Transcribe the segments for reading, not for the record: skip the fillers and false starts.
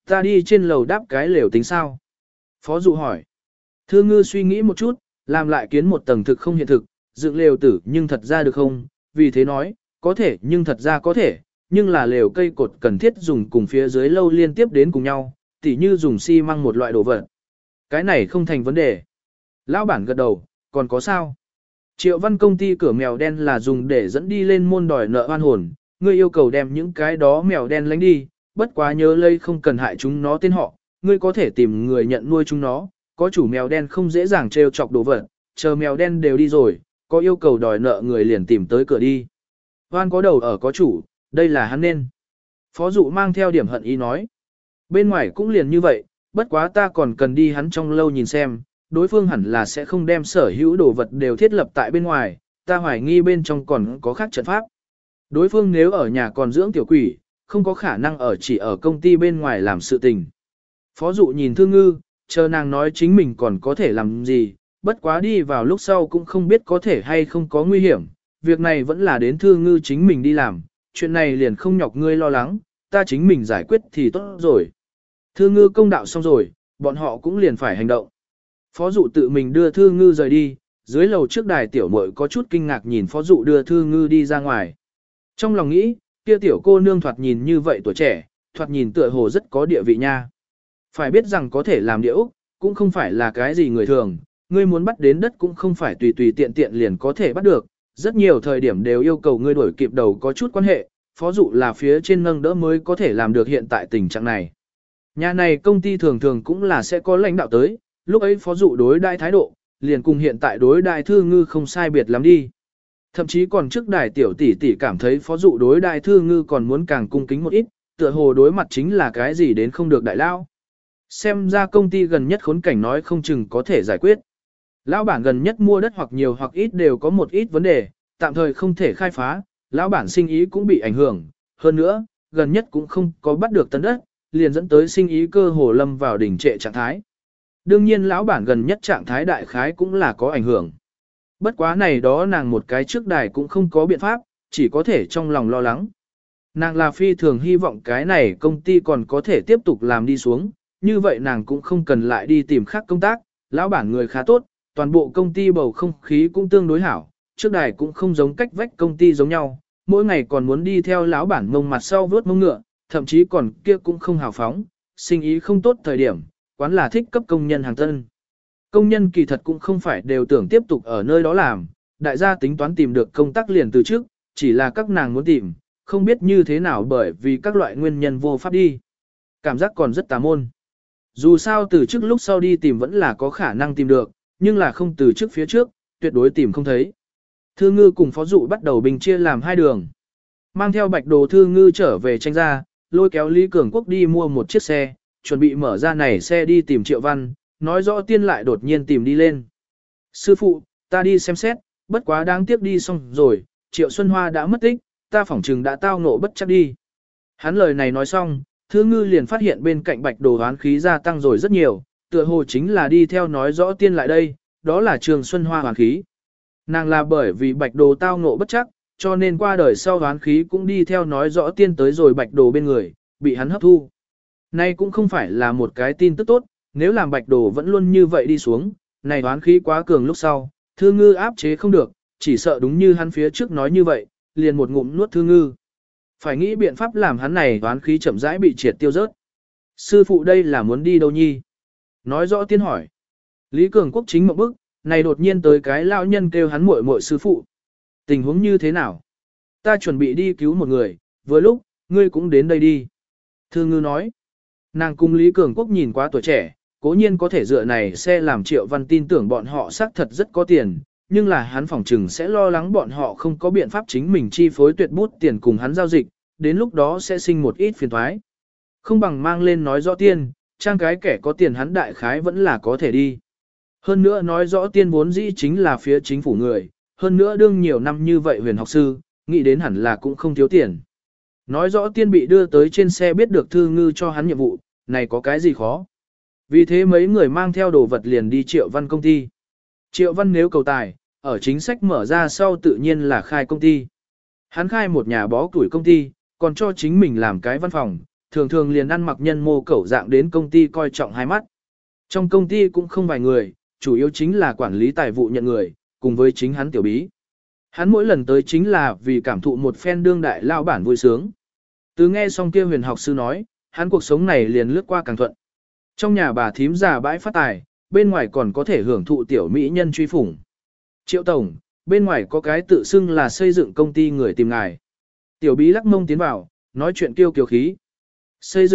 Ta đi trên lầu đáp cái lều tính sao? Phó dụ hỏi. Thư ngư suy nghĩ một chút, làm lại kiến một tầng thực không hiện thực, dựng lều tử nhưng thật ra được không? Vì thế nói, có thể nhưng thật ra có thể, nhưng là lều cây cột cần thiết dùng cùng phía dưới lâu liên tiếp đến cùng nhau, tỉ như dùng xi măng một loại đồ vật. Cái này không thành vấn đề. Lão bản gật đầu, còn có sao? Triệu Văn công ty cửa mèo đen là dùng để dẫn đi lên môn đòi nợ oan hồn, ngươi yêu cầu đem những cái đó mèo đen lánh đi, bất quá nhớ lây không cần hại chúng nó tên họ, ngươi có thể tìm người nhận nuôi chúng nó, có chủ mèo đen không dễ dàng trêu chọc đồ vật, chờ mèo đen đều đi rồi, có yêu cầu đòi nợ người liền tìm tới cửa đi. Oan có đầu ở có chủ, đây là hắn nên. Phó dụ mang theo điểm hận ý nói. Bên ngoài cũng liền như vậy, bất quá ta còn cần đi hắn trong lâu nhìn xem, đối phương hẳn là sẽ không đem sở hữu đồ vật đều thiết lập tại bên ngoài, ta hoài nghi bên trong còn có khác trận pháp. Đối phương nếu ở nhà còn dưỡng tiểu quỷ, không có khả năng chỉ ở công ty bên ngoài làm sự tình. Phó dụ nhìn Thư Ngư, chờ nàng nói chính mình còn có thể làm gì, bất quá đi vào lúc sau cũng không biết có thể hay không có nguy hiểm, việc này vẫn là đến Thư Ngư chính mình đi làm, chuyện này liền không nhọc ngươi lo lắng, ta chính mình giải quyết thì tốt rồi. Thư Ngư công đạo xong rồi, bọn họ cũng liền phải hành động. Phó dụ tự mình đưa Thư Ngư rời đi, dưới lầu trước đài tiểu muội có chút kinh ngạc nhìn phó dụ đưa Thư Ngư đi ra ngoài. Trong lòng nghĩ, kia tiểu cô nương thoạt nhìn như vậy tuổi trẻ, thoạt nhìn tựa hồ rất có địa vị nha. Phải biết rằng có thể làm địa ốc, cũng không phải là cái gì người thường, ngươi muốn bắt đến đất cũng không phải tùy tùy tiện tiện liền có thể bắt được, rất nhiều thời điểm đều yêu cầu ngươi đổi kịp đầu có chút quan hệ, phó dụ là phía trên nâng đỡ mới có thể làm được hiện tại tình trạng này. Nhà này công ty thường thường cũng là sẽ có lãnh đạo tới, lúc ấy phó dụ đối đại thái độ, liền cùng hiện tại đối đại Thư Ngư không sai biệt lắm đi. Thậm chí còn trước đài tiểu tỷ tỷ cảm thấy phó dụ đối đại Thư Ngư còn muốn càng cung kính một ít, tựa hồ đối mặt chính là cái gì đến không được đại lao. Xem ra công ty gần nhất khốn cảnh nói không chừng có thể giải quyết. Lão bản gần nhất mua đất hoặc nhiều hoặc ít đều có một ít vấn đề, tạm thời không thể khai phá, lão bản sinh ý cũng bị ảnh hưởng. Hơn nữa, gần nhất cũng không có bắt được tân đất, liền dẫn tới sinh ý cơ hồ lâm vào đỉnh trệ trạng thái. Đương nhiên lão bản gần nhất trạng thái đại khái cũng là có ảnh hưởng. Bất quá này đó nàng một cái trước đài cũng không có biện pháp, chỉ có thể trong lòng lo lắng. Nàng là phi thường hy vọng cái này công ty còn có thể tiếp tục làm đi xuống, như vậy nàng cũng không cần lại đi tìm khác công tác, lão bản người khá tốt, toàn bộ công ty bầu không khí cũng tương đối hảo, trước đài cũng không giống cách vách công ty giống nhau, mỗi ngày còn muốn đi theo lão bản mông mặt sau vớt mông ngựa, thậm chí còn kia cũng không hào phóng, sinh ý không tốt thời điểm, quán là thích cấp công nhân hàng tân. Công nhân kỳ thật cũng không phải đều tưởng tiếp tục ở nơi đó làm, đại gia tính toán tìm được công tác liền từ trước, chỉ là các nàng muốn tìm, không biết như thế nào bởi vì các loại nguyên nhân vô pháp đi. Cảm giác còn rất tà môn. Dù sao từ trước lúc sau đi tìm vẫn là có khả năng tìm được, nhưng là không từ trước phía trước, tuyệt đối tìm không thấy. Thư Ngư cùng phó dụ bắt đầu bình chia làm hai đường. Mang theo bạch đồ Thư Ngư trở về tranh ra, lôi kéo Lý Cường Quốc đi mua một chiếc xe, chuẩn bị mở ra này xe đi tìm Triệu Văn, nói rõ tiên lại đột nhiên tìm đi lên. Sư phụ, ta đi xem xét, bất quá đáng tiếc đi xong rồi, Triệu Xuân Hoa đã mất tích, ta phỏng chừng đã tao ngộ bất chắc đi. Hắn lời này nói xong, Thư Ngư liền phát hiện bên cạnh bạch đồ hoán khí gia tăng rồi rất nhiều, tựa hồ chính là đi theo nói rõ tiên lại đây, đó là Trường Xuân Hoa hoán khí. Nàng là bởi vì bạch đồ tao ngộ bất chắc, cho nên qua đời sau hoán khí cũng đi theo nói rõ tiên tới rồi bạch đồ bên người, bị hắn hấp thu. Nay cũng không phải là một cái tin tức tốt, nếu làm bạch đồ vẫn luôn như vậy đi xuống, này hoán khí quá cường lúc sau, Thư Ngư áp chế không được, chỉ sợ đúng như hắn phía trước nói như vậy, liền một ngụm nuốt Thư Ngư. Phải nghĩ biện pháp làm hắn này hoán khí chậm rãi bị triệt tiêu rớt. Sư phụ đây là muốn đi đâu nhi? Nói rõ tiên hỏi. Lý Cường Quốc chính một bức, này đột nhiên tới cái lão nhân kêu hắn muội muội sư phụ. Tình huống như thế nào? Ta chuẩn bị đi cứu một người, vừa lúc, ngươi cũng đến đây đi. Thư Ngư nói. Nàng cùng Lý Cường Quốc nhìn quá tuổi trẻ, cố nhiên có thể dựa này xe làm Triệu Văn tin tưởng bọn họ xác thật rất có tiền, nhưng là hắn phỏng chừng sẽ lo lắng bọn họ không có biện pháp chính mình chi phối tuyệt bút tiền cùng hắn giao dịch, đến lúc đó sẽ sinh một ít phiền toái. Không bằng mang lên nói rõ tiên, trang cái kẻ có tiền hắn đại khái vẫn là có thể đi. Hơn nữa nói rõ tiên vốn dĩ chính là phía chính phủ người, hơn nữa đương nhiều năm như vậy huyền học sư, nghĩ đến hẳn là cũng không thiếu tiền. Nói rõ tiên bị đưa tới trên xe biết được Thư Ngư cho hắn nhiệm vụ, này có cái gì khó. Vì thế mấy người mang theo đồ vật liền đi Triệu Văn công ty. Triệu Văn nếu cầu tài, ở chính sách mở ra sau tự nhiên là khai công ty. Hắn khai một nhà bó củi công ty, còn cho chính mình làm cái văn phòng, thường thường liền ăn mặc nhân mô cẩu dạng đến công ty coi trọng hai mắt. Trong công ty cũng không vài người, chủ yếu chính là quản lý tài vụ nhận người, cùng với chính hắn tiểu bí. Hắn mỗi lần tới chính là vì cảm thụ một phen đương đại lao bản vui sướng. Từ nghe xong kia huyền học sư nói, hắn cuộc sống này liền lướt qua càng thuận. Trong nhà bà thím già bãi phát tài, bên ngoài còn có thể hưởng thụ tiểu mỹ nhân truy phủng. Triệu tổng, bên ngoài có cái tự xưng là xây dựng công ty người tìm ngài. Tiểu bí lắc mông tiến vào, nói chuyện kiêu kiều khí. Xây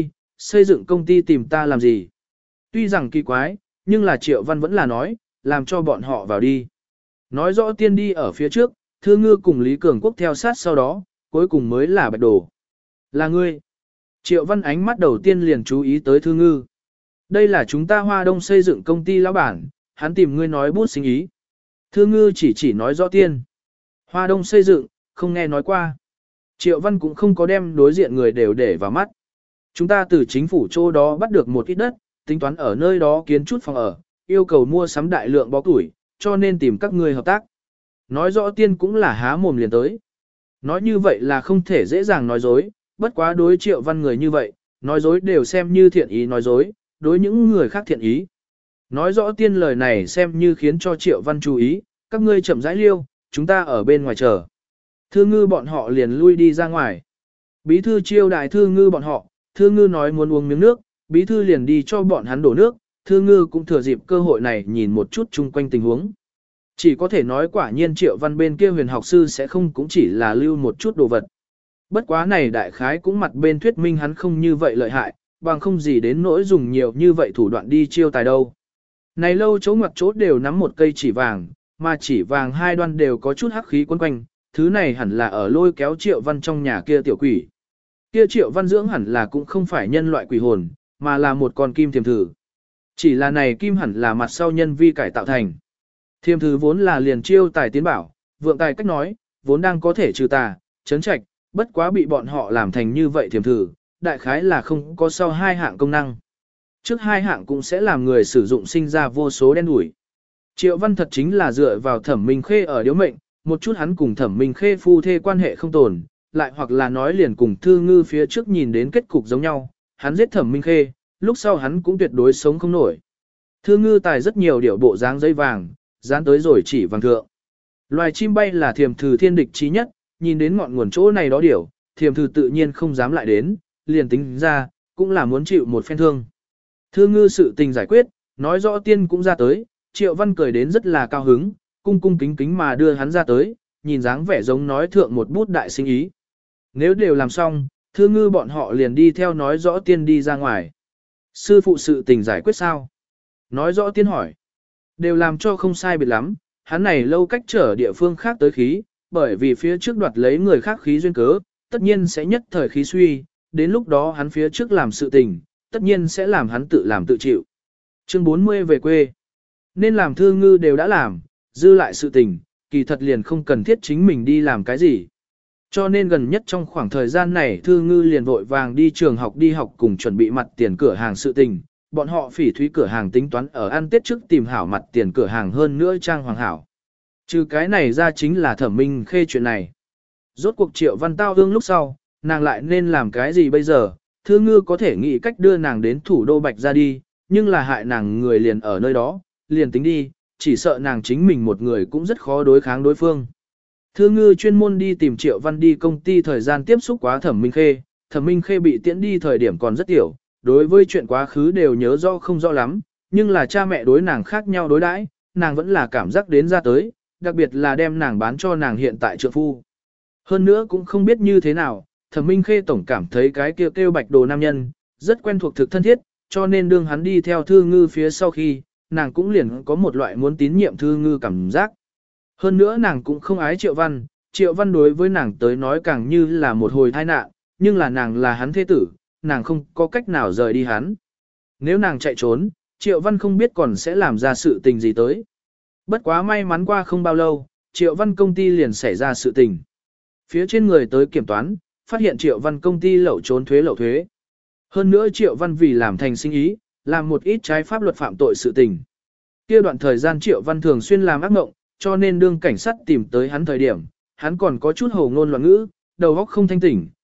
dựng công ty tìm ta làm gì? Tuy rằng kỳ quái, nhưng là Triệu Văn vẫn là nói, làm cho bọn họ vào đi. Nói rõ tiên đi ở phía trước, Thư Ngư cùng Lý Cường Quốc theo sát sau đó, cuối cùng mới là Bạch Đồ. Là ngươi. Triệu Văn ánh mắt đầu tiên liền chú ý tới Thư Ngư. Đây là chúng ta Hoa Đông xây dựng công ty lão bản, hắn tìm ngươi nói bút sinh ý. Thư Ngư chỉ nói rõ tiên. Hoa Đông xây dựng, không nghe nói qua. Triệu Văn cũng không có đem đối diện người đều để vào mắt. Chúng ta từ chính phủ chỗ đó bắt được một ít đất, tính toán ở nơi đó kiến chút phòng ở, yêu cầu mua sắm đại lượng bó củi, cho nên tìm các ngươi hợp tác. Nói rõ tiên cũng là há mồm liền tới. Nói như vậy là không thể dễ dàng nói dối, bất quá đối Triệu Văn người như vậy, nói dối đều xem như thiện ý nói dối, đối những người khác thiện ý. Nói rõ tiên lời này xem như khiến cho Triệu Văn chú ý, các ngươi chậm rãi liêu, chúng ta ở bên ngoài chờ. Thư Ngư bọn họ liền lui đi ra ngoài. Bí thư chiêu đại Thư Ngư bọn họ, Thư Ngư nói muốn uống miếng nước, bí thư liền đi cho bọn hắn đổ nước, Thư Ngư cũng thừa dịp cơ hội này nhìn một chút chung quanh tình huống. Chỉ có thể nói quả nhiên Triệu Văn bên kia huyền học sư sẽ không cũng chỉ là lưu một chút đồ vật. Bất quá này đại khái cũng mặt bên thuyết minh hắn không như vậy lợi hại, bằng không gì đến nỗi dùng nhiều như vậy thủ đoạn đi chiêu tài đâu. Này lâu chỗ ngoặc chỗ đều nắm một cây chỉ vàng, mà chỉ vàng hai đoan đều có chút hắc khí quấn quanh, thứ này hẳn là ở lôi kéo Triệu Văn trong nhà kia tiểu quỷ. Kia Triệu Văn dưỡng hẳn là cũng không phải nhân loại quỷ hồn, mà là một con kim thiềm thử. Chỉ là này kim hẳn là mặt sau nhân vi cải tạo thành. Thiềm thử vốn là liền chiêu tài tiến bảo, vượng tài cách nói, vốn đang có thể trừ tà, chấn trạch, bất quá bị bọn họ làm thành như vậy thiềm thử, đại khái là không có sau hai hạng công năng. Trước hai hạng cũng sẽ làm người sử dụng sinh ra vô số đen đủi. Triệu Văn thật chính là dựa vào Thẩm Minh Khê ở điếu mệnh, một chút hắn cùng Thẩm Minh Khê phu thê quan hệ không tồn, lại hoặc là nói liền cùng Thư Ngư phía trước nhìn đến kết cục giống nhau, hắn giết Thẩm Minh Khê, lúc sau hắn cũng tuyệt đối sống không nổi. Thư Ngư tài rất nhiều điệu bộ dáng dây vàng, dán tới rồi chỉ vàng thượng. Loài chim bay là thiềm thử thiên địch chí nhất, nhìn đến ngọn nguồn chỗ này đó điểu, thiềm thử tự nhiên không dám lại đến, liền tính ra, cũng là muốn chịu một phen thương. Thư Ngư sự tình giải quyết, nói rõ tiên cũng ra tới, Triệu Văn cười đến rất là cao hứng, cung cung kính kính mà đưa hắn ra tới, nhìn dáng vẻ giống nói thượng một bút đại sinh ý. Nếu đều làm xong, Thư Ngư bọn họ liền đi theo nói rõ tiên đi ra ngoài. Sư phụ sự tình giải quyết sao? Nói rõ tiên hỏi. Đều làm cho không sai biệt lắm, hắn này lâu cách trở địa phương khác tới khí, bởi vì phía trước đoạt lấy người khác khí duyên cớ, tất nhiên sẽ nhất thời khí suy, đến lúc đó hắn phía trước làm sự tình, tất nhiên sẽ làm hắn tự làm tự chịu. Chương 40 về quê. Nên làm Thư Ngư đều đã làm, dư lại sự tình, kỳ thật liền không cần thiết chính mình đi làm cái gì. Cho nên gần nhất trong khoảng thời gian này Thư Ngư liền vội vàng đi trường học đi học cùng chuẩn bị mặt tiền cửa hàng sự tình. Bọn họ Phỉ Thúy cửa hàng tính toán ở ăn Tết trước tìm hảo mặt tiền cửa hàng hơn nữa trang hoàng hảo. Trừ cái này ra chính là Thẩm Minh Khê chuyện này. Rốt cuộc Triệu Văn tao hương lúc sau, nàng lại nên làm cái gì bây giờ? Thư Ngư có thể nghĩ cách đưa nàng đến thủ đô Bạch ra đi, nhưng là hại nàng người liền ở nơi đó, liền tính đi, chỉ sợ nàng chính mình một người cũng rất khó đối kháng đối phương. Thư Ngư chuyên môn đi tìm Triệu Văn đi công ty thời gian tiếp xúc quá Thẩm Minh Khê, Thẩm Minh Khê bị tiễn đi thời điểm còn rất tiểu, đối với chuyện quá khứ đều nhớ rõ không rõ lắm, nhưng là cha mẹ đối nàng khác nhau đối đãi, nàng vẫn là cảm giác đến ra tới, đặc biệt là đem nàng bán cho nàng hiện tại trượng phu. Hơn nữa cũng không biết như thế nào, Thẩm Minh Khê tổng cảm thấy cái kia kêu Bạch Đồ nam nhân, rất quen thuộc thực thân thiết, cho nên đương hắn đi theo Thư Ngư phía sau khi, nàng cũng liền có một loại muốn tín nhiệm Thư Ngư cảm giác. Hơn nữa nàng cũng không ái Triệu Văn đối với nàng tới nói càng như là một hồi tai nạn, nhưng là nàng là hắn thế tử, nàng không có cách nào rời đi hắn. Nếu nàng chạy trốn, Triệu Văn không biết còn sẽ làm ra sự tình gì tới. Bất quá may mắn qua không bao lâu, Triệu Văn công ty liền xảy ra sự tình. Phía trên người tới kiểm toán, phát hiện Triệu Văn công ty lậu trốn thuế. Hơn nữa Triệu Văn vì làm thành sinh ý, làm một ít trái pháp luật phạm tội sự tình. Kia đoạn thời gian Triệu Văn thường xuyên làm ác mộng, cho nên đương cảnh sát tìm tới hắn thời điểm, hắn còn có chút hồ ngôn loạn ngữ, đầu óc không thanh tỉnh,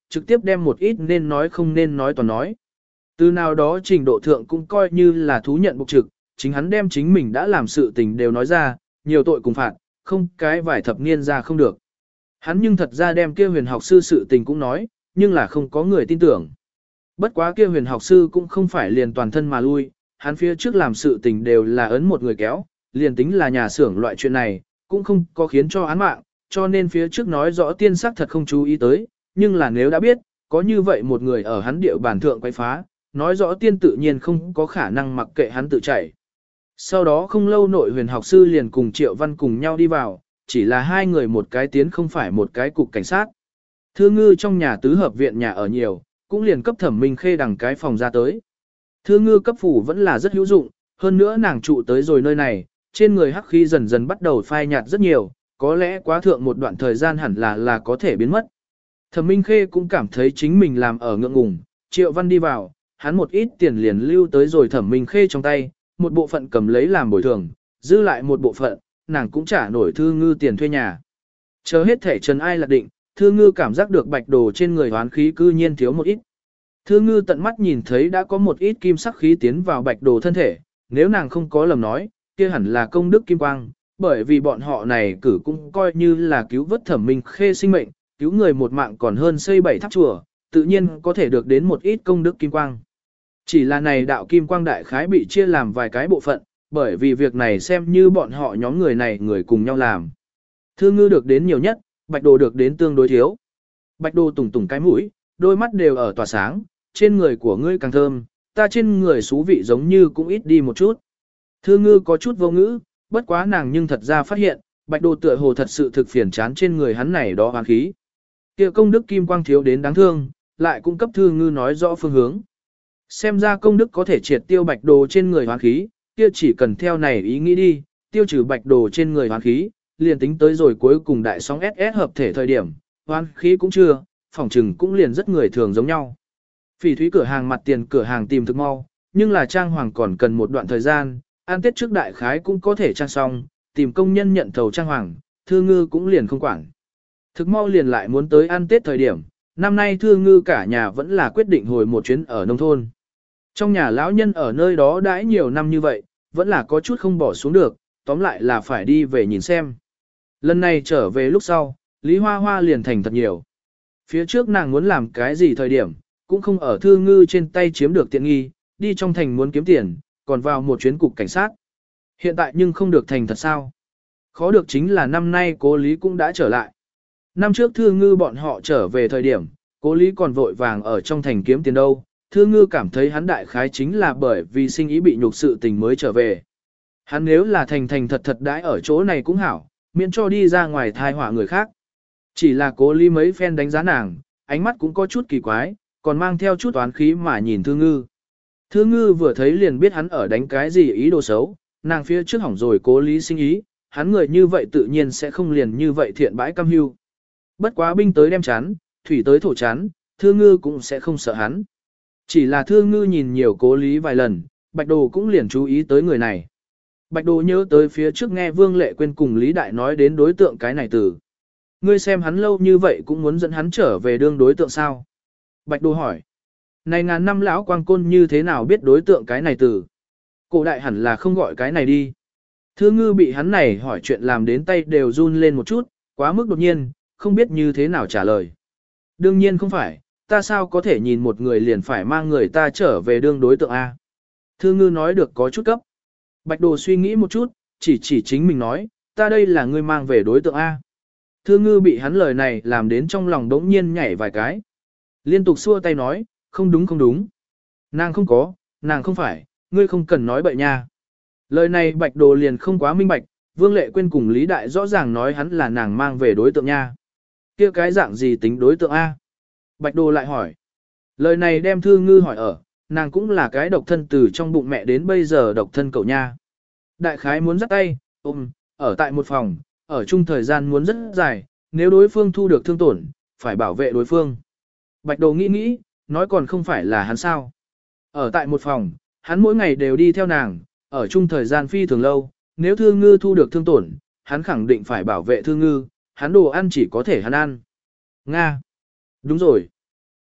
trực tiếp đem một ít nên nói không nên nói toàn nói. Từ nào đó trình độ thượng cũng coi như là thú nhận bục trực, chính hắn đem chính mình đã làm sự tình đều nói ra, nhiều tội cùng phạt, không cái vài thập niên ra không được. Hắn nhưng thật ra đem kia huyền học sư sự tình cũng nói, nhưng là không có người tin tưởng. Bất quá kia huyền học sư cũng không phải liền toàn thân mà lui, hắn phía trước làm sự tình đều là ấn một người kéo, liền tính là nhà xưởng loại chuyện này, cũng không có khiến cho án mạng, cho nên phía trước nói rõ tiên sắc thật không chú ý tới, nhưng là nếu đã biết, có như vậy một người ở hắn địa bàn thượng quay phá, nói rõ tiên tự nhiên không có khả năng mặc kệ hắn tự chạy. Sau đó không lâu nội huyền học sư liền cùng Triệu Văn cùng nhau đi vào, chỉ là hai người một cái tiến không phải một cái cục cảnh sát. Thư ngư trong nhà tứ hợp viện nhà ở nhiều, cũng liền cấp Thẩm Minh Khê đằng cái phòng ra tới. Thư ngư cấp phủ vẫn là rất hữu dụng, hơn nữa nàng trụ tới rồi nơi này, trên người hắc khí dần dần bắt đầu phai nhạt rất nhiều, có lẽ quá thượng một đoạn thời gian hẳn là có thể biến mất. Thẩm Minh Khê cũng cảm thấy chính mình làm ở ngượng ngùng, Triệu Văn đi vào, hắn một ít tiền liền lưu tới rồi Thẩm Minh Khê trong tay, một bộ phận cầm lấy làm bồi thường, giữ lại một bộ phận, nàng cũng trả nổi Thư ngư tiền thuê nhà. Chờ hết thể trần ai lạc định, Thư ngư cảm giác được bạch đồ trên người hoán khí cư nhiên thiếu một ít. Thư ngư tận mắt nhìn thấy đã có một ít kim sắc khí tiến vào bạch đồ thân thể, nếu nàng không có lầm nói, kia hẳn là công đức kim quang, bởi vì bọn họ này cử cũng coi như là cứu vớt Thẩm Minh Khê sinh mệnh, cứu người một mạng còn hơn xây 7 tháp chùa, tự nhiên có thể được đến một ít công đức kim quang. Chỉ là này đạo kim quang đại khái bị chia làm vài cái bộ phận, bởi vì việc này xem như bọn họ nhóm người này người cùng nhau làm. Thư ngư được đến nhiều nhất, bạch đồ được đến tương đối thiếu. Bạch đồ tùng tùng cái mũi, đôi mắt đều ở tỏa sáng, trên người của ngươi càng thơm, ta trên người xú vị giống như cũng ít đi một chút. Thư ngư có chút vô ngữ, bất quá nàng nhưng thật ra phát hiện, bạch đồ tựa hồ thật sự thực phiền chán trên người hắn này đó hoán khí. Kia công đức kim quang thiếu đến đáng thương, lại cung cấp thư ngư nói rõ phương hướng. Xem ra công đức có thể triệt tiêu bạch đồ trên người hoán khí, kia chỉ cần theo này ý nghĩ đi, tiêu trừ bạch đồ trên người hoán khí, liền tính tới rồi cuối cùng đại sóng SS hợp thể thời điểm, hoán khí cũng chưa, phòng trừng cũng liền rất người thường giống nhau. Phỉ thúy cửa hàng mặt tiền cửa hàng tìm thực mau, nhưng là trang hoàng còn cần một đoạn thời gian, an tết trước đại khái cũng có thể trang xong, tìm công nhân nhận thầu trang hoàng, thư ngư cũng liền không quản. Thực mau liền lại muốn tới ăn tết thời điểm, năm nay thư ngư cả nhà vẫn là quyết định hồi một chuyến ở nông thôn. Trong nhà lão nhân ở nơi đó đãi nhiều năm như vậy, vẫn là có chút không bỏ xuống được, tóm lại là phải đi về nhìn xem. Lần này trở về lúc sau, Lý Hoa Hoa liền thành thật nhiều. Phía trước nàng muốn làm cái gì thời điểm, cũng không ở thư ngư trên tay chiếm được tiện nghi, đi trong thành muốn kiếm tiền, còn vào một chuyến cục cảnh sát. Hiện tại nhưng không được thành thật sao. Khó được chính là năm nay cố Lý cũng đã trở lại. Năm trước thư ngư bọn họ trở về thời điểm, cố Lý còn vội vàng ở trong thành kiếm tiền đâu. Thư ngư cảm thấy hắn đại khái chính là bởi vì sinh ý bị nhục sự tình mới trở về. Hắn nếu là thành thành thật thật đãi ở chỗ này cũng hảo, miễn cho đi ra ngoài thai họa người khác. Chỉ là cố Lý mấy phen đánh giá nàng, ánh mắt cũng có chút kỳ quái, còn mang theo chút toán khí mà nhìn Thư ngư. Thư ngư vừa thấy liền biết hắn ở đánh cái gì ý đồ xấu, nàng phía trước hỏng rồi cố Lý sinh ý, hắn người như vậy tự nhiên sẽ không liền như vậy thiện bãi cam hưu. Bất quá binh tới đem chán, thủy tới thổ chán, Thư ngư cũng sẽ không sợ hắn. Chỉ là Thư ngư nhìn nhiều cố Lý vài lần, Bạch Đồ cũng liền chú ý tới người này. Bạch Đồ nhớ tới phía trước nghe Vương Lệ Quyên cùng Lý Đại nói đến đối tượng cái này từ. Ngươi xem hắn lâu như vậy cũng muốn dẫn hắn trở về đương đối tượng sao? Bạch Đồ hỏi. Này ngàn năm lão quang côn như thế nào biết đối tượng cái này từ? Cổ đại hẳn là không gọi cái này đi. Thư ngư bị hắn này hỏi chuyện làm đến tay đều run lên một chút, quá mức đột nhiên, không biết như thế nào trả lời. Đương nhiên không phải, ta sao có thể nhìn một người liền phải mang người ta trở về đương đối tượng A. Thư ngư nói được có chút cấp. Bạch Đồ suy nghĩ một chút, chỉ chính mình nói, ta đây là ngươi mang về đối tượng A. Thư ngư bị hắn lời này làm đến trong lòng đống nhiên nhảy vài cái. Liên tục xua tay nói, không đúng không đúng. Nàng không có, nàng không phải, ngươi không cần nói bậy nha. Lời này Bạch Đồ liền không quá minh bạch, Vương Lệ Quyên cùng Lý Đại rõ ràng nói hắn là nàng mang về đối tượng nha. Kia cái dạng gì tính đối tượng A? Bạch Đồ lại hỏi. Lời này đem Thư ngư hỏi ở, nàng cũng là cái độc thân từ trong bụng mẹ đến bây giờ độc thân cậu nha. Đại khái muốn dắt tay, ôm, ở tại một phòng, ở chung thời gian muốn rất dài, nếu đối phương thu được thương tổn, phải bảo vệ đối phương. Bạch Đồ nghĩ nghĩ, nói còn không phải là hắn sao. Ở tại một phòng, hắn mỗi ngày đều đi theo nàng, ở chung thời gian phi thường lâu, nếu Thư ngư thu được thương tổn, hắn khẳng định phải bảo vệ Thư ngư, hắn đồ ăn chỉ có thể hắn ăn. Nga. Đúng rồi.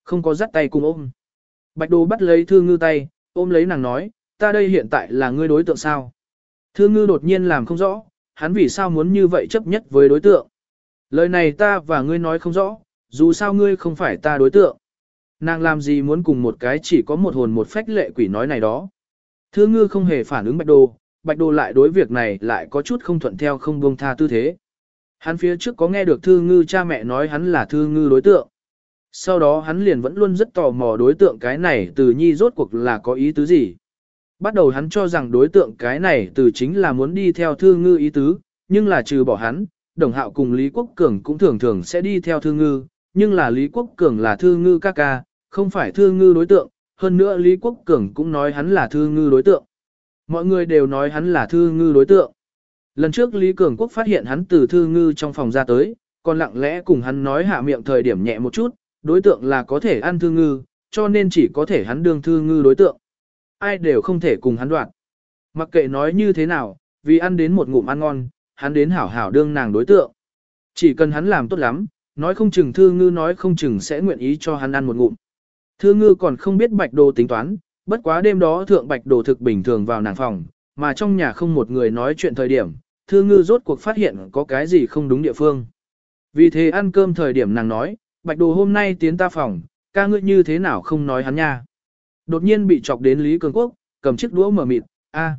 Không có dắt tay cùng ôm. Bạch Đồ bắt lấy Thư Ngư tay, ôm lấy nàng nói, ta đây hiện tại là ngươi đối tượng sao? Thư Ngư đột nhiên làm không rõ, hắn vì sao muốn như vậy chấp nhất với đối tượng. Lời này ta và ngươi nói không rõ, dù sao ngươi không phải ta đối tượng. Nàng làm gì muốn cùng một cái chỉ có một hồn một phách lệ quỷ nói này đó. Thư Ngư không hề phản ứng Bạch Đồ lại đối việc này lại có chút không thuận theo không buông tha tư thế. Hắn phía trước có nghe được Thư Ngư cha mẹ nói hắn là Thư Ngư đối tượng. Sau đó hắn liền vẫn luôn rất tò mò đối tượng cái này từ nhi rốt cuộc là có ý tứ gì. Bắt đầu hắn cho rằng đối tượng cái này từ chính là muốn đi theo Thư Ngư ý tứ, nhưng là trừ bỏ hắn, Đồng Hạo cùng Lý Quốc Cường cũng thường thường sẽ đi theo Thư Ngư, nhưng là Lý Quốc Cường là Thư Ngư ca ca, không phải Thư Ngư đối tượng, hơn nữa Lý Quốc Cường cũng nói hắn là Thư Ngư đối tượng. Mọi người đều nói hắn là Thư Ngư đối tượng. Lần trước Lý Cường Quốc phát hiện hắn từ Thư Ngư trong phòng ra tới, còn lặng lẽ cùng hắn nói hạ miệng thời điểm nhẹ một chút, đối tượng là có thể ăn Thư Ngư, cho nên chỉ có thể hắn đương Thư Ngư đối tượng. Ai đều không thể cùng hắn đoạt. Mặc kệ nói như thế nào, vì ăn đến một ngụm ăn ngon, hắn đến hảo hảo đương nàng đối tượng. Chỉ cần hắn làm tốt lắm, nói không chừng Thư Ngư nói không chừng sẽ nguyện ý cho hắn ăn một ngụm. Thư Ngư còn không biết Bạch Đồ tính toán, bất quá đêm đó thượng Bạch Đồ thực bình thường vào nàng phòng, mà trong nhà không một người nói chuyện thời điểm, Thư Ngư rốt cuộc phát hiện có cái gì không đúng địa phương. Vì thế ăn cơm thời điểm nàng nói, Bạch Đồ hôm nay tiến ta phòng, ca ngươi như thế nào không nói hắn nha. Đột nhiên bị chọc đến Lý Cường Quốc, cầm chiếc đũa mở mịt,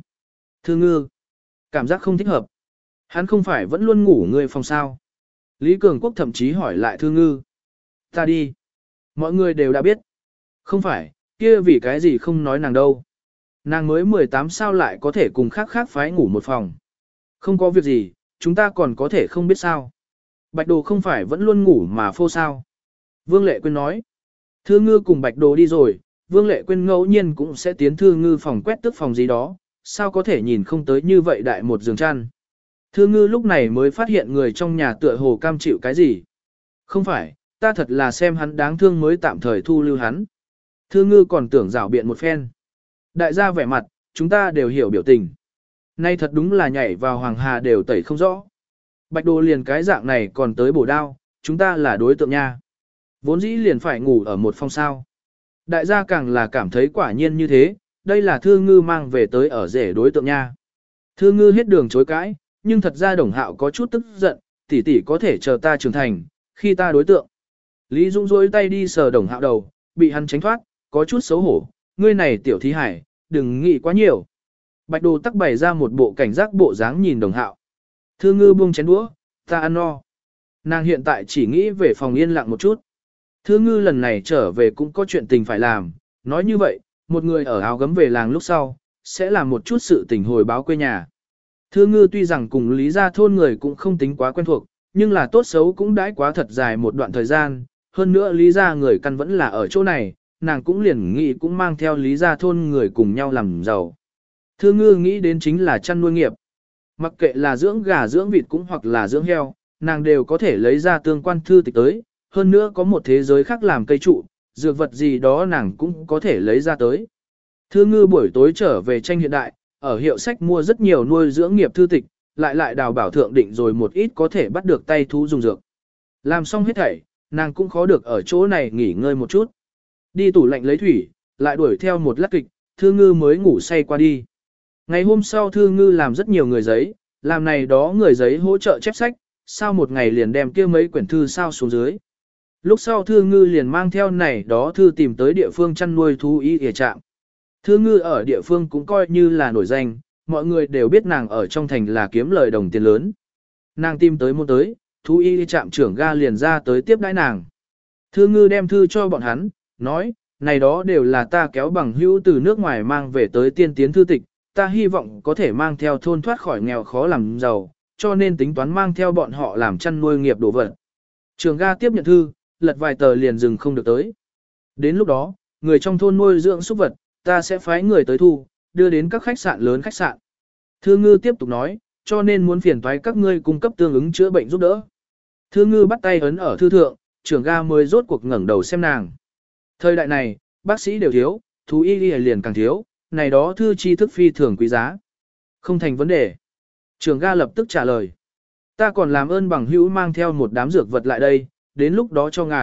Thư Ngư, cảm giác không thích hợp. Hắn không phải vẫn luôn ngủ ngươi phòng sao. Lý Cường Quốc thậm chí hỏi lại Thư Ngư. Ta đi. Mọi người đều đã biết. Không phải, kia vì cái gì không nói nàng đâu. Nàng mới 18 sao lại có thể cùng khác khác phái ngủ một phòng. Không có việc gì, chúng ta còn có thể không biết sao. Bạch Đồ không phải vẫn luôn ngủ mà phô sao. Vương Lệ Quyên nói. Thư Ngư cùng Bạch Đồ đi rồi, Vương Lệ Quyên ngẫu nhiên cũng sẽ tiến Thư Ngư phòng quét tức phòng gì đó, sao có thể nhìn không tới như vậy đại một giường chăn. Thư Ngư lúc này mới phát hiện người trong nhà tựa hồ cam chịu cái gì. Không phải, ta thật là xem hắn đáng thương mới tạm thời thu lưu hắn. Thư Ngư còn tưởng rảo biện một phen. Đại gia vẻ mặt, chúng ta đều hiểu biểu tình. Nay thật đúng là nhảy vào hoàng hà đều tẩy không rõ. Bạch Đồ liền cái dạng này còn tới bổ đao, chúng ta là đối tượng nha. Vốn dĩ liền phải ngủ ở một phòng sao. Đại gia càng là cảm thấy quả nhiên như thế, đây là Thư Ngư mang về tới ở rể đối tượng nha. Thư Ngư hết đường chối cãi, nhưng thật ra Đồng Hạo có chút tức giận, tỷ tỷ có thể chờ ta trưởng thành, khi ta đối tượng. Lý Dũng rối tay đi sờ Đồng Hạo đầu, bị hắn tránh thoát, có chút xấu hổ, ngươi này tiểu thí hải, đừng nghĩ quá nhiều. Bạch Đồ tắc bày ra một bộ cảnh giác bộ dáng nhìn Đồng Hạo. Thư Ngư buông chén đũa, ta ăn no. Nàng hiện tại chỉ nghĩ về phòng yên lặng một chút. Thư Ngư lần này trở về cũng có chuyện tình phải làm, nói như vậy, một người ở áo gấm về làng lúc sau, sẽ làm một chút sự tình hồi báo quê nhà. Thư Ngư tuy rằng cùng Lý gia thôn người cũng không tính quá quen thuộc, nhưng là tốt xấu cũng đãi quá thật dài một đoạn thời gian, hơn nữa Lý gia người căn vẫn là ở chỗ này, nàng cũng liền nghĩ cũng mang theo Lý gia thôn người cùng nhau làm giàu. Thư Ngư nghĩ đến chính là chăn nuôi nghiệp. Mặc kệ là dưỡng gà dưỡng vịt cũng hoặc là dưỡng heo, nàng đều có thể lấy ra tương quan thư tịch tới, hơn nữa có một thế giới khác làm cây trụ, dược vật gì đó nàng cũng có thể lấy ra tới. Thư Ngư buổi tối trở về tranh hiện đại, ở hiệu sách mua rất nhiều nuôi dưỡng nghiệp thư tịch, lại đào bảo thượng định rồi một ít có thể bắt được tay thú dùng dược. Làm xong hết thảy, nàng cũng khó được ở chỗ này nghỉ ngơi một chút. Đi tủ lạnh lấy thủy, lại đuổi theo một lát kịch, Thư Ngư mới ngủ say qua đi. Ngày hôm sau Thư Ngư làm rất nhiều người giấy, làm này đó người giấy hỗ trợ chép sách, sau một ngày liền đem kia mấy quyển thư sao xuống dưới. Lúc sau Thư Ngư liền mang theo này đó thư tìm tới địa phương chăn nuôi thú y y trạm. Thư Ngư ở địa phương cũng coi như là nổi danh, mọi người đều biết nàng ở trong thành là kiếm lời đồng tiền lớn. Nàng tìm tới môn tới, thú y trạm trưởng ga liền ra tới tiếp đãi nàng. Thư Ngư đem thư cho bọn hắn, nói, này đó đều là ta kéo bằng hữu từ nước ngoài mang về tới tiên tiến thư tịch, ta hy vọng có thể mang theo thôn thoát khỏi nghèo khó làm giàu, cho nên tính toán mang theo bọn họ làm chăn nuôi nghiệp đồ vật. Trường ga tiếp nhận thư, lật vài tờ liền dừng không được tới. Đến lúc đó, người trong thôn nuôi dưỡng súc vật, ta sẽ phái người tới thu, đưa đến các khách sạn lớn khách sạn. Thư Ngư tiếp tục nói, cho nên muốn phiền toái các ngươi cung cấp tương ứng chữa bệnh giúp đỡ. Thư Ngư bắt tay ấn ở thư thượng, trưởng ga mới rốt cuộc ngẩng đầu xem nàng. Thời đại này, bác sĩ đều thiếu, thú y liền càng thiếu, này đó thư tri thức phi thường quý giá. Không thành vấn đề. Trưởng ga lập tức trả lời. Ta còn làm ơn bằng hữu mang theo một đám dược vật lại đây, đến lúc đó cho ngài,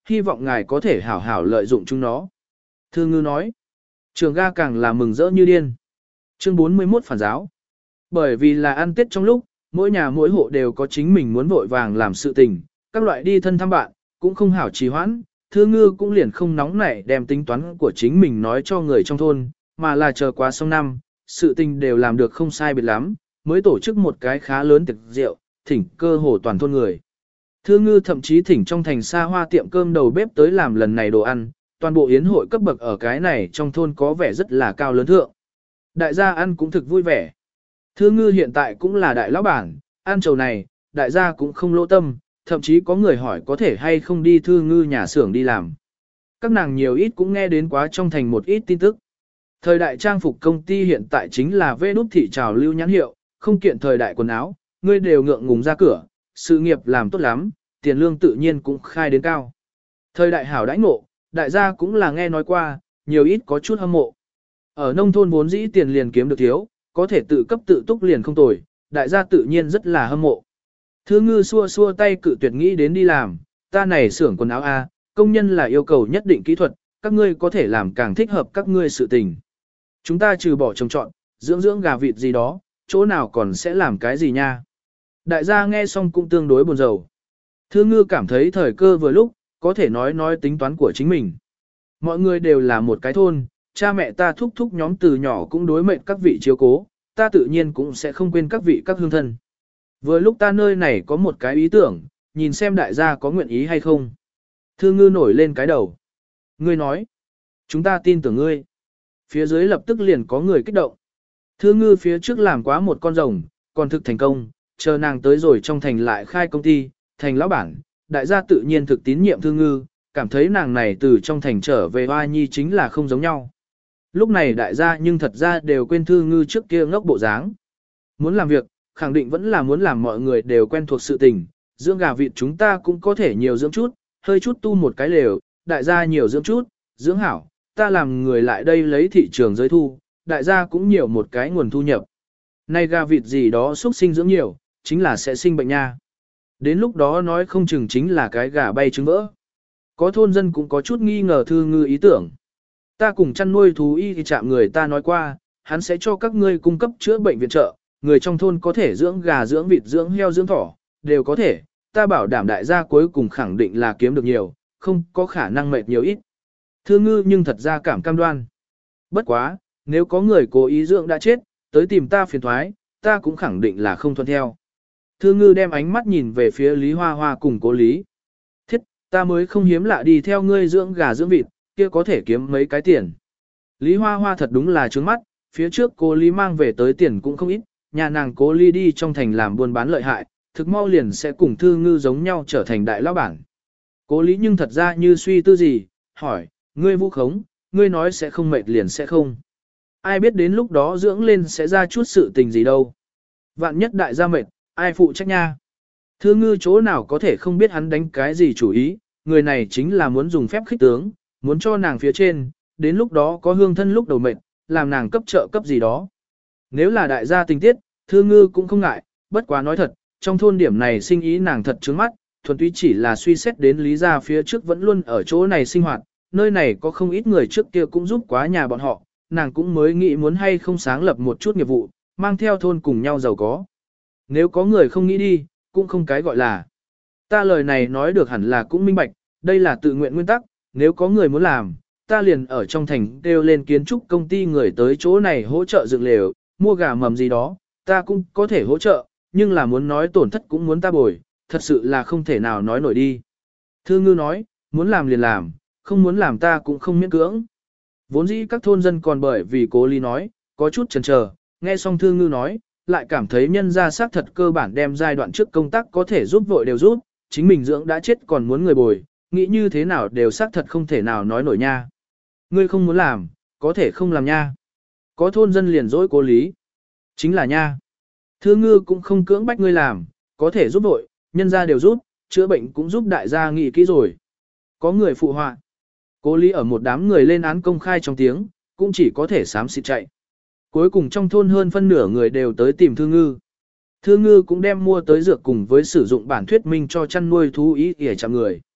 hy vọng ngài có thể hảo hảo lợi dụng chúng nó. Thư ngư nói, trường ga càng là mừng rỡ như điên. Chương 41 phản giáo. Bởi vì là ăn Tết trong lúc, mỗi nhà mỗi hộ đều có chính mình muốn vội vàng làm sự tình, các loại đi thân thăm bạn, cũng không hảo trì hoãn, Thư ngư cũng liền không nóng nảy đem tính toán của chính mình nói cho người trong thôn, mà là chờ qua xong năm, sự tình đều làm được không sai biệt lắm, mới tổ chức một cái khá lớn tiệc rượu, thỉnh cơ hồ toàn thôn người. Thư ngư thậm chí thỉnh trong thành xa hoa tiệm cơm đầu bếp tới làm lần này đồ ăn, toàn bộ yến hội cấp bậc ở cái này trong thôn có vẻ rất là cao lớn thượng. Đại gia ăn cũng thực vui vẻ. Thư ngư hiện tại cũng là đại lão bản, ăn trầu này, đại gia cũng không lỗ tâm, thậm chí có người hỏi có thể hay không đi thư ngư nhà xưởng đi làm. Các nàng nhiều ít cũng nghe đến quá trong thành một ít tin tức. Thời đại trang phục công ty hiện tại chính là vê đút thị trào lưu nhãn hiệu, không kiện thời đại quần áo, ngươi đều ngượng ngùng ra cửa, sự nghiệp làm tốt lắm, tiền lương tự nhiên cũng khai đến cao. Thời đại hảo đãi ngộ, đại gia cũng là nghe nói qua, nhiều ít có chút hâm mộ. Ở nông thôn vốn dĩ tiền liền kiếm được thiếu, có thể tự cấp tự túc liền không tồi, đại gia tự nhiên rất là hâm mộ. Thư ngư xua xua tay cự tuyệt nghĩ đến đi làm, ta này xưởng quần áo A, công nhân là yêu cầu nhất định kỹ thuật, các ngươi có thể làm càng thích hợp các ngươi sự tình. Chúng ta trừ bỏ trồng trọt, dưỡng gà vịt gì đó, chỗ nào còn sẽ làm cái gì nha. Đại gia nghe xong cũng tương đối buồn rầu. Thư ngư cảm thấy thời cơ vừa lúc, có thể nói tính toán của chính mình. Mọi người đều là một cái thôn, cha mẹ ta thúc thúc nhóm từ nhỏ cũng đối mệnh các vị chiếu cố, ta tự nhiên cũng sẽ không quên các vị các hương thân. Vừa lúc ta nơi này có một cái ý tưởng, nhìn xem đại gia có nguyện ý hay không. Thư ngư nổi lên cái đầu. Ngươi nói, chúng ta tin tưởng ngươi. Phía dưới lập tức liền có người kích động. Thư ngư phía trước làm quá một con rồng, còn thực thành công, chờ nàng tới rồi trong thành lại khai công ty, thành lão bản, đại gia tự nhiên thực tín nhiệm thư ngư, cảm thấy nàng này từ trong thành trở về Hoa Nhi chính là không giống nhau. Lúc này đại gia nhưng thật ra đều quên thư ngư trước kia ngốc bộ dáng. Muốn làm việc, khẳng định vẫn là muốn làm mọi người đều quen thuộc sự tình, dưỡng gà vịt chúng ta cũng có thể nhiều dưỡng chút, hơi chút tu một cái lều, đại gia nhiều dưỡng chút, dưỡng hảo, ta làm người lại đây lấy thị trường giới thu, đại gia cũng nhiều một cái nguồn thu nhập. Nay gà vịt gì đó xuất sinh dưỡng nhiều, chính là sẽ sinh bệnh nha. Đến lúc đó nói không chừng chính là cái gà bay trứng vỡ. Có thôn dân cũng có chút nghi ngờ thư ngư ý tưởng. Ta cùng chăn nuôi thú y thì chạm người ta nói qua, hắn sẽ cho các ngươi cung cấp chữa bệnh viện trợ, người trong thôn có thể dưỡng gà, dưỡng vịt, dưỡng heo, dưỡng thỏ, đều có thể, ta bảo đảm đại gia cuối cùng khẳng định là kiếm được nhiều, không có khả năng mệt nhiều ít. Thư ngư nhưng thật ra cảm cam đoan. Bất quá, nếu có người cố ý dưỡng đã chết, tới tìm ta phiền thoái, ta cũng khẳng định là không thuận theo. Thư ngư đem ánh mắt nhìn về phía Lý Hoa Hoa cùng Cố Lý. Thiết, ta mới không hiếm lạ đi theo ngươi dưỡng gà dưỡng vịt, kia có thể kiếm mấy cái tiền. Lý Hoa Hoa thật đúng là trướng mắt, phía trước Cố Lý mang về tới tiền cũng không ít, nhà nàng Cố Lý đi trong thành làm buôn bán lợi hại, thực mau liền sẽ cùng Thư ngư giống nhau trở thành đại lão bản. Cố Lý nhưng thật ra như suy tư gì, hỏi, ngươi vu khống, ngươi nói sẽ không mệt liền sẽ không. Ai biết đến lúc đó dưỡng lên sẽ ra chút sự tình gì đâu. Vạn nhất đại gia mệt, ai phụ trách nha. Thư ngư chỗ nào có thể không biết hắn đánh cái gì chủ ý, người này chính là muốn dùng phép khích tướng, muốn cho nàng phía trên, đến lúc đó có hương thân lúc đầu mệt, làm nàng cấp trợ cấp gì đó. Nếu là đại gia tình tiết, thư ngư cũng không ngại, bất quá nói thật, trong thôn điểm này sinh ý nàng thật trướng mắt, thuần túy chỉ là suy xét đến lý gia phía trước vẫn luôn ở chỗ này sinh hoạt, nơi này có không ít người trước kia cũng giúp quá nhà bọn họ, nàng cũng mới nghĩ muốn hay không sáng lập một chút nghiệp vụ, mang theo thôn cùng nhau giàu có. Nếu có người không nghĩ đi, cũng không cái gọi là. Ta lời này nói được hẳn là cũng minh bạch, đây là tự nguyện nguyên tắc, nếu có người muốn làm, ta liền ở trong thành kêu lên kiến trúc công ty người tới chỗ này hỗ trợ dựng lều, mua gà mầm gì đó, ta cũng có thể hỗ trợ, nhưng là muốn nói tổn thất cũng muốn ta bồi, thật sự là không thể nào nói nổi đi. Thư ngư nói, muốn làm liền làm, không muốn làm ta cũng không miễn cưỡng. Vốn dĩ các thôn dân còn bởi vì Cố Lý nói, có chút chần chờ, nghe xong Thư ngư nói, lại cảm thấy nhân ra xác thật cơ bản đem giai đoạn trước công tác có thể giúp vội đều giúp, chính mình dưỡng đã chết còn muốn người bồi, nghĩ như thế nào đều xác thật không thể nào nói nổi nha. Ngươi không muốn làm, có thể không làm nha. Có thôn dân liền dỗi Cố Lý. Chính là nha. Thư ngư cũng không cưỡng bách ngươi làm, có thể giúp vội, nhân ra đều giúp, chữa bệnh cũng giúp đại gia nghĩ kỹ rồi. Có người phụ họa. Cố Lý ở một đám người lên án công khai trong tiếng, cũng chỉ có thể xám xịt chạy. Cuối cùng trong thôn hơn phân nửa người đều tới tìm Thư ngư. Thư ngư cũng đem mua tới dược cùng với sử dụng bản thuyết minh cho chăn nuôi thú ý để chạm người.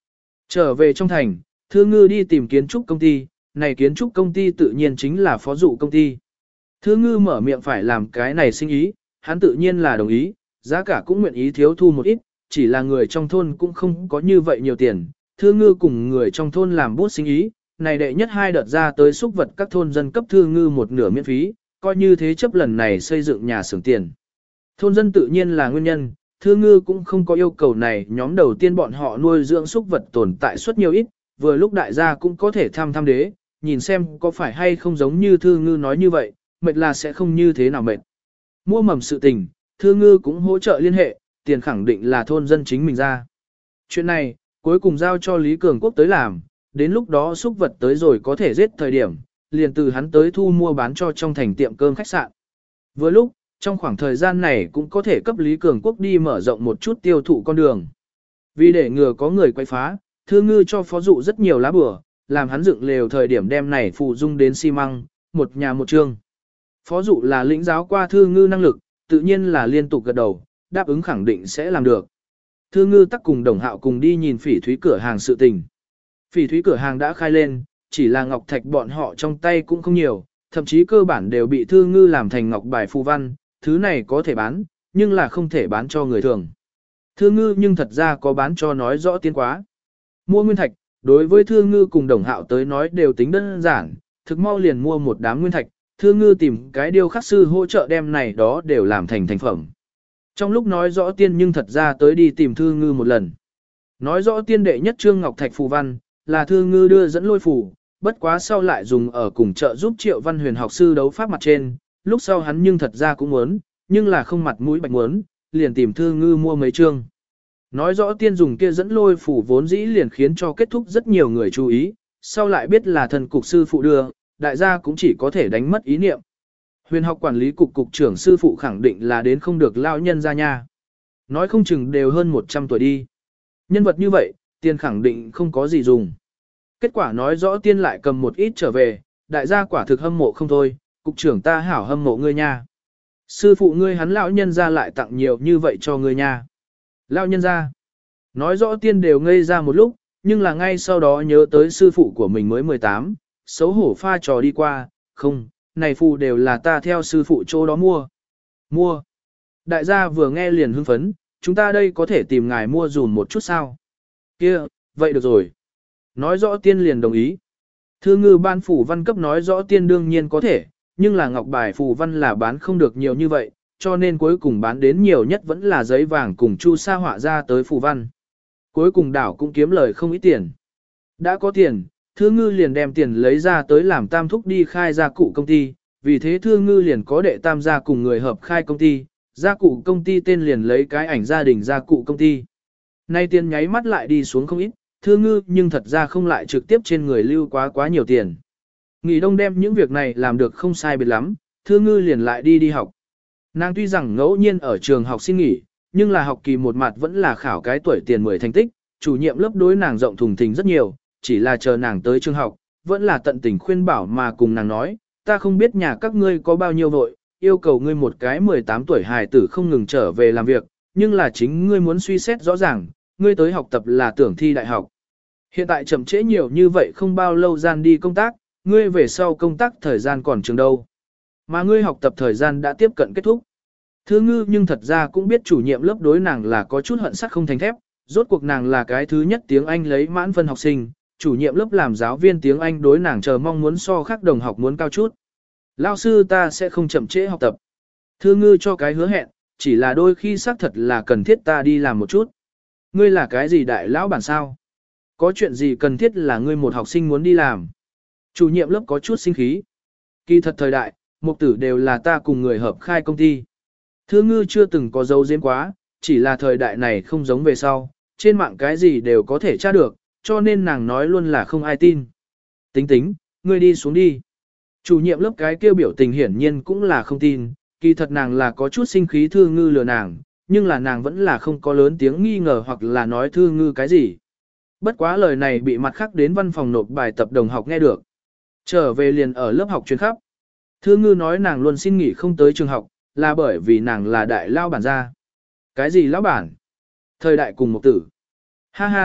Trở về trong thành, Thư Ngư đi tìm kiến trúc công ty, này kiến trúc công ty tự nhiên chính là phó dụ công ty. Thư Ngư mở miệng phải làm cái này sinh ý, hắn tự nhiên là đồng ý, giá cả cũng nguyện ý thiếu thu một ít, chỉ là người trong thôn cũng không có như vậy nhiều tiền. Thư Ngư cùng người trong thôn làm bút sinh ý, này đệ nhất hai đợt ra tới xúc vật các thôn dân cấp Thư Ngư một nửa miễn phí, coi như thế chấp lần này xây dựng nhà xưởng tiền. Thôn dân tự nhiên là nguyên nhân, Thư Ngư cũng không có yêu cầu này, nhóm đầu tiên bọn họ nuôi dưỡng xúc vật tồn tại suất nhiều ít, vừa lúc đại gia cũng có thể thăm đế, nhìn xem có phải hay không giống như Thư Ngư nói như vậy, mệt là sẽ không như thế nào mệt. Mua mầm sự tình, Thư Ngư cũng hỗ trợ liên hệ, tiền khẳng định là thôn dân chính mình ra. Chuyện này, cuối cùng giao cho Lý Cường Quốc tới làm, đến lúc đó xúc vật tới rồi có thể giết thời điểm, liền từ hắn tới thu mua bán cho trong thành tiệm cơm khách sạn. Vừa lúc, trong khoảng thời gian này cũng có thể cấp Lý Cường Quốc đi mở rộng một chút tiêu thụ con đường. Vì để ngừa có người quay phá, Thư Ngư cho phó dụ rất nhiều lá bừa, làm hắn dựng lều thời điểm đem này phụ dung đến xi măng, một nhà một chương. Phó dụ là lĩnh giáo qua Thư Ngư năng lực, tự nhiên là liên tục gật đầu, đáp ứng khẳng định sẽ làm được. Thư Ngư tắc cùng Đồng Hạo cùng đi nhìn Phỉ Thúy cửa hàng sự tình. Phỉ Thúy cửa hàng đã khai lên, chỉ là ngọc thạch bọn họ trong tay cũng không nhiều, thậm chí cơ bản đều bị Thư Ngư làm thành ngọc bài phù văn, thứ này có thể bán, nhưng là không thể bán cho người thường. Thư Ngư nhưng thật ra có bán cho nói rõ tiên quá. Mua nguyên thạch, đối với Thư Ngư cùng Đồng Hạo tới nói đều tính đơn giản, thực mau liền mua một đám nguyên thạch, Thư Ngư tìm cái điêu khắc sư hỗ trợ đem này đó đều làm thành thành phẩm. Trong lúc nói rõ tiên nhưng thật ra tới đi tìm Thư Ngư một lần. Nói rõ tiên đệ nhất trương ngọc thạch phù văn, là Thư Ngư đưa dẫn lôi phù, bất quá sau lại dùng ở cùng trợ giúp Triệu Văn Huyền học sư đấu pháp mặt trên, lúc sau hắn nhưng thật ra cũng muốn, nhưng là không mặt mũi bạch muốn, liền tìm Thư Ngư mua mấy trương. Nói rõ tiên dùng kia dẫn lôi phù vốn dĩ liền khiến cho kết thúc rất nhiều người chú ý, sau lại biết là thần cục sư phụ đưa, đại gia cũng chỉ có thể đánh mất ý niệm. Huyền học quản lý cục cục trưởng sư phụ khẳng định là đến không được lao nhân ra nha. Nói không chừng đều hơn 100 tuổi đi. Nhân vật như vậy, tiên khẳng định không có gì dùng. Kết quả nói rõ tiên lại cầm một ít trở về, đại gia quả thực hâm mộ không thôi, cục trưởng ta hảo hâm mộ ngươi nha. Sư phụ ngươi hắn lão nhân ra lại tặng nhiều như vậy cho ngươi nha. Lão nhân ra. Nói rõ tiên đều ngây ra một lúc, nhưng là ngay sau đó nhớ tới sư phụ của mình mới 18, xấu hổ pha trò đi qua, không, này phù đều là ta theo sư phụ chỗ đó mua. Mua. Đại gia vừa nghe liền hưng phấn, chúng ta đây có thể tìm ngài mua dùm một chút sao? Kia, vậy được rồi. Nói rõ tiên liền đồng ý. Thư Ngư ban phủ văn cấp nói rõ tiên đương nhiên có thể, nhưng là ngọc bài phù văn là bán không được nhiều như vậy, cho nên cuối cùng bán đến nhiều nhất vẫn là giấy vàng cùng chu sa họa ra tới phù văn. Cuối cùng đảo cũng kiếm lời không ít tiền. Đã có tiền, Thư Ngư liền đem tiền lấy ra tới làm tam thúc đi khai gia cụ công ty, vì thế Thư Ngư liền có đệ tam gia cùng người hợp khai công ty, gia cụ công ty tên liền lấy cái ảnh gia đình gia cụ công ty. Nay tiền nháy mắt lại đi xuống không ít, Thư Ngư nhưng thật ra không lại trực tiếp trên người lưu quá nhiều tiền. Nghỉ đông đem những việc này làm được không sai biệt lắm, Thư Ngư liền lại đi học. Nàng tuy rằng ngẫu nhiên ở trường học xin nghỉ, nhưng là học kỳ một mặt vẫn là khảo cái tuổi tiền 10 thành tích, chủ nhiệm lớp đối nàng rộng thùng thình rất nhiều, chỉ là chờ nàng tới trường học, vẫn là tận tình khuyên bảo mà cùng nàng nói, ta không biết nhà các ngươi có bao nhiêu vội, yêu cầu ngươi một cái 18 tuổi hài tử không ngừng trở về làm việc, nhưng là chính ngươi muốn suy xét rõ ràng, ngươi tới học tập là tưởng thi đại học. Hiện tại chậm trễ nhiều như vậy không bao lâu gian đi công tác, ngươi về sau công tác thời gian còn trường đâu. Mà ngươi học tập thời gian đã tiếp cận kết thúc. Thư Ngư nhưng thật ra cũng biết chủ nhiệm lớp đối nàng là có chút hận sắt không thành thép, rốt cuộc nàng là cái thứ nhất tiếng Anh lấy mãn phân học sinh, chủ nhiệm lớp làm giáo viên tiếng Anh đối nàng chờ mong muốn so khác đồng học muốn cao chút. Lao sư ta sẽ không chậm trễ học tập. Thư Ngư cho cái hứa hẹn, chỉ là đôi khi xác thật là cần thiết ta đi làm một chút. Ngươi là cái gì đại lão bản sao? Có chuyện gì cần thiết là ngươi một học sinh muốn đi làm? Chủ nhiệm lớp có chút sinh khí. Kỳ thật thời đại, mục tử đều là ta cùng người hợp khai công ty. Thư Ngư chưa từng có dấu diếm quá, chỉ là thời đại này không giống về sau, trên mạng cái gì đều có thể tra được, cho nên nàng nói luôn là không ai tin. Tính, ngươi đi xuống đi. Chủ nhiệm lớp cái kêu biểu tình hiển nhiên cũng là không tin, kỳ thật nàng là có chút sinh khí Thư Ngư lừa nàng, nhưng là nàng vẫn là không có lớn tiếng nghi ngờ hoặc là nói Thư Ngư cái gì. Bất quá lời này bị mặt khác đến văn phòng nộp bài tập đồng học nghe được. Trở về liền ở lớp học chuyên khắp. Thư Ngư nói nàng luôn xin nghỉ không tới trường học, là bởi vì nàng là đại lao bản gia. Cái gì lão bản? Thời đại cùng một tử. Ha ha,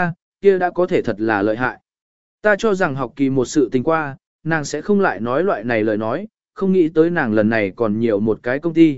kia đã có thể thật là lợi hại. Ta cho rằng học kỳ một sự tình qua, nàng sẽ không lại nói loại này lời nói, không nghĩ tới nàng lần này còn nhiều một cái công ty.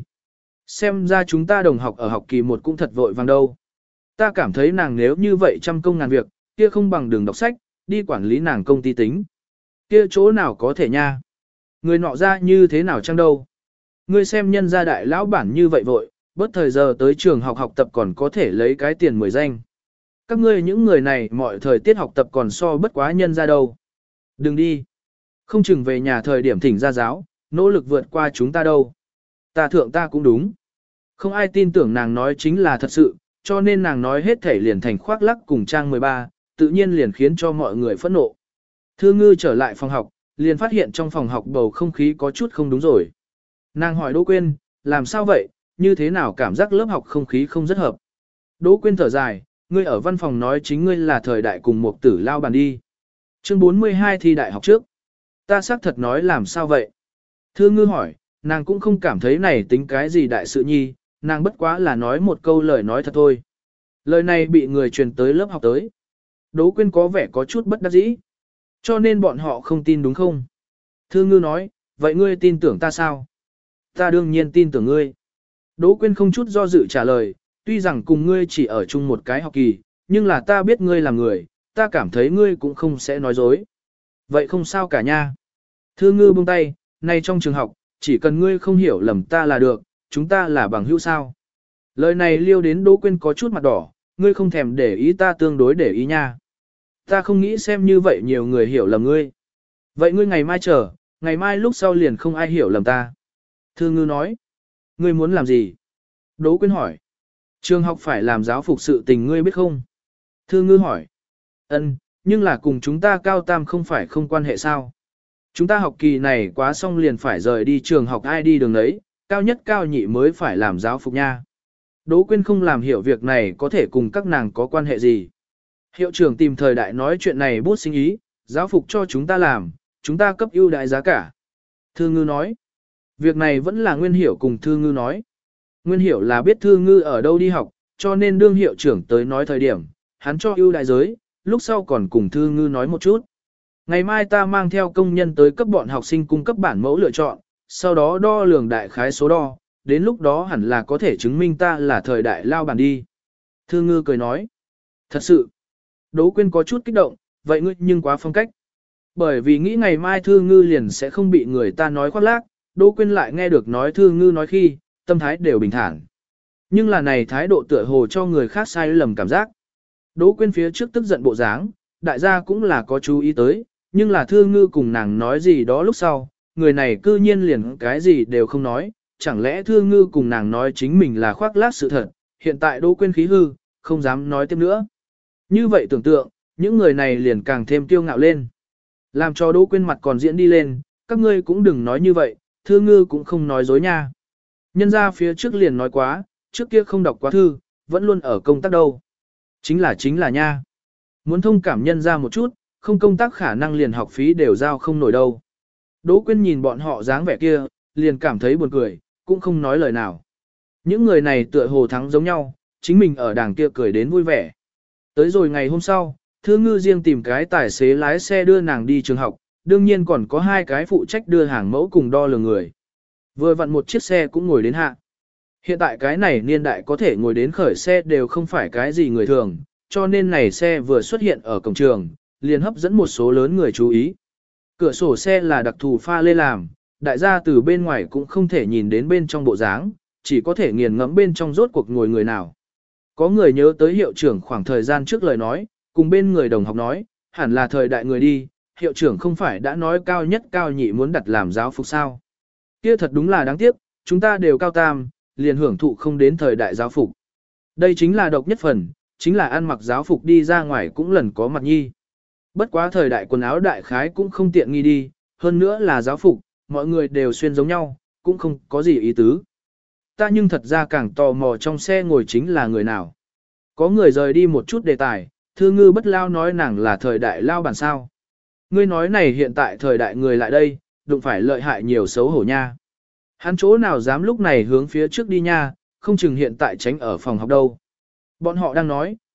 Xem ra chúng ta đồng học ở học kỳ một cũng thật vội vàng đâu. Ta cảm thấy nàng nếu như vậy trăm công ngàn việc, kia không bằng đường đọc sách, đi quản lý nàng công ty tính. Kia chỗ nào có thể nha. Người nọ ra như thế nào chăng đâu. Ngươi xem nhân gia đại lão bản như vậy vội, bớt thời giờ tới trường học học tập còn có thể lấy cái tiền 10 danh. Các ngươi những người này mọi thời tiết học tập còn so bất quá nhân ra đâu. Đừng đi. Không chừng về nhà thời điểm thỉnh ra giáo, nỗ lực vượt qua chúng ta đâu. Ta thượng ta cũng đúng. Không ai tin tưởng nàng nói chính là thật sự, cho nên nàng nói hết thể liền thành khoác lắc cùng trang 13, tự nhiên liền khiến cho mọi người phẫn nộ. Thư Ngư trở lại phòng học, liền phát hiện trong phòng học bầu không khí có chút không đúng rồi. Nàng hỏi Đỗ Quyên, làm sao vậy, như thế nào cảm giác lớp học không khí không rất hợp. Đỗ Quyên thở dài, ngươi ở văn phòng nói chính ngươi là thời đại cùng một tử lao bàn đi. Chương 42 thi đại học trước. Ta xác thật nói làm sao vậy? Thư Ngư hỏi, nàng cũng không cảm thấy này tính cái gì đại sự nhi, nàng bất quá là nói một câu lời nói thật thôi. Lời này bị người truyền tới lớp học tới. Đỗ Quyên có vẻ có chút bất đắc dĩ. Cho nên bọn họ không tin đúng không? Thư Ngư nói, vậy ngươi tin tưởng ta sao? Ta đương nhiên tin tưởng ngươi. Đỗ Quyên không chút do dự trả lời, tuy rằng cùng ngươi chỉ ở chung một cái học kỳ, nhưng là ta biết ngươi là người, ta cảm thấy ngươi cũng không sẽ nói dối. Vậy không sao cả nha. Thư Ngư buông tay, nay trong trường học, chỉ cần ngươi không hiểu lầm ta là được, chúng ta là bằng hữu sao. Lời này liêu đến Đỗ Quyên có chút mặt đỏ, ngươi không thèm để ý ta tương đối để ý nha. Ta không nghĩ xem như vậy nhiều người hiểu lầm ngươi. Vậy ngươi ngày mai chờ, ngày mai lúc sau liền không ai hiểu lầm ta. Thư Ngư nói, ngươi muốn làm gì? Đỗ Quyên hỏi, trường học phải làm giáo phục sự tình ngươi biết không? Thư Ngư hỏi, ân, nhưng là cùng chúng ta cao tam không phải không quan hệ sao? Chúng ta học kỳ này quá xong liền phải rời đi trường học ai đi đường đấy, cao nhất cao nhị mới phải làm giáo phục nha. Đỗ Quyên không làm hiểu việc này có thể cùng các nàng có quan hệ gì. Hiệu trưởng tìm thời đại nói chuyện này bút sinh ý, giáo phục cho chúng ta làm, chúng ta cấp ưu đại giá cả. Thư Ngư nói, việc này vẫn là Nguyên Hiểu cùng Thư Ngư nói. Nguyên Hiểu là biết Thư Ngư ở đâu đi học, cho nên đương hiệu trưởng tới nói thời điểm, hắn cho ưu đại giới, lúc sau còn cùng Thư Ngư nói một chút. Ngày mai ta mang theo công nhân tới cấp bọn học sinh cung cấp bản mẫu lựa chọn, sau đó đo lường đại khái số đo, đến lúc đó hẳn là có thể chứng minh ta là thời đại lao bản đi. Thư Ngư cười nói, thật sự, Đỗ Quyên có chút kích động, vậy ngươi nhưng quá phong cách. Bởi vì nghĩ ngày mai Thư Ngư liền sẽ không bị người ta nói khoác lác, Đỗ Quyên lại nghe được nói Thư Ngư nói khi, tâm thái đều bình thản. Nhưng là này thái độ tựa hồ cho người khác sai lầm cảm giác. Đỗ Quyên phía trước tức giận bộ dáng, đại gia cũng là có chú ý tới, nhưng là Thư Ngư cùng nàng nói gì đó lúc sau, người này cư nhiên liền cái gì đều không nói, chẳng lẽ Thư Ngư cùng nàng nói chính mình là khoác lác sự thật, hiện tại Đỗ Quyên khí hư, không dám nói tiếp nữa. Như vậy tưởng tượng, những người này liền càng thêm kiêu ngạo lên. Làm cho Đỗ Quyên mặt còn diễn đi lên, các ngươi cũng đừng nói như vậy, Thư Ngư cũng không nói dối nha. Nhân ra phía trước liền nói quá, trước kia không đọc quá thư, vẫn luôn ở công tác đâu. Chính là nha. Muốn thông cảm nhân ra một chút, không công tác khả năng liền học phí đều giao không nổi đâu. Đỗ Quyên nhìn bọn họ dáng vẻ kia, liền cảm thấy buồn cười, cũng không nói lời nào. Những người này tựa hồ thắng giống nhau, chính mình ở đàng kia cười đến vui vẻ. Tới rồi ngày hôm sau, Thư Ngư riêng tìm cái tài xế lái xe đưa nàng đi trường học, đương nhiên còn có hai cái phụ trách đưa hàng mẫu cùng đo lường người. Vừa vặn một chiếc xe cũng ngồi đến hạ. Hiện tại cái này niên đại có thể ngồi đến khởi xe đều không phải cái gì người thường, cho nên này xe vừa xuất hiện ở cổng trường, liền hấp dẫn một số lớn người chú ý. Cửa sổ xe là đặc thù pha lê làm, đại gia từ bên ngoài cũng không thể nhìn đến bên trong bộ dáng, chỉ có thể nghiền ngẫm bên trong rốt cuộc ngồi người nào. Có người nhớ tới hiệu trưởng khoảng thời gian trước lời nói, cùng bên người đồng học nói, hẳn là thời đại người đi, hiệu trưởng không phải đã nói cao nhất cao nhị muốn đặt làm giáo phục sao. Kia thật đúng là đáng tiếc, chúng ta đều cao tam, liền hưởng thụ không đến thời đại giáo phục. Đây chính là độc nhất phần, chính là ăn mặc giáo phục đi ra ngoài cũng lần có mặt nhi. Bất quá thời đại quần áo đại khái cũng không tiện nghi đi, hơn nữa là giáo phục, mọi người đều xuyên giống nhau, cũng không có gì ý tứ. Ta nhưng thật ra càng tò mò trong xe ngồi chính là người nào. Có người rời đi một chút đề tài, Thư Ngư bất lao nói nàng là thời đại lao bản sao. Ngươi nói này hiện tại thời đại người lại đây, đụng phải lợi hại nhiều xấu hổ nha. Hắn chỗ nào dám lúc này hướng phía trước đi nha, không chừng hiện tại tránh ở phòng học đâu. Bọn họ đang nói,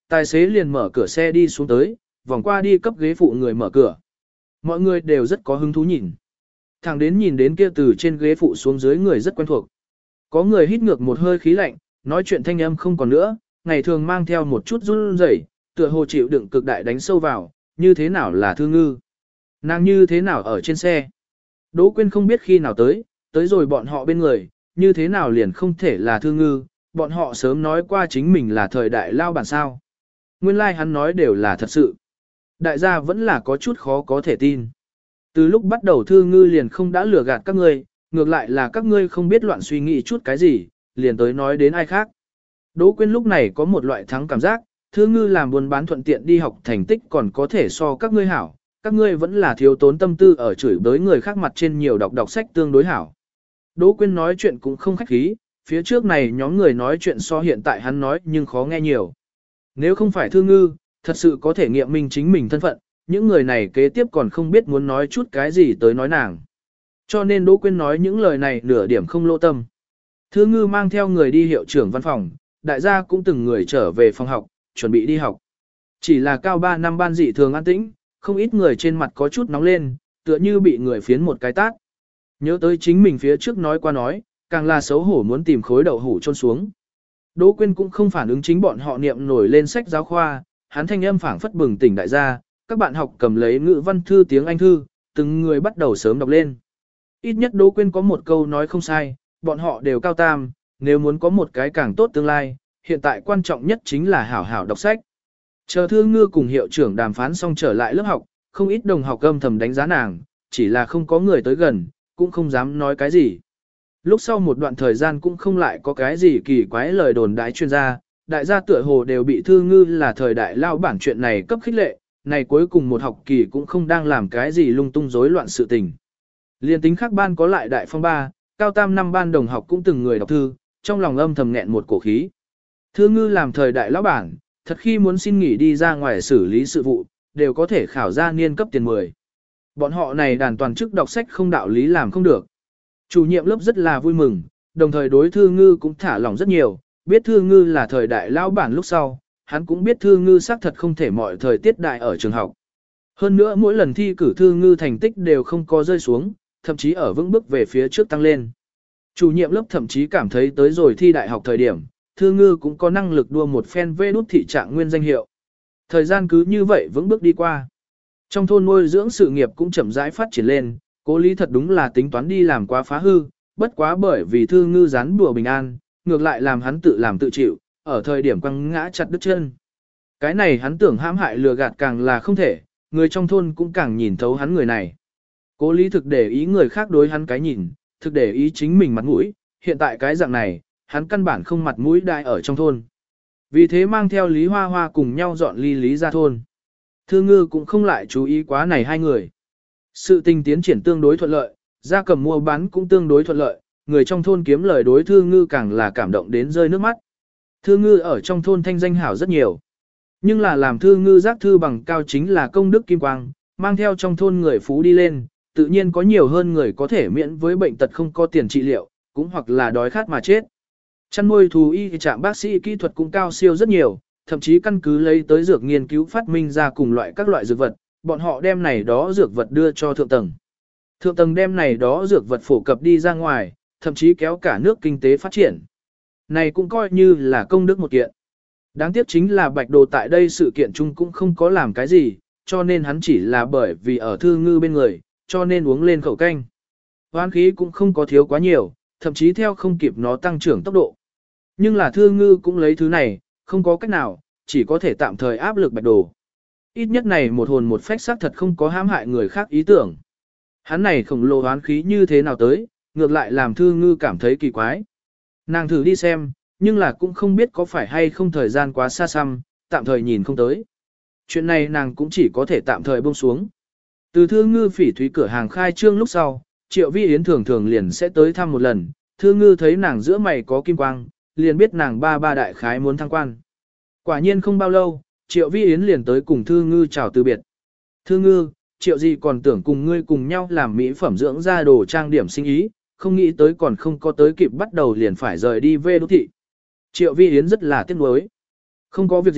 tài xế liền mở cửa xe đi xuống tới, vòng qua đi cấp ghế phụ người mở cửa. Mọi người đều rất có hứng thú nhìn. Thẳng đến nhìn đến kia từ trên ghế phụ xuống dưới người rất quen thuộc. Có người hít ngược một hơi khí lạnh, nói chuyện thanh âm không còn nữa, ngày thường mang theo một chút run rẩy, tựa hồ chịu đựng cực đại đánh sâu vào, như thế nào là Thư Ngư. Nàng như thế nào ở trên xe. Đỗ Quyên không biết khi nào tới rồi bọn họ bên người, như thế nào liền không thể là Thư Ngư, bọn họ sớm nói qua chính mình là thời đại lao bản sao. Nguyên lai like hắn nói đều là thật sự. Đại gia vẫn là có chút khó có thể tin. Từ lúc bắt đầu Thư Ngư liền không đã lừa gạt các ngươi, ngược lại là các ngươi không biết loạn suy nghĩ chút cái gì, liền tới nói đến ai khác. Đỗ Quyên lúc này có một loại thắng cảm giác, Thư Ngư làm buôn bán thuận tiện đi học thành tích còn có thể so các ngươi hảo, các ngươi vẫn là thiếu tốn tâm tư ở chửi bới người khác mặt trên nhiều đọc sách tương đối hảo. Đỗ Quyên nói chuyện cũng không khách khí, phía trước này nhóm người nói chuyện so hiện tại hắn nói nhưng khó nghe nhiều. Nếu không phải Thư Ngư, thật sự có thể nghiệm minh chính mình thân phận, những người này kế tiếp còn không biết muốn nói chút cái gì tới nói nàng. Cho nên Đỗ Quyên nói những lời này nửa điểm không lỗ tâm. Thư Ngư mang theo người đi hiệu trưởng văn phòng, đại gia cũng từng người trở về phòng học, chuẩn bị đi học. Chỉ là cao 3 năm ban dị thường an tĩnh, không ít người trên mặt có chút nóng lên, tựa như bị người phiến một cái tát. Nhớ tới chính mình phía trước nói qua nói, càng là xấu hổ muốn tìm khối đậu hủ chôn xuống. Đỗ Quyên cũng không phản ứng chính bọn họ niệm nổi lên sách giáo khoa, hắn thanh âm phảng phất bừng tỉnh đại gia, các bạn học cầm lấy ngữ văn thư tiếng Anh thư, từng người bắt đầu sớm đọc lên. Ít nhất Đỗ Quyên có một câu nói không sai, bọn họ đều cao tam, nếu muốn có một cái càng tốt tương lai, hiện tại quan trọng nhất chính là hảo hảo đọc sách. Chờ Thư Ngư cùng hiệu trưởng đàm phán xong trở lại lớp học, không ít đồng học âm thầm đánh giá nàng, chỉ là không có người tới gần, cũng không dám nói cái gì. Lúc sau một đoạn thời gian cũng không lại có cái gì kỳ quái lời đồn đãi chuyên gia, đại gia tựa hồ đều bị Thư Ngư là thời đại lao bản chuyện này cấp khích lệ, này cuối cùng một học kỳ cũng không đang làm cái gì lung tung rối loạn sự tình. Liên tính khác ban có lại đại phong ba, cao tam năm ban đồng học cũng từng người đọc thư, trong lòng âm thầm nghẹn một cổ khí. Thư Ngư làm thời đại lão bản, thật khi muốn xin nghỉ đi ra ngoài xử lý sự vụ, đều có thể khảo ra niên cấp tiền 10. Bọn họ này đàn toàn chức đọc sách không đạo lý làm không được. Chủ nhiệm lớp rất là vui mừng, đồng thời đối Thư Ngư cũng thả lỏng rất nhiều, biết Thư Ngư là thời đại lão bản lúc sau, hắn cũng biết Thư Ngư xác thật không thể mọi thời tiết đại ở trường học. Hơn nữa mỗi lần thi cử Thư Ngư thành tích đều không có rơi xuống, thậm chí ở vững bước về phía trước tăng lên. Chủ nhiệm lớp thậm chí cảm thấy tới rồi thi đại học thời điểm, Thư Ngư cũng có năng lực đua một phen vê đút thị trạng nguyên danh hiệu. Thời gian cứ như vậy vững bước đi qua. Trong thôn nuôi dưỡng sự nghiệp cũng chậm rãi phát triển lên, Cố Lý thật đúng là tính toán đi làm quá phá hư, bất quá bởi vì Thư Ngư rán đùa bình an, ngược lại làm hắn tự làm tự chịu, ở thời điểm quăng ngã chặt đứt chân. Cái này hắn tưởng hãm hại lừa gạt càng là không thể, người trong thôn cũng càng nhìn thấu hắn người này. Cố Lý thực để ý người khác đối hắn cái nhìn, thực để ý chính mình mặt mũi, hiện tại cái dạng này, hắn căn bản không mặt mũi đại ở trong thôn. Vì thế mang theo Lý Hoa Hoa cùng nhau dọn ly Lý ra thôn. Thư Ngư cũng không lại chú ý quá này hai người. Sự tình tiến triển tương đối thuận lợi, gia cầm mua bán cũng tương đối thuận lợi, người trong thôn kiếm lời đối Thư Ngư càng là cảm động đến rơi nước mắt. Thư Ngư ở trong thôn thanh danh hảo rất nhiều. Nhưng là làm Thư Ngư giác thư bằng cao chính là công đức kim quang, mang theo trong thôn người phú đi lên, tự nhiên có nhiều hơn người có thể miễn với bệnh tật không có tiền trị liệu, cũng hoặc là đói khát mà chết. Chăn nuôi thú y trạm bác sĩ kỹ thuật cũng cao siêu rất nhiều, thậm chí căn cứ lấy tới dược nghiên cứu phát minh ra cùng loại các loại dược vật, bọn họ đem này đó dược vật đưa cho thượng tầng. Thượng tầng đem này đó dược vật phổ cập đi ra ngoài, thậm chí kéo cả nước kinh tế phát triển. Này cũng coi như là công đức một kiện. Đáng tiếc chính là Bạch Đồ tại đây sự kiện chung cũng không có làm cái gì, cho nên hắn chỉ là bởi vì ở Thư Ngư bên người, cho nên uống lên khẩu canh. Hoán khí cũng không có thiếu quá nhiều, thậm chí theo không kịp nó tăng trưởng tốc độ. Nhưng là Thư Ngư cũng lấy thứ này, không có cách nào, chỉ có thể tạm thời áp lực Bạch Đồ. Ít nhất này một hồn một phách xác thật không có hãm hại người khác ý tưởng. Hắn này khổng lồ hoán khí như thế nào tới, ngược lại làm Thư Ngư cảm thấy kỳ quái. Nàng thử đi xem, nhưng là cũng không biết có phải hay không thời gian quá xa xăm, tạm thời nhìn không tới. Chuyện này nàng cũng chỉ có thể tạm thời buông xuống. Từ Thư Ngư phỉ thúy cửa hàng khai trương lúc sau, Triệu Vi Yến thường thường liền sẽ tới thăm một lần, Thư Ngư thấy nàng giữa mày có kim quang, liền biết nàng ba đại khái muốn thăng quan. Quả nhiên không bao lâu, Triệu Vi Yến liền tới cùng Thư Ngư chào từ biệt. Thư Ngư, Triệu gì còn tưởng cùng ngươi cùng nhau làm mỹ phẩm dưỡng da đồ trang điểm sinh ý, không nghĩ tới còn không có tới kịp bắt đầu liền phải rời đi về đô thị. Triệu Vi Yến rất là tiếc nuối. Không có việc gì,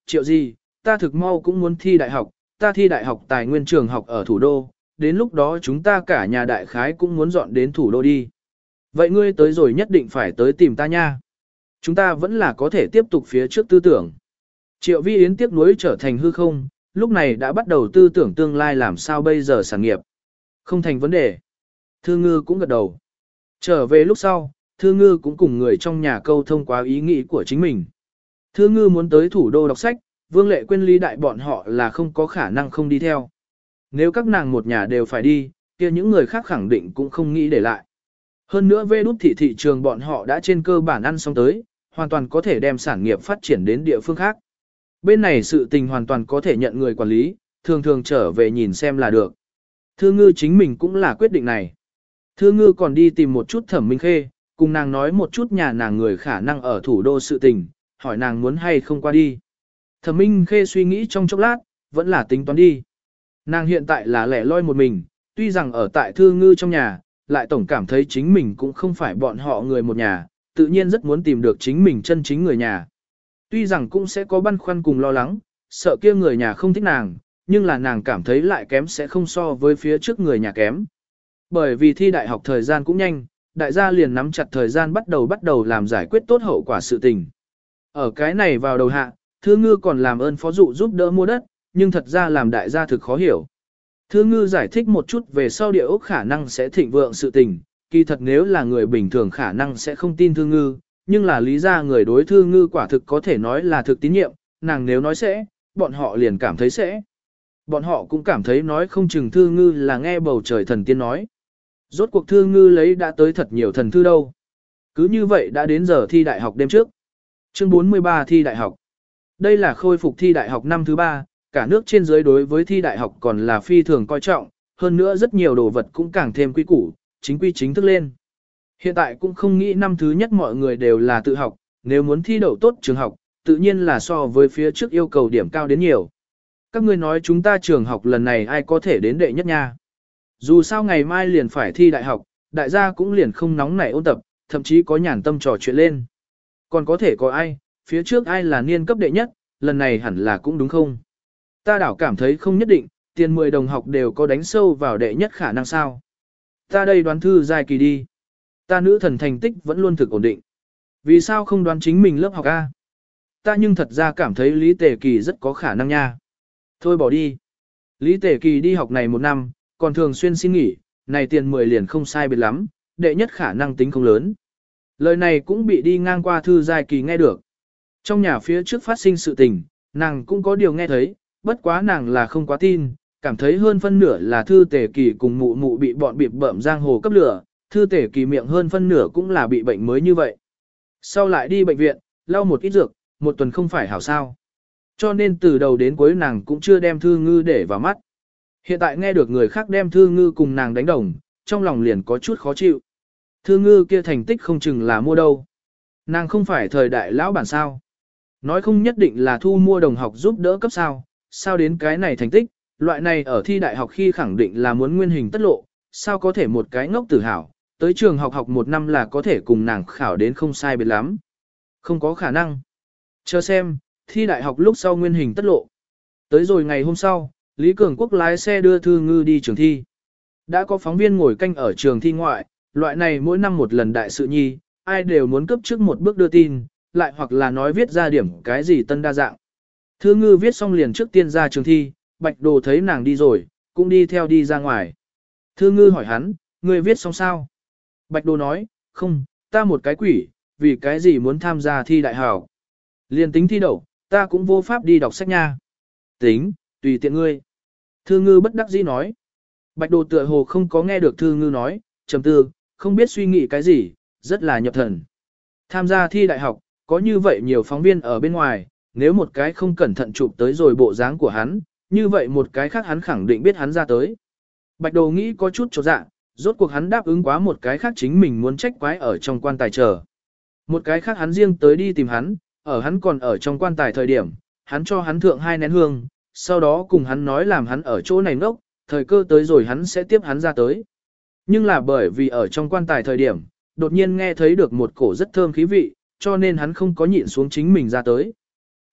Triệu gì, ta thực mau cũng muốn thi đại học, ta thi đại học tài nguyên trường học ở thủ đô, đến lúc đó chúng ta cả nhà đại khái cũng muốn dọn đến thủ đô đi. Vậy ngươi tới rồi nhất định phải tới tìm ta nha. Chúng ta vẫn là có thể tiếp tục phía trước tư tưởng. Triệu Vi Yến tiếc nuối trở thành hư không, lúc này đã bắt đầu tư tưởng tương lai làm sao bây giờ sản nghiệp. Không thành vấn đề. Thư Ngư cũng gật đầu. Trở về lúc sau, Thư Ngư cũng cùng người trong nhà câu thông qua ý nghĩ của chính mình. Thư Ngư muốn tới thủ đô đọc sách, Vương Lệ Quyên Lý Đại bọn họ là không có khả năng không đi theo. Nếu các nàng một nhà đều phải đi, kia những người khác khẳng định cũng không nghĩ để lại. Hơn nữa về đút thị trường bọn họ đã trên cơ bản ăn xong tới, hoàn toàn có thể đem sản nghiệp phát triển đến địa phương khác. Bên này sự tình hoàn toàn có thể nhận người quản lý, thường thường trở về nhìn xem là được. Thư Ngư chính mình cũng là quyết định này. Thư Ngư còn đi tìm một chút Thẩm Minh Khê, cùng nàng nói một chút nhà nàng người khả năng ở thủ đô sự tình, hỏi nàng muốn hay không qua đi. Thẩm Minh Khê suy nghĩ trong chốc lát, vẫn là tính toán đi. Nàng hiện tại là lẻ loi một mình, tuy rằng ở tại Thư Ngư trong nhà, lại tổng cảm thấy chính mình cũng không phải bọn họ người một nhà, tự nhiên rất muốn tìm được chính mình chân chính người nhà. Tuy rằng cũng sẽ có băn khoăn cùng lo lắng, sợ kia người nhà không thích nàng, nhưng là nàng cảm thấy lại kém sẽ không so với phía trước người nhà kém. Bởi vì thi đại học thời gian cũng nhanh, đại gia liền nắm chặt thời gian bắt đầu làm giải quyết tốt hậu quả sự tình. Ở cái này vào đầu hạ, Thư Ngư còn làm ơn phó dụ giúp đỡ mua đất, nhưng thật ra làm đại gia thực khó hiểu. Thư Ngư giải thích một chút về sau địa ốc khả năng sẽ thịnh vượng sự tình, kỳ thật nếu là người bình thường khả năng sẽ không tin Thư Ngư, nhưng là lý ra người đối Thư Ngư quả thực có thể nói là thực tín nhiệm, nàng nếu nói sẽ, bọn họ liền cảm thấy sẽ. Bọn họ cũng cảm thấy nói không chừng Thư Ngư là nghe bầu trời thần tiên nói. Rốt cuộc Thư Ngư lấy đã tới thật nhiều thần thư đâu. Cứ như vậy đã đến giờ thi đại học đêm trước. Chương 43 thi đại học. Đây là khôi phục thi đại học năm thứ 3, cả nước trên dưới đối với thi đại học còn là phi thường coi trọng, hơn nữa rất nhiều đồ vật cũng càng thêm quy củ, chính quy chính thức lên. Hiện tại cũng không nghĩ năm thứ nhất mọi người đều là tự học, nếu muốn thi đậu tốt trường học, tự nhiên là so với phía trước yêu cầu điểm cao đến nhiều. Các ngươi nói chúng ta trường học lần này ai có thể đến đệ nhất nha. Dù sao ngày mai liền phải thi đại học, đại gia cũng liền không nóng nảy ôn tập, thậm chí có nhàn tâm trò chuyện lên. Còn có thể có ai, phía trước ai là niên cấp đệ nhất, lần này hẳn là cũng đúng không? Ta đảo cảm thấy không nhất định, tiền 10 đồng học đều có đánh sâu vào đệ nhất khả năng sao. Ta đây đoán thư dài kỳ đi. Ta nữ thần thành tích vẫn luôn thực ổn định. Vì sao không đoán chính mình lớp học A? Ta nhưng thật ra cảm thấy Lý Tề Kỳ rất có khả năng nha. Thôi bỏ đi. Lý Tề Kỳ đi học này một năm, còn thường xuyên xin nghỉ, này tiền 10 liền không sai biệt lắm, đệ nhất khả năng tính không lớn. Lời này cũng bị đi ngang qua thư dài kỳ nghe được. Trong nhà phía trước phát sinh sự tình, nàng cũng có điều nghe thấy, bất quá nàng là không quá tin, cảm thấy hơn phân nửa là thư Tề Kỳ cùng mụ mụ bị bọn bịp bợm giang hồ cấp lửa, thư Tề Kỳ miệng hơn phân nửa cũng là bị bệnh mới như vậy. Sau lại đi bệnh viện, lau một ít dược, một tuần không phải hảo sao. Cho nên từ đầu đến cuối nàng cũng chưa đem Thư Ngư để vào mắt. Hiện tại nghe được người khác đem Thư Ngư cùng nàng đánh đồng, trong lòng liền có chút khó chịu. Thư Ngư kia thành tích không chừng là mua đâu. Nàng không phải thời đại lão bản sao. Nói không nhất định là thu mua đồng học giúp đỡ cấp sao, sao đến cái này thành tích, loại này ở thi đại học khi khẳng định là muốn nguyên hình tất lộ, sao có thể một cái ngốc tử hảo, tới trường học học một năm là có thể cùng nàng khảo đến không sai biệt lắm. Không có khả năng. Chờ xem, thi đại học lúc sau nguyên hình tất lộ. Tới rồi ngày hôm sau, Lý Cường Quốc lái xe đưa Thư Ngư đi trường thi. Đã có phóng viên ngồi canh ở trường thi ngoại, loại này mỗi năm một lần đại sự nhi, ai đều muốn cấp trước một bước đưa tin, lại hoặc là nói viết ra điểm cái gì tân đa dạng. Thư Ngư viết xong liền trước tiên ra trường thi, Bạch Đồ thấy nàng đi rồi, cũng đi theo đi ra ngoài. Thư Ngư hỏi hắn, ngươi viết xong sao? Bạch Đồ nói, không, ta một cái quỷ, vì cái gì muốn tham gia thi đại học. Liền tính thi đậu, ta cũng vô pháp đi đọc sách nha. Tính, tùy tiện ngươi. Thư Ngư bất đắc dĩ nói. Bạch Đồ tựa hồ không có nghe được Thư Ngư nói, trầm tư, không biết suy nghĩ cái gì, rất là nhập thần. Tham gia thi đại học, có như vậy nhiều phóng viên ở bên ngoài, nếu một cái không cẩn thận chụp tới rồi bộ dáng của hắn, như vậy một cái khác hắn khẳng định biết hắn ra tới. Bạch Đồ nghĩ có chút chột dạ, rốt cuộc hắn đáp ứng quá một cái khác chính mình muốn trách quái ở trong quan tài chờ. Một cái khác hắn riêng tới đi tìm hắn, ở hắn còn ở trong quan tài thời điểm, hắn cho hắn thượng 2 nén hương, sau đó cùng hắn nói làm hắn ở chỗ này ngốc, thời cơ tới rồi hắn sẽ tiếp hắn ra tới. Nhưng là bởi vì ở trong quan tài thời điểm, đột nhiên nghe thấy được một cổ rất thơm khí vị, cho nên hắn không có nhịn xuống chính mình ra tới.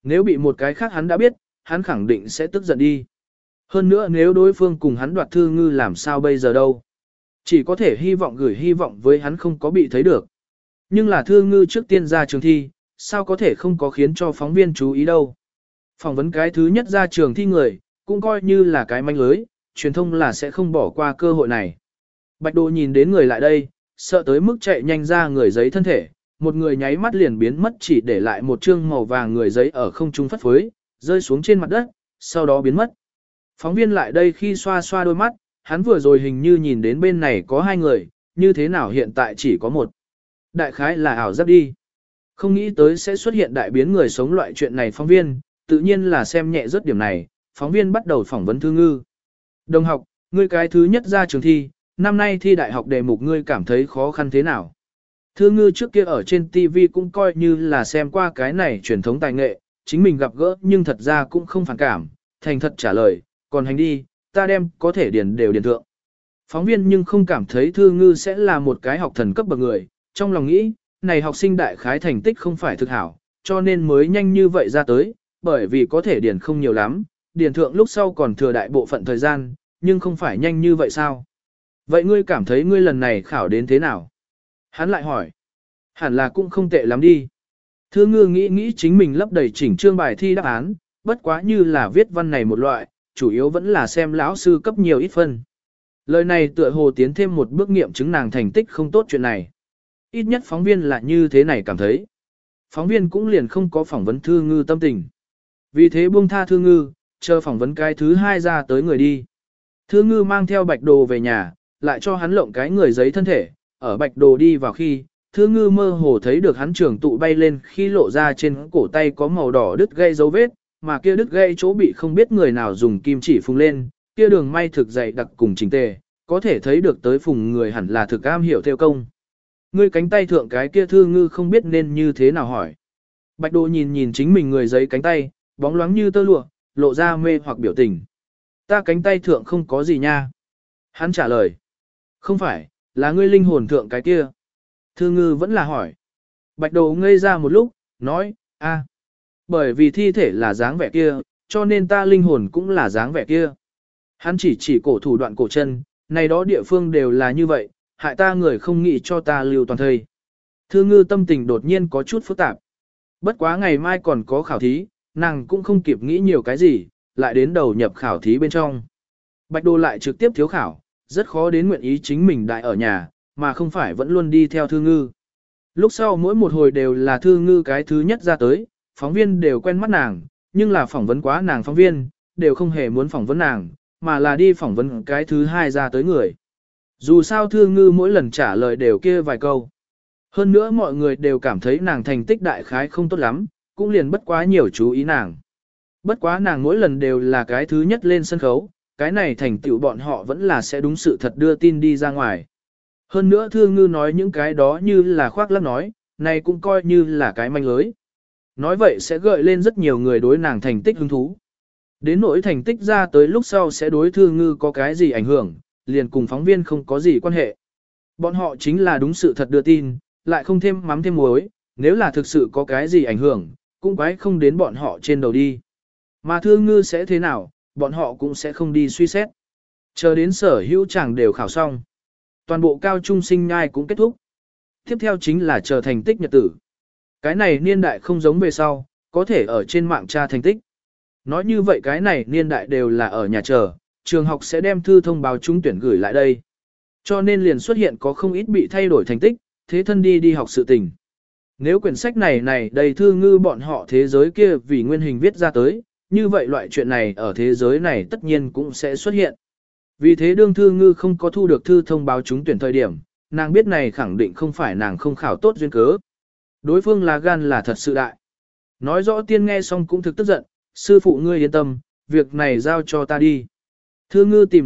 nếu bị một cái khác hắn đã biết, hắn khẳng định sẽ tức giận đi. Hơn nữa nếu đối phương cùng hắn đoạt Thư Ngư làm sao bây giờ đâu. Chỉ có thể hy vọng gửi hy vọng với hắn không có bị thấy được. Nhưng là Thư Ngư trước tiên ra trường thi, sao có thể không có khiến cho phóng viên chú ý đâu. Phỏng vấn cái thứ nhất ra trường thi người, cũng coi như là cái manh lưới, truyền thông là sẽ không bỏ qua cơ hội này. Bạch Đồ nhìn đến người lại đây, sợ tới mức chạy nhanh ra người giấy thân thể, một người nháy mắt liền biến mất chỉ để lại một trương màu vàng người giấy ở không trung phất phới, rơi xuống trên mặt đất, sau đó biến mất. Phóng viên lại đây khi xoa xoa đôi mắt, hắn vừa rồi hình như nhìn đến bên này có hai người, như thế nào hiện tại chỉ có một. Đại khái là ảo giác đi. Không nghĩ tới sẽ xuất hiện đại biến người sống loại chuyện này phóng viên, tự nhiên là xem nhẹ rất điểm này, phóng viên bắt đầu phỏng vấn Thư Ngư. Đồng học, ngươi cái thứ nhất ra trường thi, năm nay thi đại học đề mục ngươi cảm thấy khó khăn thế nào? Thư Ngư trước kia ở trên TV cũng coi như là xem qua cái này truyền thống tài nghệ, chính mình gặp gỡ nhưng thật ra cũng không phản cảm, thành thật trả lời, còn hành đi, ta đem có thể điền đều điền thượng. Phóng viên nhưng không cảm thấy Thư Ngư sẽ là một cái học thần cấp bậc người, trong lòng nghĩ, này học sinh đại khái thành tích không phải thực hảo, cho nên mới nhanh như vậy ra tới, bởi vì có thể điền không nhiều lắm, điền thượng lúc sau còn thừa đại bộ phận thời gian, nhưng không phải nhanh như vậy sao? Vậy ngươi cảm thấy ngươi lần này khảo đến thế nào? Hắn lại hỏi. Hẳn là cũng không tệ lắm đi. Thư Ngư nghĩ chính mình lấp đầy chỉnh chương bài thi đáp án, bất quá như là viết văn này một loại, chủ yếu vẫn là xem lão sư cấp nhiều ít phân. Lời này tựa hồ tiến thêm một bước nghiệm chứng nàng thành tích không tốt chuyện này. Ít nhất phóng viên là như thế này cảm thấy. Phóng viên cũng liền không có phỏng vấn Thư Ngư tâm tình. Vì thế buông tha Thư Ngư, chờ phỏng vấn cái thứ hai ra tới người đi. Thư Ngư mang theo Bạch Đồ về nhà, lại cho hắn lộng cái người giấy thân thể, ở Bạch Đồ đi vào khi, Thư Ngư mơ hồ thấy được hắn trường tụ bay lên khi lộ ra trên cổ tay có màu đỏ đứt gây dấu vết, mà kia đứt gây chỗ bị không biết người nào dùng kim chỉ phùng lên, kia đường may thực dày đặc cùng chỉnh tề, có thể thấy được tới phùng người hẳn là thực am hiểu theo công. Ngươi cánh tay thượng cái kia Thư Ngư không biết nên như thế nào hỏi. Bạch Đồ nhìn chính mình người giấy cánh tay, bóng loáng như tơ lụa, lộ ra mê hoặc biểu tình. Ta cánh tay thượng không có gì nha. Hắn trả lời. Không phải, là ngươi linh hồn thượng cái kia. Thư Ngư vẫn là hỏi. Bạch Đồ ngây ra một lúc, nói, a, bởi vì thi thể là dáng vẻ kia, cho nên ta linh hồn cũng là dáng vẻ kia. Hắn chỉ cổ thủ đoạn cổ chân, này đó địa phương đều là như vậy, hại ta người không nghĩ cho ta lưu toàn thây. Thư Ngư tâm tình đột nhiên có chút phức tạp. Bất quá ngày mai còn có khảo thí, nàng cũng không kịp nghĩ nhiều cái gì, lại đến đầu nhập khảo thí bên trong. Bạch Đồ lại trực tiếp thiếu khảo, rất khó đến nguyện ý chính mình đại ở nhà, mà không phải vẫn luôn đi theo Thư Ngư. Lúc sau mỗi một hồi đều là Thư Ngư cái thứ nhất ra tới, phóng viên đều quen mắt nàng, nhưng là phỏng vấn quá nàng phóng viên, đều không hề muốn phỏng vấn nàng, mà là đi phỏng vấn cái thứ hai ra tới người. Dù sao Thư Ngư mỗi lần trả lời đều kia vài câu. Hơn nữa mọi người đều cảm thấy nàng thành tích đại khái không tốt lắm, cũng liền bất quá nhiều chú ý nàng. Bất quá nàng mỗi lần đều là cái thứ nhất lên sân khấu, cái này thành tựu bọn họ vẫn là sẽ đúng sự thật đưa tin đi ra ngoài. Hơn nữa Thư Ngư nói những cái đó như là khoác lác nói, này cũng coi như là cái manh lưới. Nói vậy sẽ gợi lên rất nhiều người đối nàng thành tích hứng thú. Đến nỗi thành tích ra tới lúc sau sẽ đối Thư Ngư có cái gì ảnh hưởng, liền cùng phóng viên không có gì quan hệ. Bọn họ chính là đúng sự thật đưa tin, lại không thêm mắm thêm muối, nếu là thực sự có cái gì ảnh hưởng, cũng quái không đến bọn họ trên đầu đi. Mà Thư Ngư sẽ thế nào, bọn họ cũng sẽ không đi suy xét. Chờ đến sở hữu chẳng đều khảo xong. Toàn bộ cao trung sinh nhai cũng kết thúc. Tiếp theo chính là chờ thành tích nhật tử. Cái này niên đại không giống về sau, có thể ở trên mạng tra thành tích. Nói như vậy cái này niên đại đều là ở nhà chờ, trường học sẽ đem thư thông báo trúng tuyển gửi lại đây. Cho nên liền xuất hiện có không ít bị thay đổi thành tích, thế thân đi học sự tình. Nếu quyển sách này đầy Thư Ngư bọn họ thế giới kia vì nguyên hình viết ra tới, như vậy loại chuyện này ở thế giới này tất nhiên cũng sẽ xuất hiện. Vì thế đương Thư Ngư không có thu được thư thông báo trúng tuyển thời điểm, nàng biết này khẳng định không phải nàng không khảo tốt duyên cớ. Đối phương là gan là thật sự đại. Nói rõ tiên nghe xong cũng thực tức giận, sư phụ ngươi yên tâm, việc này giao cho ta đi. Thư Ngư tìm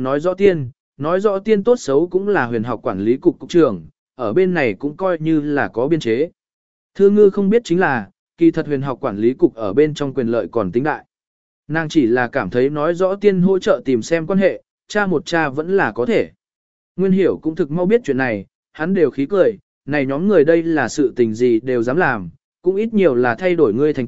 nói rõ tiên tốt xấu cũng là huyền học quản lý cục trưởng, ở bên này cũng coi như là có biên chế. Thư Ngư không biết chính là, kỳ thật huyền học quản lý cục ở bên trong quyền lợi còn tính đại. Nàng chỉ là cảm thấy nói rõ tiên hỗ trợ tìm xem quan hệ, cha một cha vẫn là có thể. Nguyên Hiểu cũng thực mau biết chuyện này, hắn đều khí cười, này nhóm người đây là sự tình gì đều dám làm, cũng ít nhiều là thay đổi ngươi thành tích,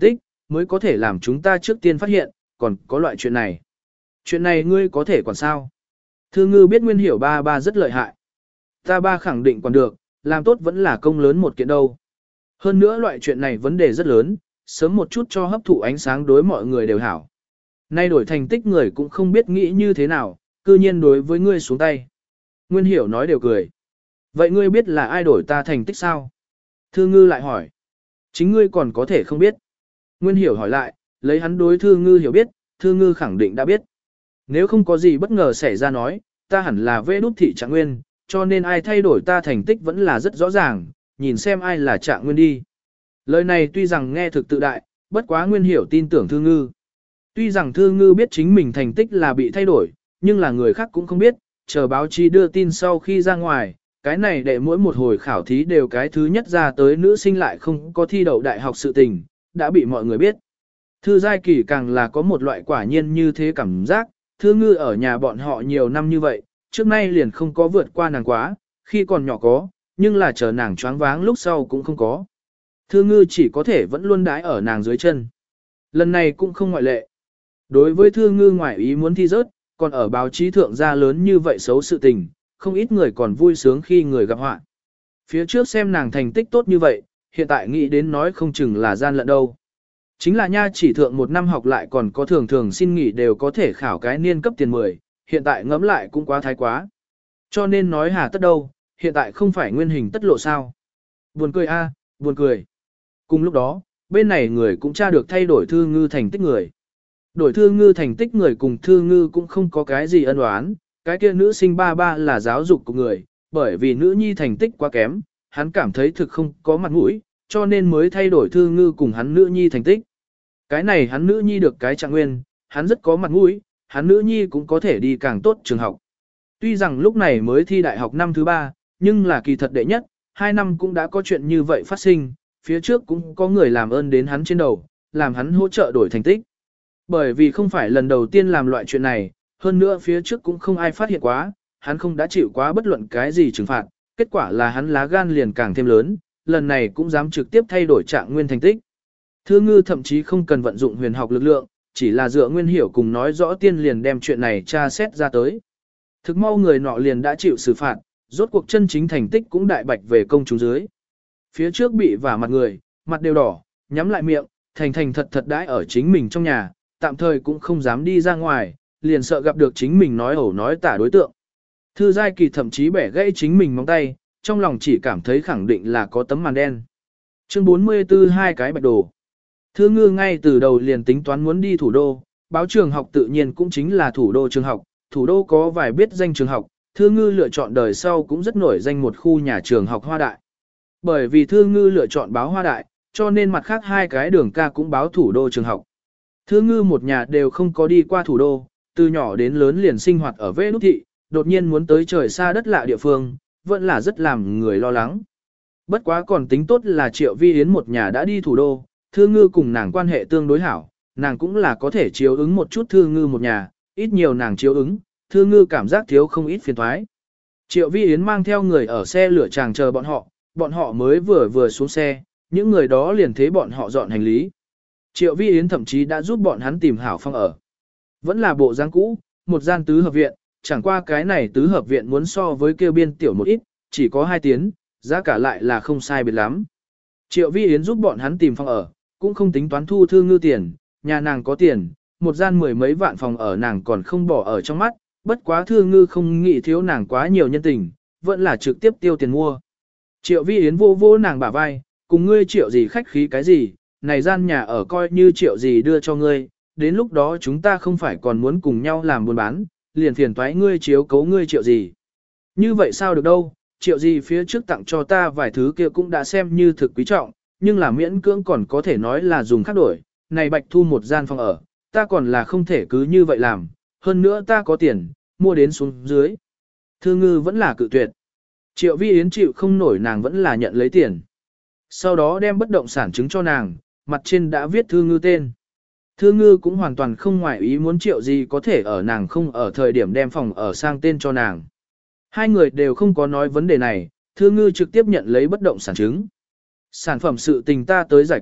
mới có thể làm chúng ta trước tiên phát hiện, còn có loại chuyện này. Chuyện này ngươi có thể quản sao? Thư Ngư biết Nguyên Hiểu ba ba rất lợi hại. Ta ba khẳng định còn được, làm tốt vẫn là công lớn một kiện đâu. Hơn nữa loại chuyện này vấn đề rất lớn, sớm một chút cho hấp thụ ánh sáng đối mọi người đều hảo. Nay đổi thành tích người cũng không biết nghĩ như thế nào, cư nhiên đối với ngươi xuống tay. Nguyên Hiểu nói đều cười. Vậy ngươi biết là ai đổi ta thành tích sao? Thư Ngư lại hỏi. Chính ngươi còn có thể không biết. Nguyên Hiểu hỏi lại, lấy hắn đối Thư Ngư hiểu biết, Thư Ngư khẳng định đã biết. Nếu không có gì bất ngờ xảy ra nói, ta hẳn là Vê Đúc Thị Trạng Nguyên, cho nên ai thay đổi ta thành tích vẫn là rất rõ ràng, nhìn xem ai là Trạng Nguyên đi. Lời này tuy rằng nghe thực tự đại, bất quá Nguyên Hiểu tin tưởng Thư Ngư. Tuy rằng Thư Ngư biết chính mình thành tích là bị thay đổi, nhưng là người khác cũng không biết, chờ báo chí đưa tin sau khi ra ngoài, cái này để mỗi một hồi khảo thí đều cái thứ nhất ra tới nữ sinh lại không có thi đậu đại học sự tình, đã bị mọi người biết. Thư Giai Kỳ càng là có một loại quả nhiên như thế cảm giác, Thư Ngư ở nhà bọn họ nhiều năm như vậy, trước nay liền không có vượt qua nàng quá, khi còn nhỏ có, nhưng là chờ nàng choáng váng lúc sau cũng không có. Thư Ngư chỉ có thể vẫn luôn đái ở nàng dưới chân. Lần này cũng không ngoại lệ. Đối với Thư Ngư ngoại ý muốn thi rớt, còn ở báo chí thượng ra lớn như vậy xấu sự tình, không ít người còn vui sướng khi người gặp họa. Phía trước xem nàng thành tích tốt như vậy, hiện tại nghĩ đến nói không chừng là gian lận đâu. Chính là nha chỉ thượng một năm học lại còn có thường thường xin nghỉ đều có thể khảo cái niên cấp tiền 10, hiện tại ngẫm lại cũng quá thái quá. Cho nên nói hà tất đâu, hiện tại không phải nguyên hình tất lộ sao. Buồn cười a, buồn cười. Cùng lúc đó, bên này người cũng tra được thay đổi Thư Ngư thành tích người. Đổi Thư Ngư thành tích người cùng Thư Ngư cũng không có cái gì ân oán, cái kia nữ sinh ba ba là giáo dục của người, bởi vì nữ nhi thành tích quá kém, hắn cảm thấy thực không có mặt mũi, cho nên mới thay đổi Thư Ngư cùng hắn nữ nhi thành tích. Cái này hắn nữ nhi được cái Trạng Nguyên, hắn rất có mặt mũi, hắn nữ nhi cũng có thể đi càng tốt trường học. Tuy rằng lúc này mới thi đại học năm thứ 3, nhưng là kỳ thật đệ nhất, 2 năm cũng đã có chuyện như vậy phát sinh, phía trước cũng có người làm ơn đến hắn trên đầu, làm hắn hỗ trợ đổi thành tích. Bởi vì không phải lần đầu tiên làm loại chuyện này, hơn nữa phía trước cũng không ai phát hiện quá, hắn không đã chịu quá bất luận cái gì trừng phạt, kết quả là hắn lá gan liền càng thêm lớn, lần này cũng dám trực tiếp thay đổi Trạng Nguyên thành tích. Thư Ngư thậm chí không cần vận dụng huyền học lực lượng, chỉ là dựa Nguyên Hiểu cùng nói rõ tiên liền đem chuyện này tra xét ra tới. Thực mau người nọ liền đã chịu xử phạt, rốt cuộc chân chính thành tích cũng đại bạch về công chúng dưới. Phía trước bị vả mặt người, mặt đều đỏ, nhắm lại miệng, thành thành thật thật đãi ở chính mình trong nhà, tạm thời cũng không dám đi ra ngoài, liền sợ gặp được chính mình nói ẩu nói tả đối tượng. Thư Giai Kỳ thậm chí bẻ gãy chính mình móng tay, trong lòng chỉ cảm thấy khẳng định là có tấm màn đen. Chương 44 hai cái bạch đồ. Thư Ngư ngay từ đầu liền tính toán muốn đi thủ đô, báo trường học tự nhiên cũng chính là thủ đô trường học, thủ đô có vài biết danh trường học, Thư Ngư lựa chọn đời sau cũng rất nổi danh một khu nhà trường học Hoa Đại. Bởi vì Thư Ngư lựa chọn báo Hoa Đại, cho nên mặt khác hai cái đường ca cũng báo thủ đô trường học. Thư Ngư một nhà đều không có đi qua thủ đô, từ nhỏ đến lớn liền sinh hoạt ở Vê Đúc Thị, đột nhiên muốn tới trời xa đất lạ địa phương, vẫn là rất làm người lo lắng. Bất quá còn tính tốt là Triệu Vi Yến một nhà đã đi thủ đô, Thư Ngư cùng nàng quan hệ tương đối hảo, nàng cũng là có thể chiếu ứng một chút Thư Ngư một nhà, ít nhiều nàng chiếu ứng, Thư Ngư cảm giác thiếu không ít phiền toái. Triệu Vi Yến mang theo người ở xe lửa tràng chờ bọn họ mới vừa xuống xe, những người đó liền thế bọn họ dọn hành lý. Triệu Vi Yến thậm chí đã giúp bọn hắn tìm hảo phòng ở. Vẫn là bộ dáng cũ, một gian tứ hợp viện, chẳng qua cái này tứ hợp viện muốn so với kêu biên tiểu một ít, chỉ có 2 tiến, giá cả lại là không sai biệt lắm. Triệu Vi Yến giúp bọn hắn tìm phòng ở, cũng không tính toán thu Thư Ngư tiền, nhà nàng có tiền, một gian 10 mấy vạn phòng ở nàng còn không bỏ ở trong mắt, bất quá Thư Ngư không nghĩ thiếu nàng quá nhiều nhân tình, vẫn là trực tiếp tiêu tiền mua. Triệu Vi Yến vô vô nàng bả vai, cùng ngươi Triệu gì khách khí cái gì, này gian nhà ở coi như Triệu gì đưa cho ngươi, đến lúc đó chúng ta không phải còn muốn cùng nhau làm buôn bán, liền phiền toái ngươi chiếu cố ngươi Triệu gì. Như vậy sao được đâu, Triệu gì phía trước tặng cho ta vài thứ kia cũng đã xem như thực quý trọng, nhưng là miễn cưỡng còn có thể nói là dùng khác đổi, này Bạch Thu một gian phòng ở, ta còn là không thể cứ như vậy làm, hơn nữa ta có tiền, mua đến xuống dưới. Thư Ngư vẫn là cự tuyệt. Triệu Vi Yến chịu không nổi nàng vẫn là nhận lấy tiền. Sau đó đem bất động sản chứng cho nàng, mặt trên đã viết Thư Ngư tên. Thư Ngư cũng hoàn toàn không ngoại ý muốn Triệu gì có thể ở nàng không ở thời điểm đem phòng ở sang tên cho nàng. Hai người đều không có nói vấn đề này, Thư Ngư trực tiếp nhận lấy bất động sản chứng. Sản phẩm sự tình ta tới giải quyết,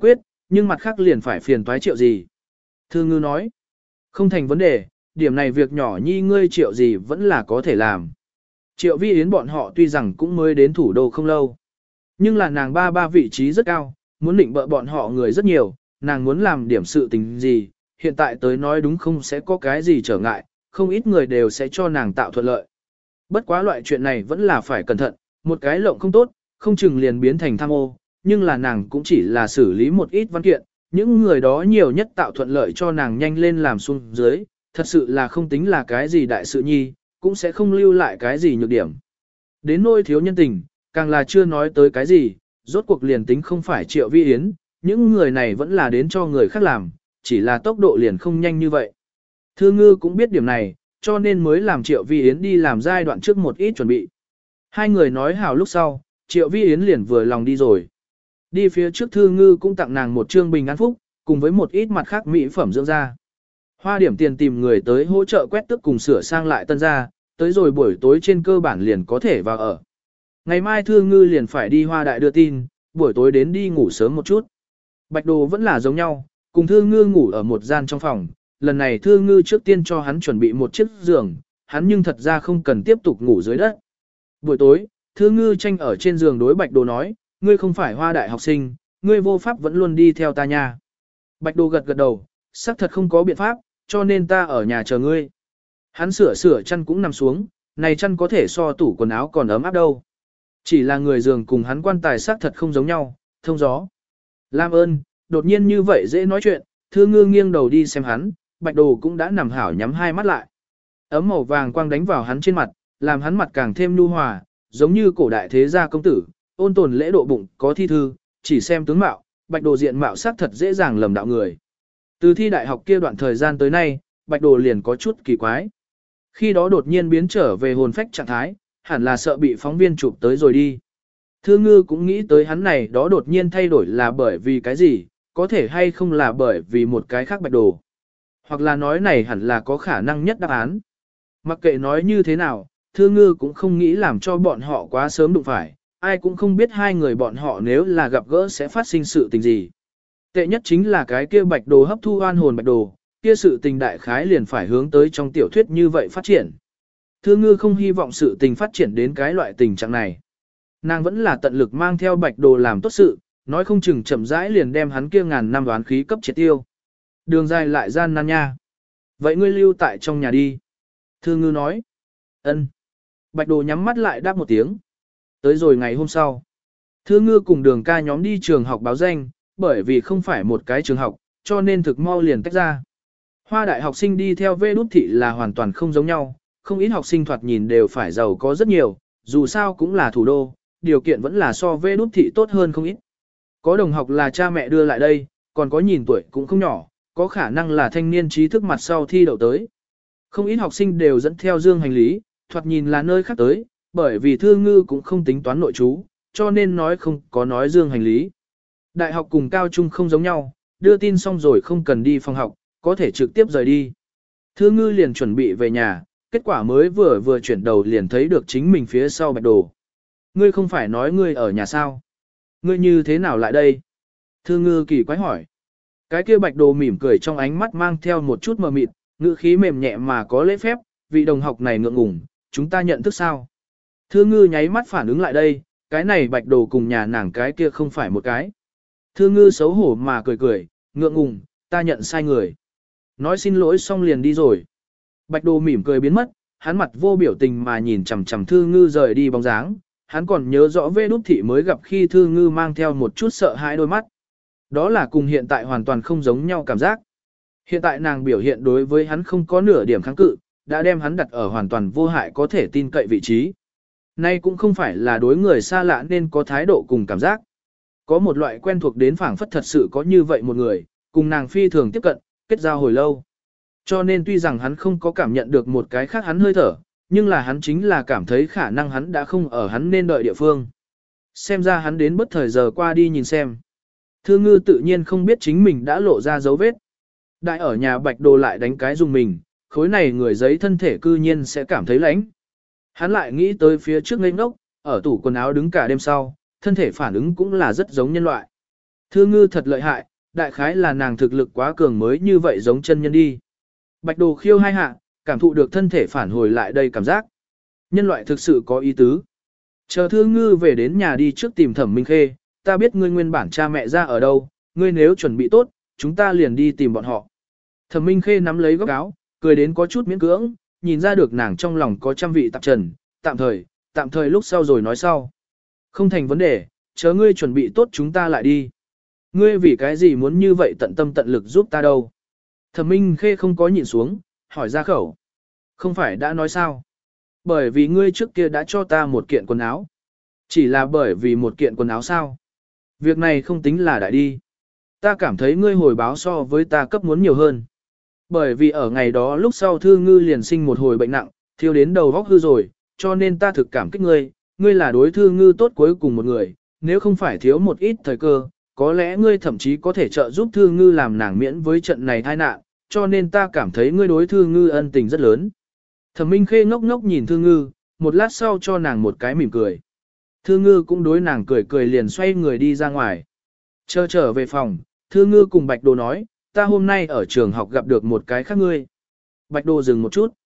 nhưng mặt khác liền phải phiền toái Triệu gì. Thư Ngư nói, không thành vấn đề, điểm này việc nhỏ nhi ngươi Triệu gì vẫn là có thể làm. Triệu Vi Yến bọn họ tuy rằng cũng mới đến thủ đô không lâu, nhưng là nàng ba vị trí rất cao, muốn định bợ bọn họ người rất nhiều, nàng muốn làm điểm sự tình gì, hiện tại tới nói đúng không sẽ có cái gì trở ngại, không ít người đều sẽ cho nàng tạo thuận lợi. Bất quá loại chuyện này vẫn là phải cẩn thận, một cái lộng không tốt, không chừng liền biến thành tham ô, nhưng là nàng cũng chỉ là xử lý một ít văn kiện, những người đó nhiều nhất tạo thuận lợi cho nàng nhanh lên làm xuống dưới, thật sự là không tính là cái gì đại sự nhi, cũng sẽ không lưu lại cái gì nhược điểm. Đến nỗi thiếu nhân tình, càng là chưa nói tới cái gì, rốt cuộc liền tính không phải Triệu Vi Yến, những người này vẫn là đến cho người khác làm, chỉ là tốc độ liền không nhanh như vậy. Thư Ngư cũng biết điểm này, cho nên mới làm Triệu Vi Yến đi làm giai đoạn trước một ít chuẩn bị. Hai người nói hào lúc sau, Triệu Vi Yến liền vừa lòng đi rồi. Đi phía trước Thư Ngư cũng tặng nàng một trương bình an phúc, cùng với một ít mặt khác mỹ phẩm dưỡng da. Hoa điểm tiền tìm người tới hỗ trợ quét tước cùng sửa sang lại tân gia, tới rồi buổi tối trên cơ bản liền có thể vào ở. Ngày mai Thư Ngư liền phải đi Hoa Đại đưa tin, buổi tối đến đi ngủ sớm một chút. Bạch Đồ vẫn là giống nhau, cùng Thư Ngư ngủ ở một gian trong phòng, lần này Thư Ngư trước tiên cho hắn chuẩn bị một chiếc giường, hắn nhưng thật ra không cần tiếp tục ngủ dưới đất. Buổi tối, Thư Ngư tranh ở trên giường đối Bạch Đồ nói, ngươi không phải Hoa Đại học sinh, ngươi vô pháp vẫn luôn đi theo ta nha. Bạch Đồ gật gật đầu, xác thật không có biện pháp, cho nên ta ở nhà chờ ngươi. Hắn sửa chăn cũng nằm xuống, này chăn có thể so tủ quần áo còn ấm áp đâu. Chỉ là người giường cùng hắn quan tài xác thật không giống nhau, thông gió. Lam ơn, đột nhiên như vậy dễ nói chuyện, Thư Ngư nghiêng đầu đi xem hắn, Bạch Đồ cũng đã nằm hảo nhắm hai mắt lại. Ấm màu vàng quang đánh vào hắn trên mặt, làm hắn mặt càng thêm nhu hòa, giống như cổ đại thế gia công tử, ôn tồn lễ độ bụng, có thi thư, chỉ xem tướng mạo, Bạch Đồ diện mạo xác thật dễ dàng lầm đạo người. Từ thi đại học kia đoạn thời gian tới nay, Bạch Đồ liền có chút kỳ quái. Khi đó đột nhiên biến trở về hồn phách trạng thái, hẳn là sợ bị phóng viên chụp tới rồi đi. Thư Ngư cũng nghĩ tới hắn này đó đột nhiên thay đổi là bởi vì cái gì, có thể hay không là bởi vì một cái khác Bạch Đồ. Hoặc là nói này hẳn là có khả năng nhất đáp án. Mặc kệ nói như thế nào, Thư Ngư cũng không nghĩ làm cho bọn họ quá sớm đụng phải, ai cũng không biết hai người bọn họ nếu là gặp gỡ sẽ phát sinh sự tình gì. Tệ nhất chính là cái kia Bạch Đồ hấp thu oan hồn Bạch Đồ, kia sự tình đại khái liền phải hướng tới trong tiểu thuyết như vậy phát triển. Thư Ngư không hy vọng sự tình phát triển đến cái loại tình trạng này. Nàng vẫn là tận lực mang theo Bạch Đồ làm tốt sự, nói không chừng chậm rãi liền đem hắn kia ngàn năm đoán khí cấp triệt tiêu. Đường dài lại gian nan nha. Vậy ngươi lưu tại trong nhà đi. Thư Ngư nói. Ân. Bạch Đồ nhắm mắt lại đáp một tiếng. Tới rồi ngày hôm sau. Thư Ngư cùng Đường ca nhóm đi trường học báo danh, bởi vì không phải một cái trường học, cho nên thực mau liền tách ra. Hoa Đại học sinh đi theo Vê Đút Thị là hoàn toàn không giống nhau, không ít học sinh thoạt nhìn đều phải giàu có rất nhiều, dù sao cũng là thủ đô, điều kiện vẫn là so Vê Đút Thị tốt hơn không ít. Có đồng học là cha mẹ đưa lại đây, còn có nhìn tuổi cũng không nhỏ, có khả năng là thanh niên trí thức mặt sau thi đậu tới. Không ít học sinh đều dẫn theo dương hành lý, thoạt nhìn là nơi khác tới, bởi vì Thư Ngư cũng không tính toán nội trú, cho nên nói không có nói dương hành lý. Đại học cùng cao trung không giống nhau, đưa tin xong rồi không cần đi phòng học, có thể trực tiếp rời đi. Thư Ngư liền chuẩn bị về nhà, kết quả mới vừa chuyển đầu liền thấy được chính mình phía sau Bạch Đồ. Ngươi không phải nói ngươi ở nhà sao? Ngươi như thế nào lại đây? Thư Ngư kỳ quái hỏi. Cái kia Bạch Đồ mỉm cười trong ánh mắt mang theo một chút mờ mịt, ngữ khí mềm nhẹ mà có lễ phép, vị đồng học này ngượng ngùng, chúng ta nhận thức sao? Thư Ngư nháy mắt phản ứng lại đây, cái này Bạch Đồ cùng nhà nàng cái kia không phải một cái. Thư Ngư xấu hổ mà cười cười, ngượng ngùng, ta nhận sai người. Nói xin lỗi xong liền đi rồi. Bạch Đồ mỉm cười biến mất, hắn mặt vô biểu tình mà nhìn chằm chằm Thư Ngư rời đi bóng dáng. Hắn còn nhớ rõ Vê Đút Thị mới gặp khi Thư Ngư mang theo một chút sợ hãi đôi mắt. Đó là cùng hiện tại hoàn toàn không giống nhau cảm giác. Hiện tại nàng biểu hiện đối với hắn không có nửa điểm kháng cự, đã đem hắn đặt ở hoàn toàn vô hại có thể tin cậy vị trí. Nay cũng không phải là đối người xa lạ nên có thái độ cùng cảm giác. Có một loại quen thuộc đến phảng phất thật sự có như vậy một người, cùng nàng phi thường tiếp cận, kết giao hồi lâu. Cho nên tuy rằng hắn không có cảm nhận được một cái khác hắn hơi thở, nhưng là hắn chính là cảm thấy khả năng hắn đã không ở hắn nên đợi địa phương. Xem ra hắn đến bất thời giờ qua đi nhìn xem. Thư Ngư tự nhiên không biết chính mình đã lộ ra dấu vết. Đại ở nhà Bạch Đồ lại đánh cái dùng mình, khối này người giấy thân thể cư nhiên sẽ cảm thấy lạnh. Hắn lại nghĩ tới phía trước ngây ngốc, ở tủ quần áo đứng cả đêm sau, thân thể phản ứng cũng là rất giống nhân loại. Thư Ngư thật lợi hại, đại khái là nàng thực lực quá cường mới như vậy giống chân nhân đi. Bạch Đồ khiêu hai hạ, cảm thụ được thân thể phản hồi lại đây cảm giác. Nhân loại thực sự có ý tứ. Chờ Thư Ngư về đến nhà đi trước tìm Thẩm Minh Khê, ta biết ngươi nguyên bản cha mẹ ra ở đâu, ngươi nếu chuẩn bị tốt, chúng ta liền đi tìm bọn họ. Thẩm Minh Khê nắm lấy góc áo, cười đến có chút miễn cưỡng, nhìn ra được nàng trong lòng có trăm vị tạp trần, tạm thời lúc sau rồi nói sau. Không thành vấn đề, chờ ngươi chuẩn bị tốt chúng ta lại đi. Ngươi vì cái gì muốn như vậy tận tâm tận lực giúp ta đâu? Thẩm Minh Khê không có nhìn xuống, hỏi ra khẩu. Không phải đã nói sao? Bởi vì ngươi trước kia đã cho ta một kiện quần áo. Chỉ là bởi vì một kiện quần áo sao? Việc này không tính là đại đi. Ta cảm thấy ngươi hồi báo so với ta cấp muốn nhiều hơn. Bởi vì ở ngày đó lúc sau Thư Ngư liền sinh một hồi bệnh nặng, thiếu đến đầu vóc hư rồi, cho nên ta thực cảm kích ngươi, ngươi là đối Thư Ngư tốt cuối cùng một người, nếu không phải thiếu một ít thời cơ, có lẽ ngươi thậm chí có thể trợ giúp Thư Ngư làm nàng miễn với trận này tai nạn, cho nên ta cảm thấy ngươi đối Thư Ngư ân tình rất lớn. Thẩm Minh Khê ngốc ngốc nhìn Thư Ngư, một lát sau cho nàng một cái mỉm cười. Thư Ngư cũng đối nàng cười cười liền xoay người đi ra ngoài. Chờ trở về phòng, Thư Ngư cùng Bạch Đồ nói, ta hôm nay ở trường học gặp được một cái khác ngươi. Bạch Đồ dừng một chút,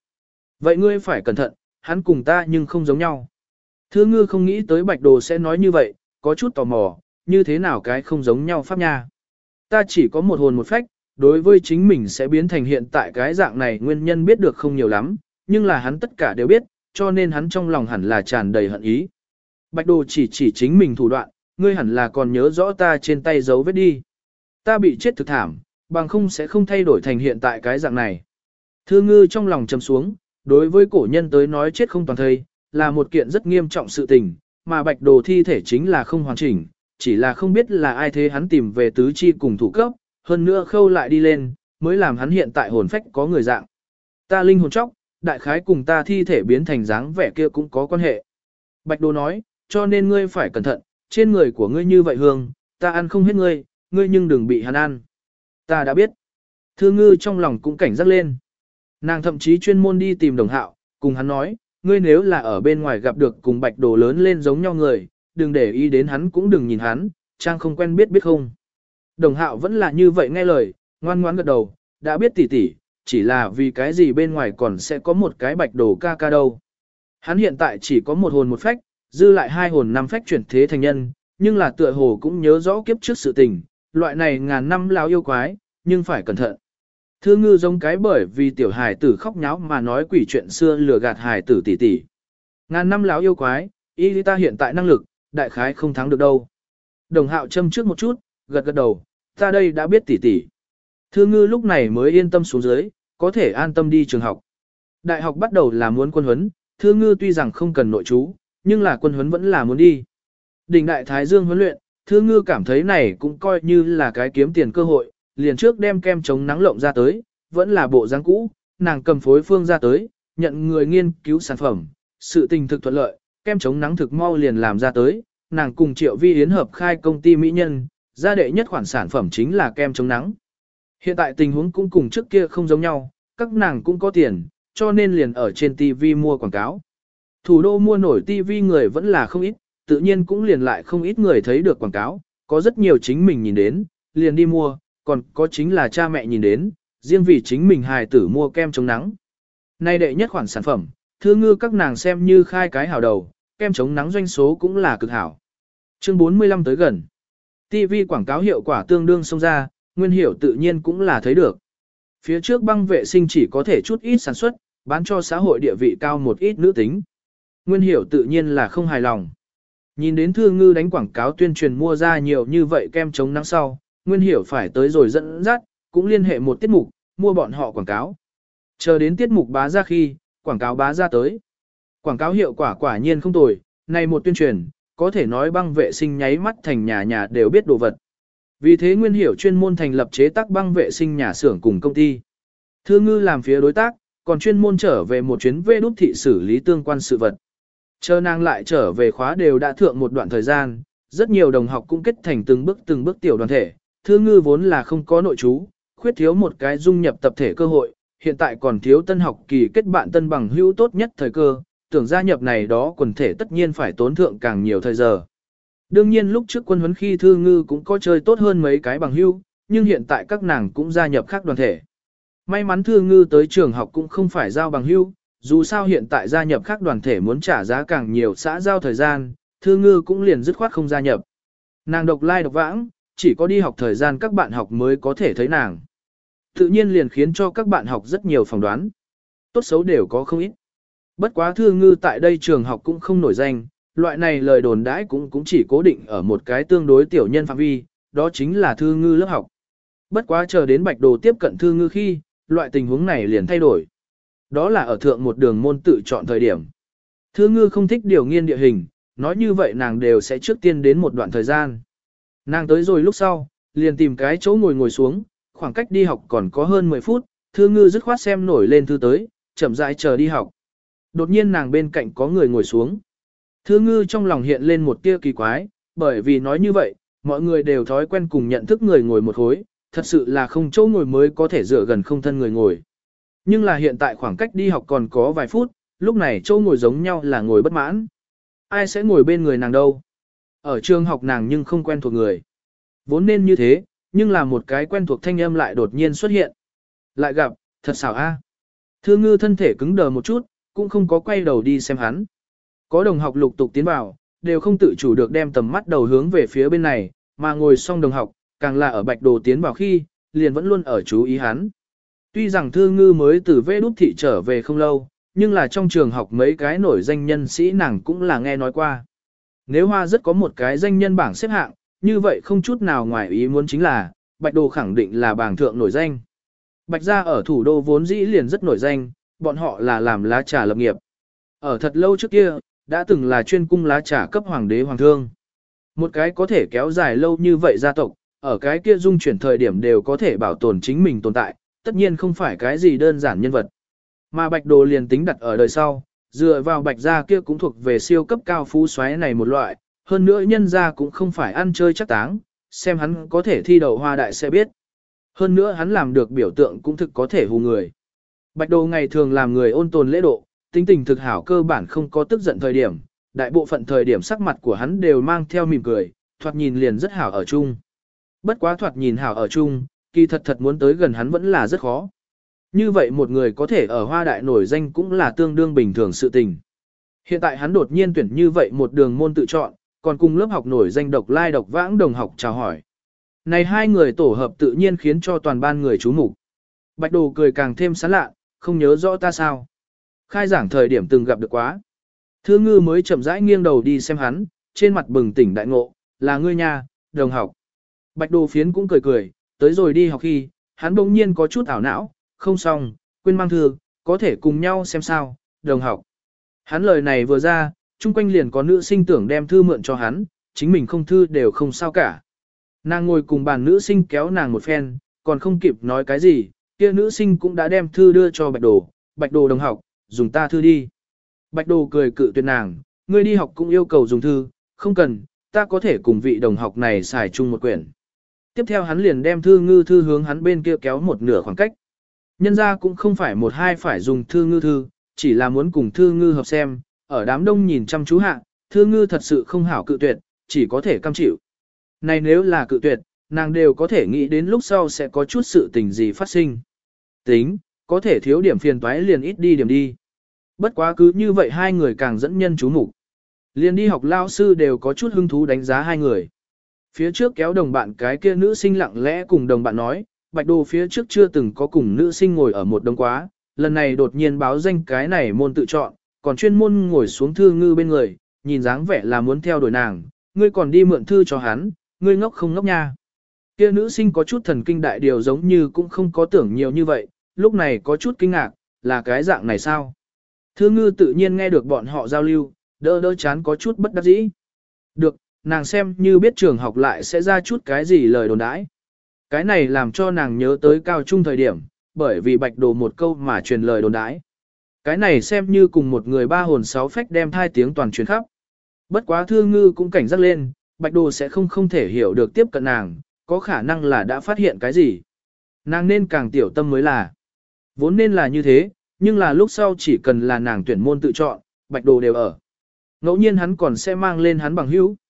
vậy ngươi phải cẩn thận, hắn cùng ta nhưng không giống nhau. Thư Ngư không nghĩ tới Bạch Đồ sẽ nói như vậy, có chút tò mò, như thế nào cái không giống nhau pháp nha. Ta chỉ có một hồn một phách, đối với chính mình sẽ biến thành hiện tại cái dạng này nguyên nhân biết được không nhiều lắm, nhưng là hắn tất cả đều biết, cho nên hắn trong lòng hẳn là tràn đầy hận ý. Bạch Đồ chỉ chính mình thủ đoạn, ngươi hẳn là còn nhớ rõ ta trên tay dấu vết đi. Ta bị chết thực thảm, bằng không sẽ không thay đổi thành hiện tại cái dạng này. Thư Ngư trong lòng trầm xuống, đối với cổ nhân tới nói chết không toàn thây, là một kiện rất nghiêm trọng sự tình, mà Bạch Đồ thi thể chính là không hoàn chỉnh, chỉ là không biết là ai thế hắn tìm về tứ chi cùng thủ cấp, hơn nữa khâu lại đi lên, mới làm hắn hiện tại hồn phách có người dạng. Ta linh hồn chóc, đại khái cùng ta thi thể biến thành dáng vẻ kia cũng có quan hệ. Bạch Đồ nói, cho nên ngươi phải cẩn thận, trên người của ngươi như vậy hương, ta ăn không hết ngươi, ngươi nhưng đừng bị hắn ăn. Ta đã biết. Thư Ngư trong lòng cũng cảnh giác lên. Nàng thậm chí chuyên môn đi tìm Đồng Hạo, cùng hắn nói, ngươi nếu là ở bên ngoài gặp được cùng Bạch Đồ lớn lên giống nhau người, đừng để ý đến hắn cũng đừng nhìn hắn, trang không quen biết không. Đồng Hạo vẫn là như vậy nghe lời, ngoan ngoãn gật đầu, đã biết tỉ tỉ, chỉ là vì cái gì bên ngoài còn sẽ có một cái Bạch Đồ ca ca đâu. Hắn hiện tại chỉ có một hồn một phách, dư lại hai hồn năm phách chuyển thế thành nhân, nhưng là tựa hồ cũng nhớ rõ kiếp trước sự tình, loại này ngàn năm lao yêu quái, nhưng phải cẩn thận. Thư Ngư giống cái bởi vì tiểu hài tử khóc nháo mà nói quỷ chuyện xưa lừa gạt hài tử tỷ tỷ. Ngàn năm láo yêu quái, y ta hiện tại năng lực, đại khái không thắng được đâu. Đồng Hạo châm trước một chút, gật gật đầu, ta đây đã biết tỷ tỷ. Thư Ngư lúc này mới yên tâm xuống dưới, có thể an tâm đi trường học. Đại học bắt đầu là muốn quân huấn, Thư Ngư tuy rằng không cần nội trú, nhưng là quân huấn vẫn là muốn đi. Đỉnh Đại Thái Dương huấn luyện, Thư Ngư cảm thấy này cũng coi như là cái kiếm tiền cơ hội, liền trước đem kem chống nắng lộng ra tới, vẫn là bộ dáng cũ, nàng cầm phối phương ra tới, nhận người nghiên cứu sản phẩm, sự tình thực thuận lợi, kem chống nắng thực mau liền làm ra tới, nàng cùng Triệu Vi Yến hợp khai công ty mỹ nhân, gia đệ nhất khoản sản phẩm chính là kem chống nắng. Hiện tại tình huống cũng cùng trước kia không giống nhau, các nàng cũng có tiền, cho nên liền ở trên TV mua quảng cáo. Thủ đô mua nổi TV người vẫn là không ít, tự nhiên cũng liền lại không ít người thấy được quảng cáo, có rất nhiều chính mình nhìn đến, liền đi mua, còn có chính là cha mẹ nhìn đến, riêng vì chính mình hài tử mua kem chống nắng. Nay đệ nhất khoản sản phẩm, Thư Ngư các nàng xem như khai cái hảo đầu, kem chống nắng doanh số cũng là cực hảo. Chương 45 tới gần. TV quảng cáo hiệu quả tương đương xông ra, Nguyên Hiểu tự nhiên cũng là thấy được. Phía trước băng vệ sinh chỉ có thể chút ít sản xuất, bán cho xã hội địa vị cao một ít nữ tính. Nguyên Hiểu tự nhiên là không hài lòng. Nhìn đến Thư Ngư đánh quảng cáo tuyên truyền mua ra nhiều như vậy kem chống nắng sau, Nguyên Hiểu phải tới rồi dẫn dắt, cũng liên hệ một tiết mục, mua bọn họ quảng cáo. Chờ đến tiết mục bá ra khi, quảng cáo bá ra tới. Quảng cáo hiệu quả quả nhiên không tồi, này một tuyên truyền, có thể nói băng vệ sinh nháy mắt thành nhà nhà đều biết đồ vật. Vì thế Nguyên Hiểu chuyên môn thành lập chế tác băng vệ sinh nhà xưởng cùng công ty. Thư Ngư làm phía đối tác, còn chuyên môn trở về một chuyến về đút thị xử lý tương quan sự vật. Chờ nàng lại trở về khóa đều đã thượng một đoạn thời gian, rất nhiều đồng học cũng kết thành từng bước tiểu đoàn thể. Thư Ngư vốn là không có nội trú, khuyết thiếu một cái dung nhập tập thể cơ hội, hiện tại còn thiếu tân học kỳ kết bạn tân bằng hữu tốt nhất thời cơ, tưởng gia nhập này đó quần thể tất nhiên phải tốn thượng càng nhiều thời giờ. Đương nhiên lúc trước quân huấn khi Thư Ngư cũng có chơi tốt hơn mấy cái bằng hữu, nhưng hiện tại các nàng cũng gia nhập khác đoàn thể. May mắn Thư Ngư tới trường học cũng không phải giao bằng hữu, dù sao hiện tại gia nhập khác đoàn thể muốn trả giá càng nhiều xã giao thời gian, Thư Ngư cũng liền dứt khoát không gia nhập. Nàng độc lai độc vãng, chỉ có đi học thời gian các bạn học mới có thể thấy nàng. Tự nhiên liền khiến cho các bạn học rất nhiều phỏng đoán. Tốt xấu đều có không ít. Bất quá Thư Ngư tại đây trường học cũng không nổi danh, loại này lời đồn đãi cũng chỉ cố định ở một cái tương đối tiểu nhân phạm vi, đó chính là Thư Ngư lớp học. Bất quá chờ đến Bạch Đồ tiếp cận Thư Ngư khi, loại tình huống này liền thay đổi. Đó là ở thượng một đường môn tự chọn thời điểm. Thư Ngư không thích điều nghiên địa hình, nói như vậy nàng đều sẽ trước tiên đến một đoạn thời gian. Nàng tới rồi lúc sau, liền tìm cái chỗ ngồi xuống, khoảng cách đi học còn có hơn 10 phút, Thư Ngư dứt khoát xem nổi lên thư tới, chậm rãi chờ đi học. Đột nhiên nàng bên cạnh có người ngồi xuống. Thư Ngư trong lòng hiện lên một tia kỳ quái, bởi vì nói như vậy, mọi người đều thói quen cùng nhận thức người ngồi một khối, thật sự là không chỗ ngồi mới có thể dựa gần không thân người ngồi. Nhưng là hiện tại khoảng cách đi học còn có vài phút, lúc này chỗ ngồi giống nhau là ngồi bất mãn. Ai sẽ ngồi bên người nàng đâu? Ở trường học nàng nhưng không quen thuộc người. Vốn nên như thế, nhưng là một cái quen thuộc thanh âm lại đột nhiên xuất hiện. Lại gặp, thật xảo a. Thư Ngư thân thể cứng đờ một chút, cũng không có quay đầu đi xem hắn. Có đồng học lục tục tiến vào, đều không tự chủ được đem tầm mắt đầu hướng về phía bên này, mà ngồi xong đồng học, càng là ở Bạch Đồ tiến vào khi, liền vẫn luôn ở chú ý hắn. Tuy rằng Thư Ngư mới từ Vê Đúc Thị trở về không lâu, nhưng là trong trường học mấy cái nổi danh nhân sĩ nàng cũng là nghe nói qua. Nếu Hoa rất có một cái danh nhân bảng xếp hạng, như vậy không chút nào ngoài ý muốn chính là, Bạch Đồ khẳng định là bảng thượng nổi danh. Bạch gia ở thủ đô vốn dĩ liền rất nổi danh, bọn họ là làm lá trà lập nghiệp. Ở thật lâu trước kia, đã từng là chuyên cung lá trà cấp hoàng đế hoàng thương. Một cái có thể kéo dài lâu như vậy gia tộc, ở cái kia dung chuyển thời điểm đều có thể bảo tồn chính mình tồn tại, tất nhiên không phải cái gì đơn giản nhân vật. Mà Bạch Đồ liền tính đặt ở đời sau, dựa vào Bạch gia kia cũng thuộc về siêu cấp cao phú xoáy này một loại, hơn nữa nhân gia cũng không phải ăn chơi chắc táng, xem hắn có thể thi đậu Hoa đại sẽ biết. Hơn nữa hắn làm được biểu tượng cũng thực có thể hù người. Bạch Đồ ngày thường làm người ôn tồn lễ độ, tính tình thực hảo cơ bản không có tức giận thời điểm, đại bộ phận thời điểm sắc mặt của hắn đều mang theo mỉm cười, thoạt nhìn liền rất hảo ở chung. Bất quá thoạt nhìn hảo ở chung, kỳ thật thật muốn tới gần hắn vẫn là rất khó. Như vậy một người có thể ở Hoa đại nổi danh cũng là tương đương bình thường sự tình. Hiện tại hắn đột nhiên tuyển như vậy một đường môn tự chọn, còn cùng lớp học nổi danh độc lai độc vãng đồng học chào hỏi. Này hai người tổ hợp tự nhiên khiến cho toàn ban người chú mục. Bạch Đồ cười càng thêm sán lạ, không nhớ rõ ta sao. Khai giảng thời điểm từng gặp được quá. Thư Ngư mới chậm rãi nghiêng đầu đi xem hắn, trên mặt bừng tỉnh đại ngộ, là ngươi nha, đồng học. Bạch Đồ phiến cũng cười cười, tới rồi đi học khi, hắn bỗng nhiên có chút ảo não, không xong, quên mang thư, có thể cùng nhau xem sao, đồng học. Hắn lời này vừa ra, chung quanh liền có nữ sinh tưởng đem thư mượn cho hắn, chính mình không thư đều không sao cả. Nàng ngồi cùng bàn nữ sinh kéo nàng một phen, còn không kịp nói cái gì, kia nữ sinh cũng đã đem thư đưa cho Bạch Đồ đồng học, dùng ta thư đi. Bạch Đồ cười cự tuyệt nàng, ngươi đi học cũng yêu cầu dùng thư, không cần, ta có thể cùng vị đồng học này xài chung một quyển. Tiếp theo hắn liền đem Thư Ngư thư hướng hắn bên kia kéo một nửa khoảng cách. Nhân ra cũng không phải một hai phải dùng Thư Ngư thư, chỉ là muốn cùng Thư Ngư hợp xem, ở đám đông nhìn chăm chú hạ, Thư Ngư thật sự không hảo cự tuyệt, chỉ có thể cam chịu. Này nếu là cự tuyệt, nàng đều có thể nghĩ đến lúc sau sẽ có chút sự tình gì phát sinh. Tính, có thể thiếu điểm phiền toái liền ít đi điểm đi. Bất quá cứ như vậy hai người càng dẫn nhân chú mục. Liền đi học lao sư đều có chút hứng thú đánh giá hai người. Phía trước kéo đồng bạn cái kia nữ sinh lặng lẽ cùng đồng bạn nói, Bạch Đồ phía trước chưa từng có cùng nữ sinh ngồi ở một đống quá, lần này đột nhiên báo danh cái này môn tự chọn, còn chuyên môn ngồi xuống Thư Ngư bên người, nhìn dáng vẻ là muốn theo đuổi nàng, ngươi còn đi mượn thư cho hắn, ngươi ngốc không ngốc nha. Kia nữ sinh có chút thần kinh đại điều giống như cũng không có tưởng nhiều như vậy, lúc này có chút kinh ngạc, là cái dạng này sao? Thư Ngư tự nhiên nghe được bọn họ giao lưu, đỡ chán có chút bất đắc dĩ. Được, nàng xem như biết trường học lại sẽ ra chút cái gì lời đồn đãi. Cái này làm cho nàng nhớ tới cao trung thời điểm, bởi vì Bạch Đồ một câu mà truyền lời đồn đãi. Cái này xem như cùng một người ba hồn sáu phách đem thai tiếng toàn truyền khắp. Bất quá Thư Ngư cũng cảnh giác lên, Bạch Đồ sẽ không thể hiểu được tiếp cận nàng, có khả năng là đã phát hiện cái gì. Nàng nên càng tiểu tâm mới là. Vốn nên là như thế, nhưng là lúc sau chỉ cần là nàng tuyển môn tự chọn, Bạch Đồ đều ở. Ngẫu nhiên hắn còn sẽ mang lên hắn bằng hữu.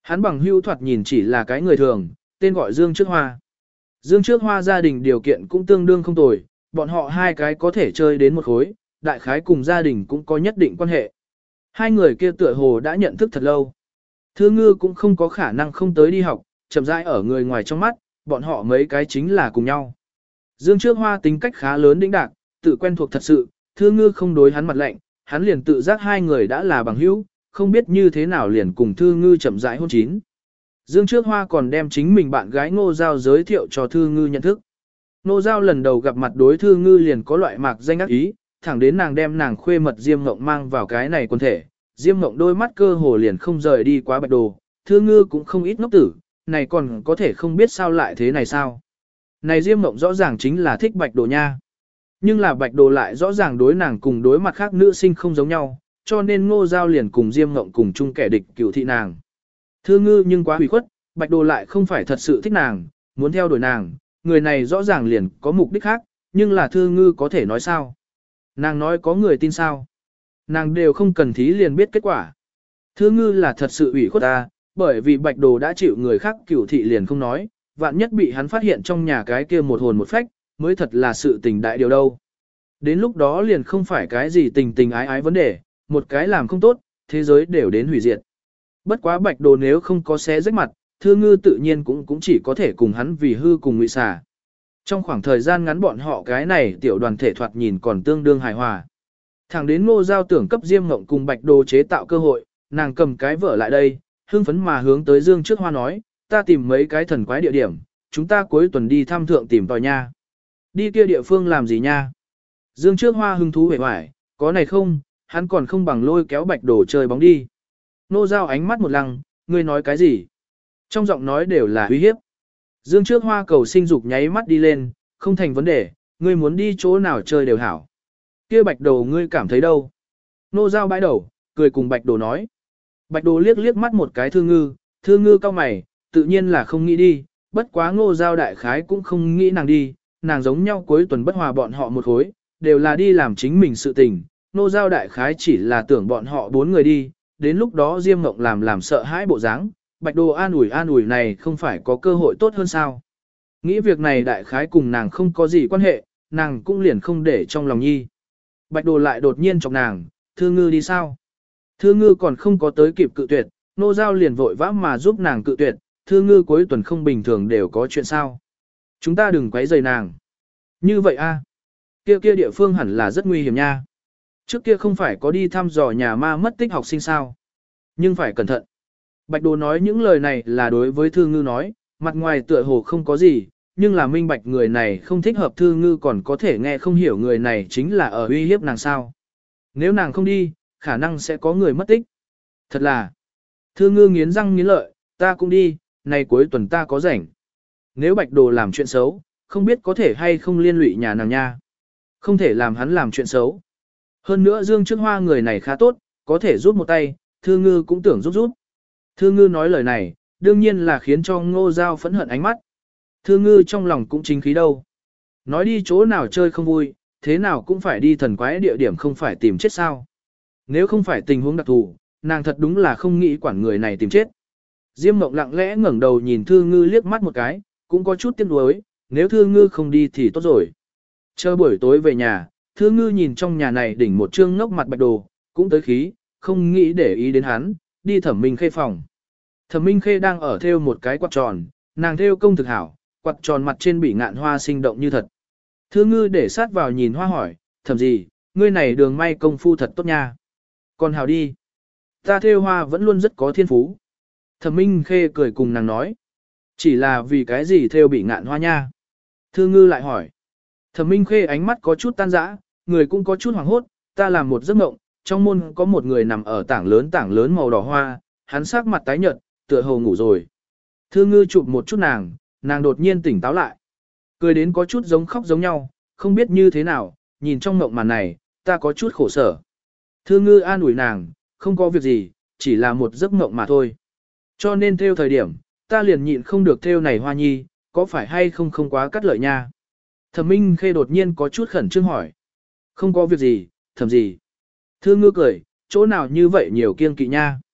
Hắn bằng hữu thoạt nhìn chỉ là cái người thường, tên gọi Dương Trước Hoa. Dương Trước Hoa gia đình điều kiện cũng tương đương không tồi, bọn họ hai cái có thể chơi đến một khối, đại khái cùng gia đình cũng có nhất định quan hệ. Hai người kia tựa hồ đã nhận thức thật lâu. Thư Ngư cũng không có khả năng không tới đi học, chậm rãi ở người ngoài trong mắt, bọn họ mấy cái chính là cùng nhau. Dương Trước Hoa tính cách khá lớn đĩnh đạc, tự quen thuộc thật sự, Thư Ngư không đối hắn mặt lạnh, hắn liền tự giác hai người đã là bằng hữu, không biết như thế nào liền cùng Thư Ngư chậm rãi hôn chín. Dương Trước Hoa còn đem chính mình bạn gái Ngô Giao giới thiệu cho Thư Ngư nhận thức. Ngô Giao lần đầu gặp mặt đối Thư Ngư liền có loại mạc danh ác ý, thẳng đến nàng đem nàng khuê mật Diêm Ngộng mang vào cái này quần thể. Diêm Ngộng đôi mắt cơ hồ liền không rời đi quá Bạch Đồ, Thư Ngư cũng không ít ngốc tử, này còn có thể không biết sao lại thế này sao. Này Diêm Ngộng rõ ràng chính là thích Bạch Đồ nha. Nhưng là Bạch Đồ lại rõ ràng đối nàng cùng đối mặt khác nữ sinh không giống nhau, cho nên Ngô Giao liền cùng Diêm Ngộng cùng chung kẻ địch cựu thị nàng. Thư Ngư nhưng quá hủy khuất, Bạch Đồ lại không phải thật sự thích nàng, muốn theo đuổi nàng, người này rõ ràng liền có mục đích khác, nhưng là Thư Ngư có thể nói sao? Nàng nói có người tin sao? Nàng đều không cần thí liền biết kết quả. Thư Ngư là thật sự ủy khuất ta, bởi vì Bạch Đồ đã chịu người khác cửu thị liền không nói, vạn nhất bị hắn phát hiện trong nhà cái kia một hồn một phách, mới thật là sự tình đại điều đâu. Đến lúc đó liền không phải cái gì tình tình ái ái vấn đề, một cái làm không tốt, thế giới đều đến hủy diệt. Bất quá Bạch Đồ nếu không có xé rách mặt, Thư Ngư tự nhiên cũng chỉ có thể cùng hắn vì hư cùng ngụy xả. Trong khoảng thời gian ngắn bọn họ cái này tiểu đoàn thể thoạt nhìn còn tương đương hài hòa. Thẳng đến Ngô Giao tưởng cấp Diêm Ngộng cùng Bạch Đồ chế tạo cơ hội, nàng cầm cái vở lại đây, hưng phấn mà hướng tới Dương Trước Hoa nói, ta tìm mấy cái thần quái địa điểm, chúng ta cuối tuần đi thăm thượng tìm tòi nha. Đi kia địa phương làm gì nha? Dương Trước Hoa hứng thú vẻ hoài, có này không, hắn còn không bằng lôi kéo Bạch Đồ chơi bóng đi. Ngô Giao ánh mắt một lăng, ngươi nói cái gì? Trong giọng nói đều là uy hiếp. Dương Trước Hoa cầu sinh dục nháy mắt đi lên, không thành vấn đề, ngươi muốn đi chỗ nào chơi đều hảo. Kia Bạch Đồ ngươi cảm thấy đâu? Ngô Giao bãi đầu, cười cùng Bạch Đồ nói. Bạch Đồ liếc liếc mắt một cái Thư Ngư cau mày, tự nhiên là không nghĩ đi, bất quá Ngô Giao đại khái cũng không nghĩ nàng đi, nàng giống nhau cuối tuần bất hòa bọn họ một khối, đều là đi làm chính mình sự tình. Ngô Giao đại khái chỉ là tưởng bọn họ 4 người đi, đến lúc đó Diêm Ngộng làm sợ hãi bộ dáng, Bạch Đồ an ủi này không phải có cơ hội tốt hơn sao. Nghĩ việc này đại khái cùng nàng không có gì quan hệ, nàng cũng liền không để trong lòng nhi. Bạch Đồ lại đột nhiên chọc nàng, Thư Ngư đi sao? Thư Ngư còn không có tới kịp cự tuyệt, Nô Giao liền vội vã mà giúp nàng cự tuyệt, Thư Ngư cuối tuần không bình thường đều có chuyện sao. Chúng ta đừng quấy rầy nàng. Như vậy a? Kia địa phương hẳn là rất nguy hiểm nha. Trước kia không phải có đi thăm dò nhà ma mất tích học sinh sao? Nhưng phải cẩn thận. Bạch Đồ nói những lời này là đối với Thư Ngư nói, mặt ngoài tựa hồ không có gì, nhưng là minh bạch người này không thích hợp. Thư Ngư còn có thể nghe không hiểu người này chính là ở uy hiếp nàng sao. Nếu nàng không đi, khả năng sẽ có người mất tích. Thật là, Thư Ngư nghiến răng nghiến lợi, ta cũng đi, này cuối tuần ta có rảnh. Nếu Bạch Đồ làm chuyện xấu, không biết có thể hay không liên lụy nhà nàng nha. Không thể làm hắn làm chuyện xấu. Hơn nữa Dương Trước Hoa người này khá tốt, có thể giúp một tay, Thư Ngư cũng tưởng giúp. Thư Ngư nói lời này, đương nhiên là khiến cho Ngô Giao phẫn hận ánh mắt. Thư Ngư trong lòng cũng chính khí đâu. Nói đi chỗ nào chơi không vui, thế nào cũng phải đi thần quái địa điểm không phải tìm chết sao. Nếu không phải tình huống đặc thù, nàng thật đúng là không nghĩ quản người này tìm chết. Diêm Mộng lặng lẽ ngẩng đầu nhìn Thư Ngư liếc mắt một cái, cũng có chút tiếc nuối, nếu Thư Ngư không đi thì tốt rồi. Chờ buổi tối về nhà, Thư Ngư nhìn trong nhà này đỉnh một trương ngốc mặt Bạch Đồ, cũng tới khí, không nghĩ để ý đến hắn, đi Thẩm Minh Khê phòng. Thẩm Minh Khê đang ở thêu một cái quạt tròn, nàng thêu công thực hảo, quạt tròn mặt trên bị ngạn hoa sinh động như thật. Thư Ngư để sát vào nhìn hoa hỏi, thẩm gì, ngươi này đường may công phu thật tốt nha. Còn hảo đi. Ta thêu hoa vẫn luôn rất có thiên phú. Thẩm Minh Khê cười cùng nàng nói. Chỉ là vì cái gì thêu bị ngạn hoa nha. Thư Ngư lại hỏi. Thẩm Minh Khê ánh mắt có chút tan rã, người cũng có chút hoảng hốt, ta làm một giấc mộng, trong môn có một người nằm ở tảng lớn màu đỏ hoa, hắn sắc mặt tái nhợt, tựa hồ ngủ rồi. Thư Ngư chụp một chút nàng đột nhiên tỉnh táo lại. Cười đến có chút giống khóc giống nhau, không biết như thế nào, nhìn trong mộng màn này, ta có chút khổ sở. Thư Ngư an ủi nàng, không có việc gì, chỉ là một giấc mộng mà thôi. Cho nên theo thời điểm, ta liền nhịn không được theo này hoa nhi, có phải hay không quá cắt lợi nha. Thẩm Minh Khê đột nhiên có chút khẩn trương hỏi. Không có việc gì, thẩm gì. Thư Ngư cười, chỗ nào như vậy nhiều kiêng kỵ nha.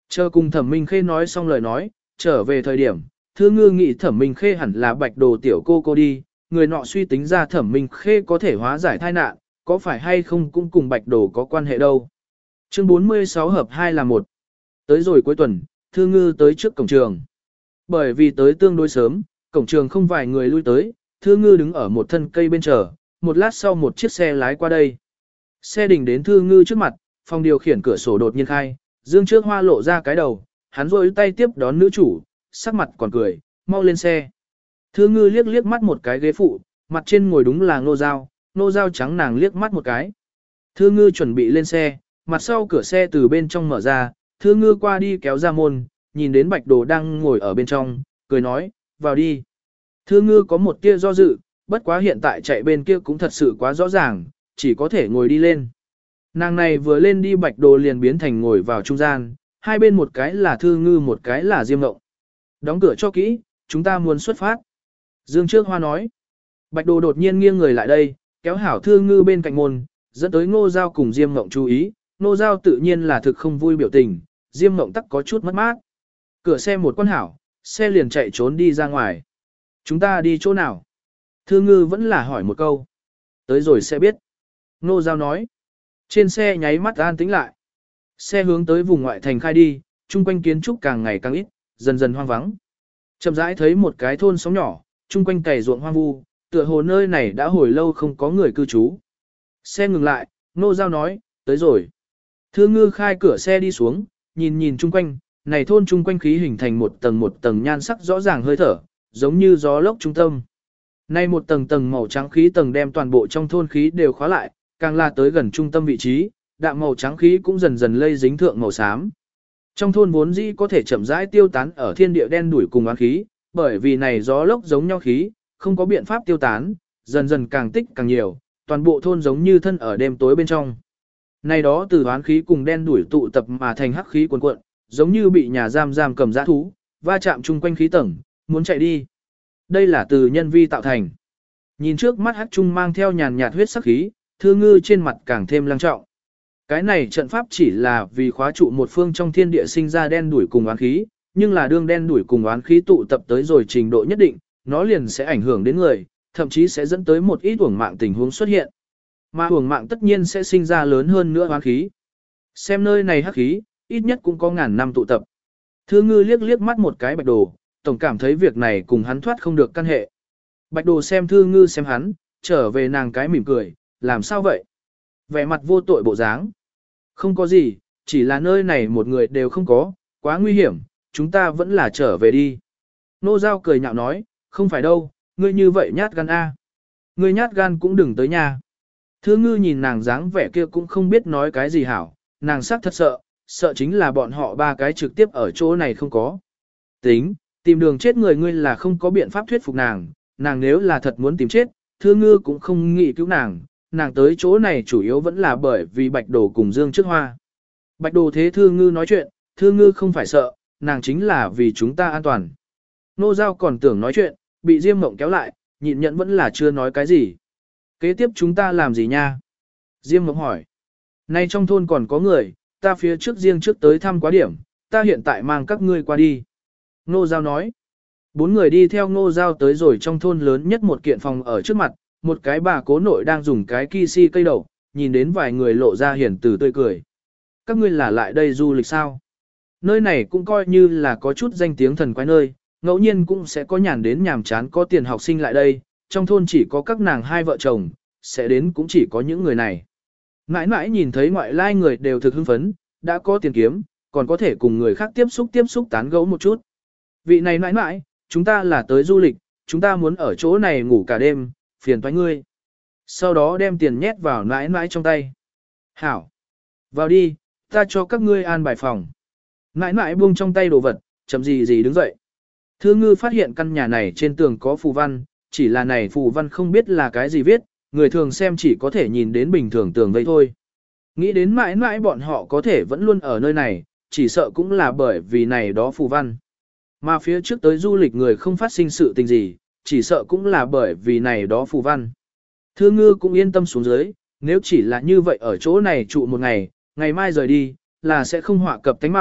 Chờ cùng Thẩm Minh Khê nói xong lời nói, trở về thời điểm, Thư Ngư nghĩ Thẩm Minh Khê hẳn là Bạch Đồ tiểu cô đi, người nọ suy tính ra Thẩm Minh Khê có thể hóa giải tai nạn, có phải hay không cũng cùng Bạch Đồ có quan hệ đâu. Chương 46 hợp 2 là 1. Tới rồi cuối tuần, Thư Ngư tới trước cổng trường. Bởi vì tới tương đối sớm, cổng trường không vài người lui tới, Thư Ngư đứng ở một thân cây bên chờ, một lát sau một chiếc xe lái qua đây. Xe đình đến Thư Ngư trước mặt, phòng điều khiển cửa sổ đột nhiên khai, Dương Trước Hoa lộ ra cái đầu, hắn rôi tay tiếp đón nữ chủ, sắc mặt còn cười, mau lên xe. Thư Ngư liếc liếc mắt một cái ghế phụ, mặt trên ngồi đúng là Nô Giao trắng nàng liếc mắt một cái. Thư Ngư chuẩn bị lên xe, mặt sau cửa xe từ bên trong mở ra, Thư Ngư qua đi kéo ra môn, nhìn đến Bạch Đồ đang ngồi ở bên trong, cười nói, vào đi. Thư Ngư có một tia do dự, bất quá hiện tại chạy bên kia cũng thật sự quá rõ ràng, chỉ có thể ngồi đi lên. Nàng này vừa lên đi Bạch Đồ liền biến thành ngồi vào trung gian, hai bên một cái là Thư Ngư một cái là Diêm Ngộng. Đóng cửa cho kỹ, chúng ta muốn xuất phát. Dương Trước Hoa nói. Bạch Đồ đột nhiên nghiêng người lại đây, kéo hảo Thư Ngư bên cạnh môn, dẫn tới Ngô Giao cùng Diêm Ngộng chú ý. Ngô Giao tự nhiên là thực không vui biểu tình, Diêm Ngộng tắc có chút mất mát. Cửa xe một con hảo, xe liền chạy trốn đi ra ngoài. Chúng ta đi chỗ nào? Thư Ngư vẫn là hỏi một câu. Tới rồi sẽ biết. Ngô Giao nói. Trên xe nháy mắt an tĩnh lại. Xe hướng tới vùng ngoại thành khai đi, chung quanh kiến trúc càng ngày càng ít, dần dần hoang vắng. Chậm rãi thấy một cái thôn xóm nhỏ, chung quanh cày ruộng hoang vu, tựa hồ nơi này đã hồi lâu không có người cư trú. Xe ngừng lại, Ngô Giao nói, tới rồi. Thư Ngư khai cửa xe đi xuống, nhìn chung quanh, này thôn chung quanh khí hình thành một tầng nhan sắc rõ ràng hơi thở, giống như gió lốc trung tâm. Nay một tầng màu trắng khí tầng đem toàn bộ trong thôn khí đều khóa lại, càng là tới gần trung tâm vị trí, đạm màu trắng khí cũng dần dần lây dính thượng màu xám. Trong thôn vốn dĩ có thể chậm rãi tiêu tán ở thiên địa đen đuổi cùng oán khí, bởi vì này gió lốc giống nhau khí, không có biện pháp tiêu tán, dần dần càng tích càng nhiều, toàn bộ thôn giống như thân ở đêm tối bên trong. Này đó từ oán khí cùng đen đuổi tụ tập mà thành hắc khí cuồn cuộn, giống như bị nhà giam cầm dã thú, va chạm chung quanh khí tầng, muốn chạy đi. Đây là từ nhân vi tạo thành. Nhìn trước mắt hắc trung mang theo nhàn nhạt huyết sắc khí, Thư Ngư trên mặt càng thêm lăng trọng. Cái này trận pháp chỉ là vì khóa trụ một phương trong thiên địa sinh ra đen đuổi cùng oán khí, nhưng là đương đen đuổi cùng oán khí tụ tập tới rồi trình độ nhất định, nó liền sẽ ảnh hưởng đến người, thậm chí sẽ dẫn tới một ít uổng mạng tình huống xuất hiện. Mà uổng mạng tất nhiên sẽ sinh ra lớn hơn nữa oán khí. Xem nơi này hắc khí, ít nhất cũng có ngàn năm tụ tập. Thư Ngư liếc liếc mắt một cái Bạch Đồ, tổng cảm thấy việc này cùng hắn thoát không được căn hệ. Bạch Đồ xem Thư Ngư xem hắn, trở về nàng cái mỉm cười, làm sao vậy? Vẻ mặt vô tội bộ dáng. Không có gì, chỉ là nơi này một người đều không có, quá nguy hiểm, chúng ta vẫn là trở về đi. Nô Giao cười nhạo nói, không phải đâu, ngươi như vậy nhát gan a. Ngươi nhát gan cũng đừng tới nhà. Thư Ngư nhìn nàng dáng vẻ kia cũng không biết nói cái gì hảo, nàng sắc thật sợ chính là bọn họ ba cái trực tiếp ở chỗ này không có. Tính, tìm đường chết người ngươi là không có biện pháp thuyết phục nàng, nàng nếu là thật muốn tìm chết, Thư Ngư cũng không nghĩ cứu nàng tới chỗ này chủ yếu vẫn là bởi vì Bạch Đồ cùng Dương Trước Hoa. Bạch Đồ thế Thư Ngư nói chuyện, Thư Ngư không phải sợ, nàng chính là vì chúng ta an toàn. Nô Giao còn tưởng nói chuyện, bị Diêm Mộng kéo lại, nhịn nhẫn vẫn là chưa nói cái gì. Kế tiếp chúng ta làm gì nha? Diêm Mộng hỏi. Nay trong thôn còn có người, ta phía trước riêng trước tới thăm quá điểm, ta hiện tại mang các ngươi qua đi. Nô Giao nói. 4 người đi theo Nô Giao tới rồi trong thôn lớn nhất một kiện phòng ở trước mặt, một cái bà cố nội đang dùng cái kisi cây đậu, nhìn đến vài người lộ ra hiền từ tươi cười. Các ngươi là lại đây du lịch sao? Nơi này cũng coi như là có chút danh tiếng thần quái nơi, ngẫu nhiên cũng sẽ có nhàn đến nhàm chán có tiền học sinh lại đây, trong thôn chỉ có các nàng hai vợ chồng, sẽ đến cũng chỉ có những người này. Mãi mãi nhìn thấy ngoại lai người đều thực hưng phấn, đã có tiền kiếm, còn có thể cùng người khác tiếp xúc tán gẫu một chút. Vị này mãi mãi, chúng ta là tới du lịch, chúng ta muốn ở chỗ này ngủ cả đêm, phiền toái ngươi. Sau đó đem tiền nhét vào mãi mãi trong tay. Hảo! Vào đi, ta cho các ngươi an bài phòng. Mãi mãi buông trong tay đồ vật, chậm gì đứng dậy. Thư Ngư phát hiện căn nhà này trên tường có phù văn, chỉ là này phù văn không biết là cái gì viết, người thường xem chỉ có thể nhìn đến bình thường tường vậy thôi. Nghĩ đến mãi mãi bọn họ có thể vẫn luôn ở nơi này, chỉ sợ cũng là bởi vì này đó phù văn. Mà phía trước tới du lịch người không phát sinh sự tình gì, chỉ sợ cũng là bởi vì này đó phù văn. Thư Ngư cũng yên tâm xuống dưới, nếu chỉ là như vậy ở chỗ này trụ một ngày, ngày mai rời đi, là sẽ không họa cập tánh mạng,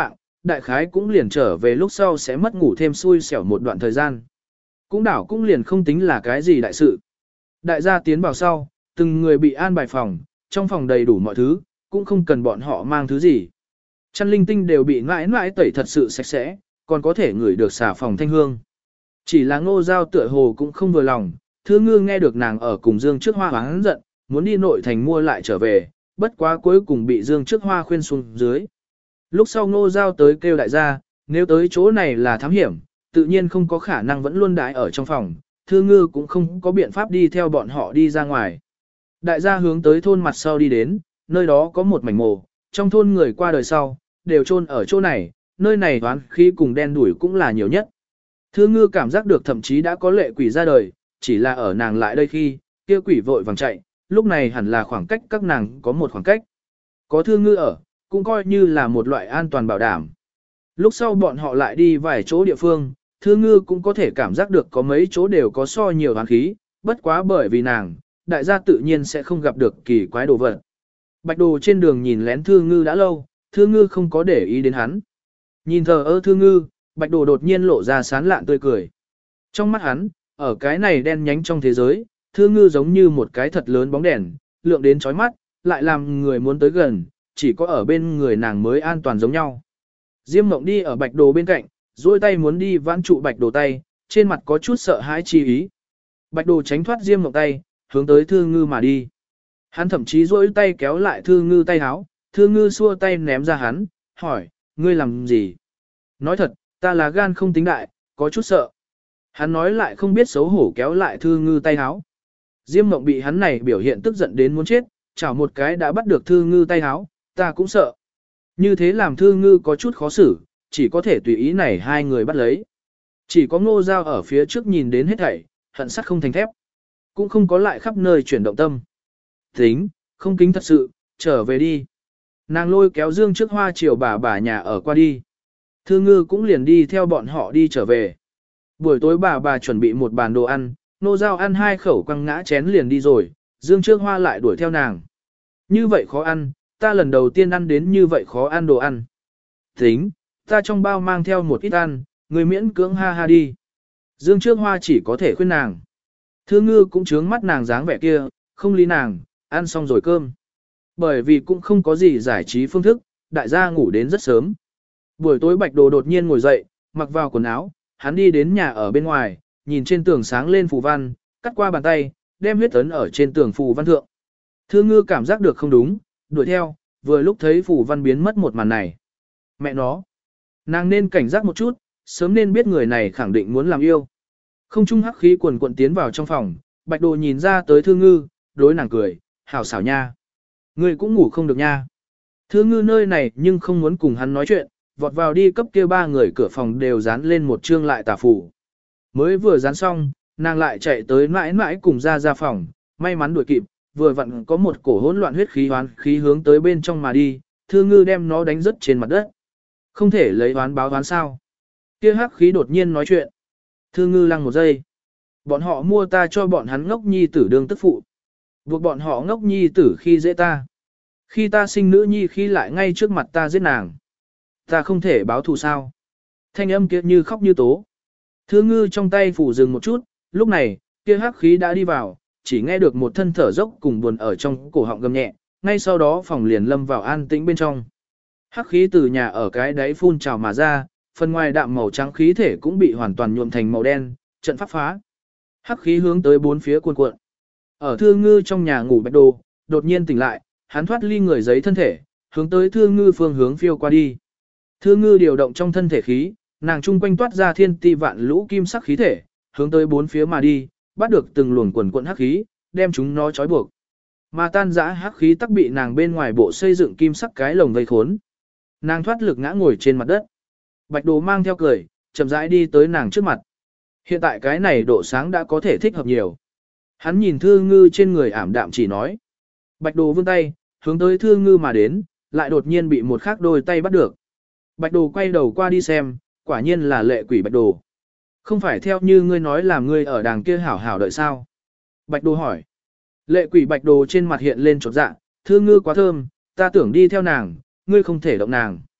đại khái cũng liền trở về lúc sau sẽ mất ngủ thêm xui xẻo một đoạn thời gian. Cũng đảo cũng liền không tính là cái gì đại sự. Đại gia tiến vào sau, từng người bị an bài phòng, trong phòng đầy đủ mọi thứ, cũng không cần bọn họ mang thứ gì. Chăn linh tinh đều bị mãi mãi tẩy thật sự sạch sẽ, còn có thể ngửi được xả phòng thanh hương. Chỉ là Ngô Giao tựa hồ cũng không vừa lòng, Thư Ngư nghe được nàng ở cùng Dương Trước Hoa hoáng giận, muốn đi nội thành mua lại trở về, bất quá cuối cùng bị Dương Trước Hoa khuyên xuống dưới. Lúc sau Ngô Giao tới kêu đại gia, nếu tới chỗ này là thám hiểm, tự nhiên không có khả năng vẫn luôn đãi ở trong phòng, Thư Ngư cũng không có biện pháp đi theo bọn họ đi ra ngoài. Đại gia hướng tới thôn mặt sau đi đến, nơi đó có một mảnh mồ, trong thôn người qua đời sau, đều chôn ở chỗ này, nơi này toán khí cùng đen đuổi cũng là nhiều nhất. Thư Ngư cảm giác được thậm chí đã có lệ quỷ ra đời, chỉ là ở nàng lại đây khi, kia quỷ vội vàng chạy, lúc này hẳn là khoảng cách các nàng có một khoảng cách. Có Thư Ngư ở, cũng coi như là một loại an toàn bảo đảm. Lúc sau bọn họ lại đi vài chỗ địa phương, Thư Ngư cũng có thể cảm giác được có mấy chỗ đều có so nhiều hoán khí, bất quá bởi vì nàng, đại gia tự nhiên sẽ không gặp được kỳ quái đồ vật. Bạch Đồ trên đường nhìn lén Thư Ngư đã lâu, Thư Ngư không có để ý đến hắn. Nhìn thờ ơ Thư Ngư, Bạch Đồ đột nhiên lộ ra sán lạn tươi cười. Trong mắt hắn, ở cái này đen nhánh trong thế giới, Thư Ngư giống như một cái thật lớn bóng đèn, lượng đến chói mắt, lại làm người muốn tới gần, chỉ có ở bên người nàng mới an toàn giống nhau. Diêm Mộng đi ở Bạch Đồ bên cạnh, duỗi tay muốn đi vãn trụ Bạch Đồ tay, trên mặt có chút sợ hãi chi ý. Bạch Đồ tránh thoát Diêm Mộng tay, hướng tới Thư Ngư mà đi. Hắn thậm chí duỗi tay kéo lại Thư Ngư tay háo, Thư Ngư xua tay ném ra hắn, hỏi, ngươi làm gì? Nói thật, ta là gan không tính đại, có chút sợ. Hắn nói lại không biết xấu hổ kéo lại Thư Ngư tay háo. Diêm Mộng bị hắn này biểu hiện tức giận đến muốn chết, chảo một cái đã bắt được Thư Ngư tay háo, ta cũng sợ. Như thế làm Thư Ngư có chút khó xử, chỉ có thể tùy ý này hai người bắt lấy. Chỉ có Ngô Giao ở phía trước nhìn đến hết thảy, hận sắt không thành thép. Cũng không có lại khắp nơi chuyển động tâm. Tính, không kính thật sự, trở về đi. Nàng lôi kéo Dương Trước Hoa chiều bà nhà ở qua đi. Thư Ngư cũng liền đi theo bọn họ đi trở về. Buổi tối bà chuẩn bị một bàn đồ ăn, Ngô Giao ăn hai khẩu quăng ngã chén liền đi rồi, Dương Trước Hoa lại đuổi theo nàng. Như vậy khó ăn, ta lần đầu tiên ăn đến như vậy khó ăn đồ ăn. Tính, ta trong bao mang theo một ít ăn, người miễn cưỡng ha ha đi. Dương Trước Hoa chỉ có thể khuyên nàng. Thư Ngư cũng trướng mắt nàng dáng vẻ kia, không lý nàng, ăn xong rồi cơm. Bởi vì cũng không có gì giải trí phương thức, đại gia ngủ đến rất sớm. Buổi tối Bạch Đồ đột nhiên ngồi dậy, mặc vào quần áo, hắn đi đến nhà ở bên ngoài, nhìn trên tường sáng lên phù văn, cắt qua bàn tay, đem huyết ấn ở trên tường phù văn thượng. Thư Ngư cảm giác được không đúng, đuổi theo, vừa lúc thấy phù văn biến mất một màn này. Mẹ nó, nàng nên cảnh giác một chút, sớm nên biết người này khẳng định muốn làm yêu. Không trung hắc khí quần cuộn tiến vào trong phòng, Bạch Đồ nhìn ra tới Thư Ngư, đối nàng cười, hảo xảo nha. Ngươi cũng ngủ không được nha. Thư Ngư nơi này nhưng không muốn cùng hắn nói chuyện, vọt vào đi cấp kia ba người cửa phòng đều dán lên một chương lại tà phủ. Mới vừa dán xong, nàng lại chạy tới mãi mãi cùng ra phòng, may mắn đuổi kịp, vừa vặn có một cổ hỗn loạn huyết khí hoán khí hướng tới bên trong mà đi, Thư Ngư đem nó đánh rớt trên mặt đất. Không thể lấy oán báo oán sao. Kia hắc khí đột nhiên nói chuyện. Thư Ngư lăng một giây. Bọn họ mua ta cho bọn hắn ngốc nhi tử đương tức phụ. Buộc bọn họ ngốc nhi tử khi dễ ta. Khi ta sinh nữ nhi khi lại ngay trước mặt ta giết nàng. Ta không thể báo thù sao. Thanh âm kia như khóc như tố. Thư Ngư trong tay phủ dừng một chút, lúc này, kia hắc khí đã đi vào, chỉ nghe được một thân thở dốc cùng buồn ở trong cổ họng gầm nhẹ, ngay sau đó phòng liền lâm vào an tĩnh bên trong. Hắc khí từ nhà ở cái đáy phun trào mà ra, phần ngoài đạm màu trắng khí thể cũng bị hoàn toàn nhuộm thành màu đen, trận pháp phá. Hắc khí hướng tới bốn phía cuồn cuộn. Ở Thư Ngư trong nhà ngủ Bạch Đồ, đột nhiên tỉnh lại, hắn thoát ly người giấy thân thể, hướng tới Thư Ngư phương hướng phiêu qua đi. Thư Ngư điều động trong thân thể khí, nàng trung quanh toát ra thiên ti vạn lũ kim sắc khí thể, hướng tới bốn phía mà đi, bắt được từng luồng quần quần hắc khí, đem chúng nó trói buộc. Mà tan rã hắc khí tắc bị nàng bên ngoài bộ xây dựng kim sắc cái lồng vây khốn. Nàng thoát lực ngã ngồi trên mặt đất. Bạch Đồ mang theo cười, chậm rãi đi tới nàng trước mặt. Hiện tại cái này độ sáng đã có thể thích hợp nhiều. Hắn nhìn Thư Ngư trên người ảm đạm chỉ nói. Bạch Đồ vươn tay, hướng tới Thư Ngư mà đến, lại đột nhiên bị một khác đôi tay bắt được. Bạch Đồ quay đầu qua đi xem, quả nhiên là lệ quỷ Bạch Đồ. Không phải theo như ngươi nói là ngươi ở đàng kia hảo hảo đợi sao? Bạch Đồ hỏi. Lệ quỷ Bạch Đồ trên mặt hiện lên chột dạ, Thư Ngư quá thơm, ta tưởng đi theo nàng, ngươi không thể động nàng.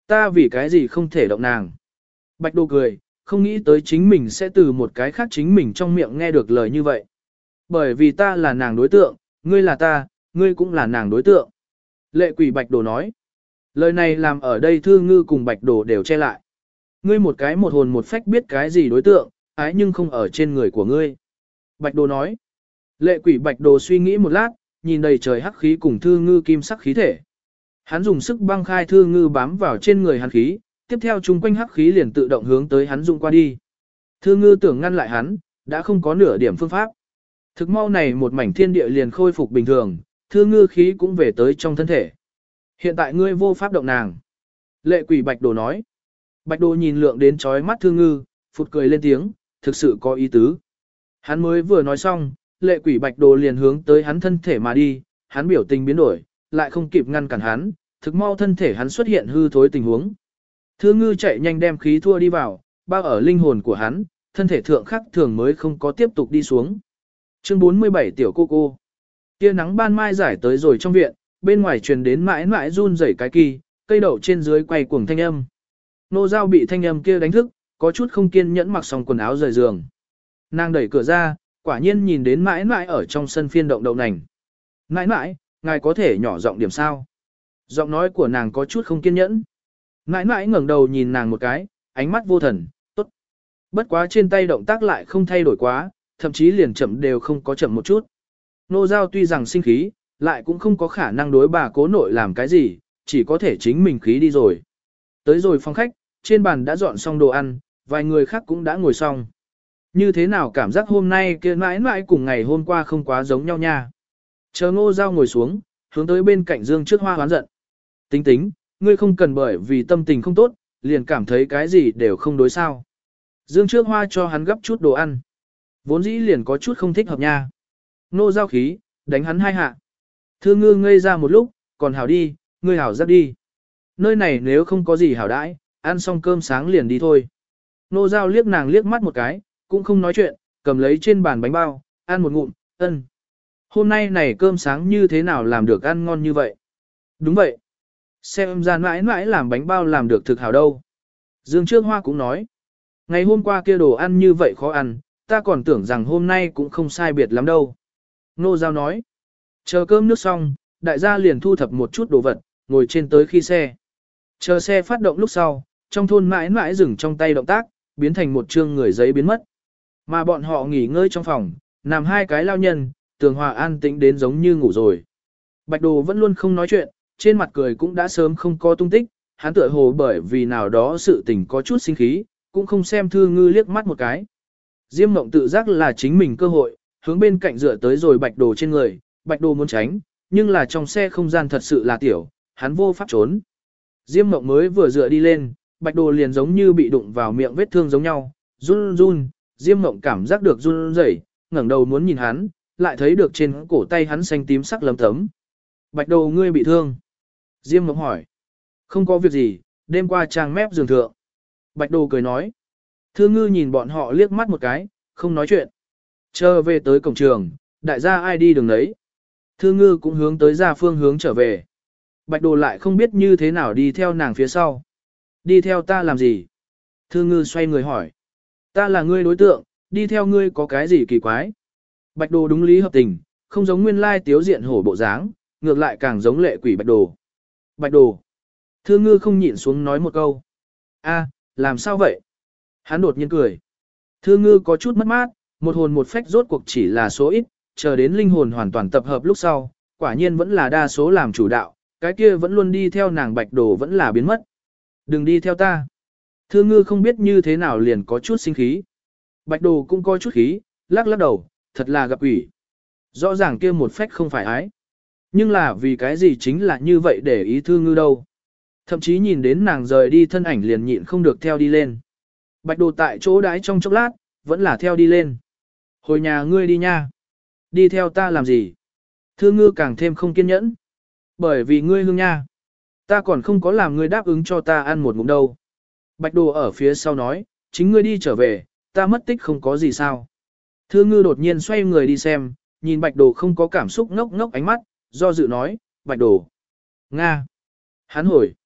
Ta vì cái gì không thể động nàng? Bạch Đồ cười, không nghĩ tới chính mình sẽ từ một cái khác chính mình trong miệng nghe được lời như vậy. Bởi vì ta là nàng đối tượng, ngươi là ta, ngươi cũng là nàng đối tượng. Lệ quỷ Bạch Đồ nói. Lời này làm ở đây Thư Ngư cùng Bạch Đồ đều che lại. Ngươi một cái một hồn một phách biết cái gì đối tượng, ái nhưng không ở trên người của ngươi. Bạch Đồ nói. Lệ quỷ Bạch Đồ suy nghĩ một lát, nhìn đầy trời hắc khí cùng Thư Ngư kim sắc khí thể. Hắn dùng sức băng khai Thư Ngư bám vào trên người hắn khí, tiếp theo chung quanh hắc khí liền tự động hướng tới hắn dung qua đi. Thư Ngư tưởng ngăn lại hắn, đã không có nửa điểm phương pháp. Thực mau này một mảnh thiên địa liền khôi phục bình thường, Thư Ngư khí cũng về tới trong thân thể. Hiện tại ngươi vô pháp động nàng. Lệ quỷ Bạch Đồ nói. Bạch Đồ nhìn lượng đến chói mắt Thư Ngư, phụt cười lên tiếng, thực sự có ý tứ. Hắn mới vừa nói xong, lệ quỷ Bạch Đồ liền hướng tới hắn thân thể mà đi, hắn biểu tình biến đổi, lại không kịp ngăn cản hắn, thực mau thân thể hắn xuất hiện hư thối tình huống. Thư Ngư chạy nhanh đem khí thua đi vào, bao ở linh hồn của hắn, thân thể thượng khắc thường mới không có tiếp tục đi xuống. Chương 47 tiểu cô cô. Tia nắng ban mai giải tới rồi trong viện, bên ngoài truyền đến mãi mãi run rẩy cái kỳ, cây đậu trên dưới quay cuồng thanh âm. Nô Giao bị thanh âm kia đánh thức, có chút không kiên nhẫn mặc xong quần áo rời giường. Nàng đẩy cửa ra, quả nhiên nhìn đến mãi mãi ở trong sân phiên động đậu nành. Mãi mãi, ngài có thể nhỏ giọng điểm sao? Giọng nói của nàng có chút không kiên nhẫn. Mãi mãi ngẩng đầu nhìn nàng một cái, ánh mắt vô thần, tốt. Bất quá trên tay động tác lại không thay đổi quá, thậm chí liền chậm đều không có chậm một chút. Nô Giao tuy rằng sinh khí, lại cũng không có khả năng đối bà cố nội làm cái gì, chỉ có thể chính mình khí đi rồi. Tới rồi phòng khách, trên bàn đã dọn xong đồ ăn, vài người khác cũng đã ngồi xong. Như thế nào cảm giác hôm nay kia mãi mãi cùng ngày hôm qua không quá giống nhau nha. Chờ Ngô Giao ngồi xuống, hướng tới bên cạnh Dương Trước Hoa hoán giận. Tính tính, ngươi không cần bởi vì tâm tình không tốt, liền cảm thấy cái gì đều không đối sao. Dương Trước Hoa cho hắn gấp chút đồ ăn. Vốn dĩ liền có chút không thích hợp nha. Ngô Giao khí, đánh hắn hai hạ. Thư Ngư ngây ra một lúc, còn hảo đi, ngươi hảo giáp đi. Nơi này nếu không có gì hảo đãi, ăn xong cơm sáng liền đi thôi. Nô Giao liếc nàng liếc mắt một cái, cũng không nói chuyện, cầm lấy trên bàn bánh bao, ăn một ngụm, ân. Hôm nay này cơm sáng như thế nào làm được ăn ngon như vậy? Đúng vậy. Xem ra mãi mãi làm bánh bao làm được thực hảo đâu. Dương Trước Hoa cũng nói. Ngày hôm qua kia đồ ăn như vậy khó ăn, ta còn tưởng rằng hôm nay cũng không sai biệt lắm đâu. Nô Giao nói. Chờ cơm nước xong, đại gia liền thu thập một chút đồ vật, ngồi trên tới khi xe. Chờ xe phát động lúc sau, trong thôn mãi mãi dừng trong tay động tác, biến thành một chương người giấy biến mất. Mà bọn họ nghỉ ngơi trong phòng, nằm hai cái lao nhân, Tường Hòa an tĩnh đến giống như ngủ rồi. Bạch Đồ vẫn luôn không nói chuyện, trên mặt cười cũng đã sớm không có tung tích, hắn tựa hồ bởi vì nào đó sự tình có chút sinh khí, cũng không xem Thư Ngư liếc mắt một cái. Diêm Mộng tự giác là chính mình cơ hội, hướng bên cạnh dựa tới rồi Bạch Đồ trên người, Bạch Đồ muốn tránh, nhưng là trong xe không gian thật sự là tiểu, hắn vô pháp trốn. Diêm Mộng mới vừa dựa đi lên, Bạch Đồ liền giống như bị đụng vào miệng vết thương giống nhau, run run, Diêm Mộng cảm giác được run rẩy, ngẩng đầu muốn nhìn hắn, lại thấy được trên cổ tay hắn xanh tím sắc lấm tấm. Bạch Đồ ngươi bị thương. Diêm Mộng hỏi. Không có việc gì, đêm qua trang mép giường thượng. Bạch Đồ cười nói. Thư Ngư nhìn bọn họ liếc mắt một cái, không nói chuyện. Chờ về tới cổng trường, đại gia ai đi đường đấy. Thư Ngư cũng hướng tới ra phương hướng trở về. Bạch Đồ lại không biết như thế nào đi theo nàng phía sau. Đi theo ta làm gì? Thư Ngư xoay người hỏi. Ta là ngươi đối tượng, đi theo ngươi có cái gì kỳ quái? Bạch Đồ đúng lý hợp tình, không giống nguyên lai tiếu diện hổ bộ dáng, ngược lại càng giống lệ quỷ Bạch Đồ. Bạch Đồ. Thư Ngư không nhịn xuống nói một câu. A, làm sao vậy? Hắn đột nhiên cười. Thư Ngư có chút mất mát, một hồn một phách rốt cuộc chỉ là số ít, chờ đến linh hồn hoàn toàn tập hợp lúc sau, quả nhiên vẫn là đa số làm chủ đạo, cái kia vẫn luôn đi theo nàng Bạch Đồ vẫn là biến mất. Đừng đi theo ta. Thư Ngư không biết như thế nào liền có chút sinh khí. Bạch Đồ cũng có chút khí, lắc lắc đầu, thật là gặp ủy. Rõ ràng kia một phách không phải ái. Nhưng là vì cái gì chính là như vậy để ý Thư Ngư đâu. Thậm chí nhìn đến nàng rời đi thân ảnh liền nhịn không được theo đi lên. Bạch Đồ tại chỗ đái trong chốc lát, vẫn là theo đi lên. Hồi nhà ngươi đi nha. Đi theo ta làm gì? Thư Ngư càng thêm không kiên nhẫn. Bởi vì ngươi hương nha. Ta còn không có làm ngươi đáp ứng cho ta ăn một ngụm đâu. Bạch Đồ ở phía sau nói, chính ngươi đi trở về, ta mất tích không có gì sao. Thư Ngư đột nhiên xoay người đi xem, nhìn Bạch Đồ không có cảm xúc ngốc ngốc ánh mắt, do dự nói, Bạch Đồ. Nga. Hắn hồi.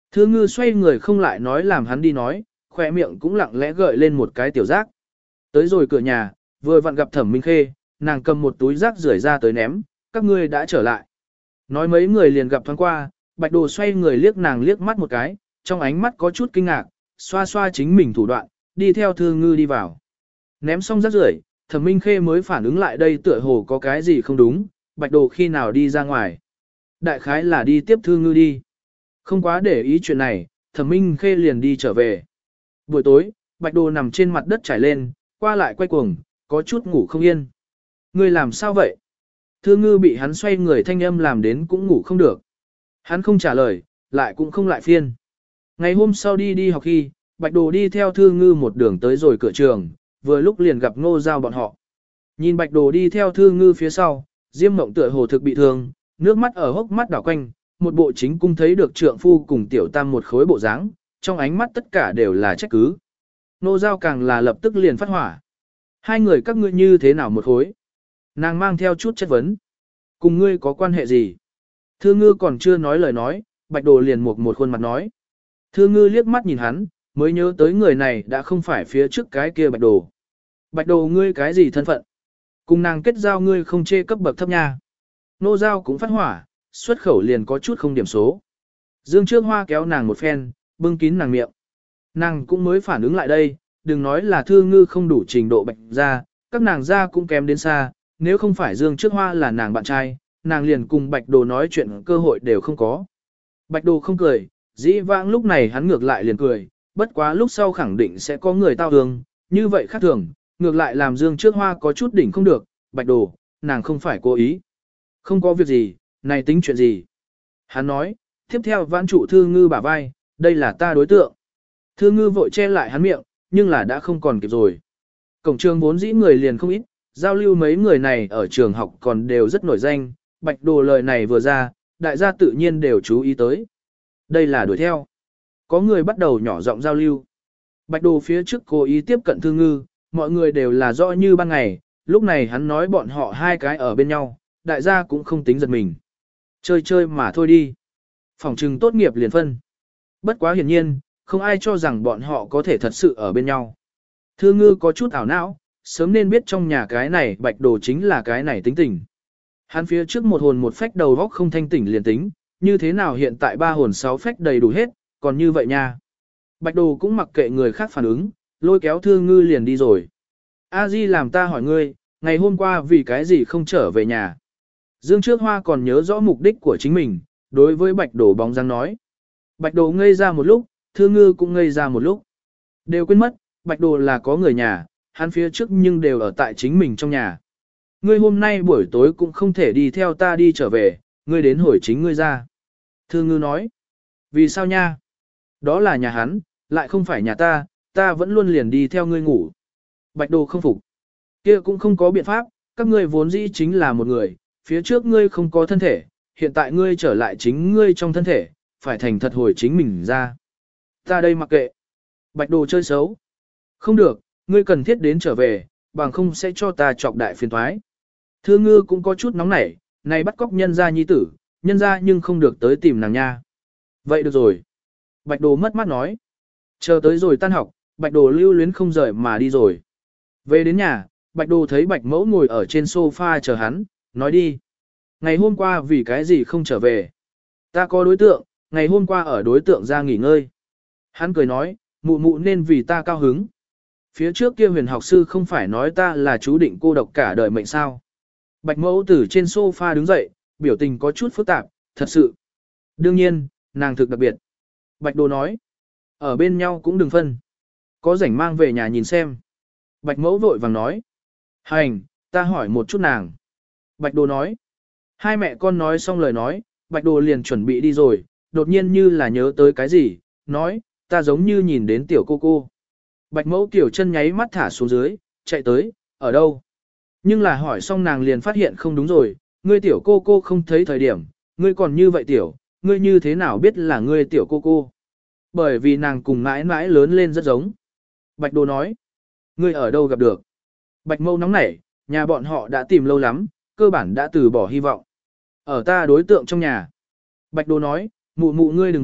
Thư ngư xoay người không lại nói làm hắn đi nói, khỏe miệng cũng lặng lẽ gợi lên một cái tiểu giác. Tới rồi cửa nhà, vừa vặn gặp Thẩm Minh Khê, nàng cầm một túi rác rưởi ra tới ném, các ngươi đã trở lại. Nói mấy người liền gặp thoáng qua, Bạch Đồ xoay người liếc nàng liếc mắt một cái, trong ánh mắt có chút kinh ngạc, xoa xoa chính mình thủ đoạn, đi theo Thư ngư đi vào. Ném xong rác rưởi, Thẩm Minh Khê mới phản ứng lại đây tựa hồ có cái gì không đúng, Bạch Đồ khi nào đi ra ngoài. Đại khái là đi tiếp Thư ngư đi. Không quá để ý chuyện này, Thẩm Minh Khê liền đi trở về. Buổi tối, Bạch Đồ nằm trên mặt đất trải lên, qua lại quay cuồng, có chút ngủ không yên. Ngươi làm sao vậy? Thư ngư bị hắn xoay người thanh âm làm đến cũng ngủ không được. Hắn không trả lời, lại cũng không lại phiên. Ngày hôm sau đi học khi, Bạch Đồ đi theo Thư ngư một đường tới rồi cửa trường, vừa lúc liền gặp Ngô Giao bọn họ. Nhìn Bạch Đồ đi theo Thư ngư phía sau, Diêm Mộng tựa hồ thực bị thương, nước mắt ở hốc mắt đảo quanh, một bộ chính cung thấy được trượng phu cùng tiểu tam một khối bộ dáng, trong ánh mắt tất cả đều là trách cứ. Ngô Giao càng là lập tức liền phát hỏa. Hai người các ngươi như thế nào một khối? Nàng mang theo chút chất vấn. Cùng ngươi có quan hệ gì? Thư ngư còn chưa nói lời nói, Bạch Đồ liền một khuôn mặt nói. Thư ngư liếc mắt nhìn hắn, mới nhớ tới người này đã không phải phía trước cái kia Bạch Đồ. Bạch Đồ ngươi cái gì thân phận? Cùng nàng kết giao ngươi không chê cấp bậc thấp nha. Nô Giao cũng phát hỏa, xuất khẩu liền có chút không điểm số. Dương Trước Hoa kéo nàng một phen, bưng kín nàng miệng. Nàng cũng mới phản ứng lại đây, đừng nói là Thư ngư không đủ trình độ Bạch gia, các nàng gia cũng kém đến xa, nếu không phải Dương Trước Hoa là nàng bạn trai, nàng liền cùng Bạch Đồ nói chuyện cơ hội đều không có. Bạch Đồ không cười, dĩ vãng lúc này hắn ngược lại liền cười, bất quá lúc sau khẳng định sẽ có người tao hương, như vậy khác thường, ngược lại làm Dương Trước Hoa có chút đỉnh không được, Bạch Đồ, nàng không phải cố ý. Không có việc gì, này tính chuyện gì? Hắn nói, tiếp theo vãn trụ Thư ngư bả vai, đây là ta đối tượng. Thư ngư vội che lại hắn miệng, nhưng là đã không còn kịp rồi. Cổng trường vốn dĩ người liền không ít, giao lưu mấy người này ở trường học còn đều rất nổi danh, Bạch Đồ lời này vừa ra, đại gia tự nhiên đều chú ý tới. Đây là đuổi theo. Có người bắt đầu nhỏ giọng giao lưu. Bạch Đồ phía trước cố ý tiếp cận Thư ngư, mọi người đều là rõ như ban ngày, lúc này hắn nói bọn họ hai cái ở bên nhau, đại gia cũng không tính giật mình. Chơi chơi mà thôi đi. Phòng trừng tốt nghiệp liền phân. Bất quá hiển nhiên, không ai cho rằng bọn họ có thể thật sự ở bên nhau. Thư ngư có chút ảo não, sớm nên biết trong nhà cái này Bạch Đồ chính là cái này tính tình. Hắn phía trước một hồn một phách đầu góc không thanh tỉnh liền tính, như thế nào hiện tại ba hồn sáu phách đầy đủ hết, còn như vậy nha. Bạch Đồ cũng mặc kệ người khác phản ứng, lôi kéo Thư ngư liền đi rồi. A Di làm ta hỏi ngươi, ngày hôm qua vì cái gì không trở về nhà? Dương Trước Hoa còn nhớ rõ mục đích của chính mình, đối với Bạch Đồ bóng dáng nói. Bạch Đồ ngây ra một lúc, Thư ngư cũng ngây ra một lúc. Đều quên mất, Bạch Đồ là có người nhà, hắn phía trước nhưng đều ở tại chính mình trong nhà. Ngươi hôm nay buổi tối cũng không thể đi theo ta đi trở về, ngươi đến hồi chính ngươi ra. Thư ngư nói. Vì sao nha? Đó là nhà hắn, lại không phải nhà ta, ta vẫn luôn liền đi theo ngươi ngủ. Bạch Đồ không phục. Kia cũng không có biện pháp, các ngươi vốn dĩ chính là một người, phía trước ngươi không có thân thể, hiện tại ngươi trở lại chính ngươi trong thân thể, phải thành thật hồi chính mình ra. Ta đây mặc kệ. Bạch Đồ chơi xấu. Không được, ngươi cần thiết đến trở về, bằng không sẽ cho ta chọc đại phiền toái. Thư ngư cũng có chút nóng nảy, này bắt cóc nhân gia nhi tử, nhân gia nhưng không được tới tìm nàng nha. Vậy được rồi. Bạch Đồ mất mát nói. Chờ tới rồi tan học, Bạch Đồ lưu luyến không rời mà đi rồi. Về đến nhà, Bạch Đồ thấy Bạch Mẫu ngồi ở trên sofa chờ hắn, nói đi. Ngày hôm qua vì cái gì không trở về? Ta có đối tượng, ngày hôm qua ở đối tượng ra nghỉ ngơi. Hắn cười nói, mụ mụ nên vì ta cao hứng. Phía trước kia huyền học sư không phải nói ta là chú định cô độc cả đời mệnh sao. Bạch Mẫu từ trên sofa đứng dậy, biểu tình có chút phức tạp, thật sự. Đương nhiên, nàng thực đặc biệt. Bạch Đồ nói, ở bên nhau cũng đừng phân. Có rảnh mang về nhà nhìn xem. Bạch Mẫu vội vàng nói, hành, ta hỏi một chút nàng. Bạch Đồ nói, hai mẹ con nói xong lời nói, Bạch Đồ liền chuẩn bị đi rồi, đột nhiên như là nhớ tới cái gì, nói, ta giống như nhìn đến tiểu cô cô. Bạch Mẫu tiểu chân nháy mắt thả xuống dưới, chạy tới, ở đâu? Nhưng là hỏi xong nàng liền phát hiện không đúng rồi, ngươi tiểu cô cô không thấy thời điểm, ngươi còn như vậy tiểu, ngươi như thế nào biết là ngươi tiểu cô cô? Bởi vì nàng cùng mãi mãi lớn lên rất giống. Bạch Đồ nói, ngươi ở đâu gặp được? Bạch Mẫu nóng nảy, nhà bọn họ đã tìm lâu lắm, cơ bản đã từ bỏ hy vọng. Ở ta đối tượng trong nhà. Bạch Đồ nói, mụ mụ ngươi đừng vội,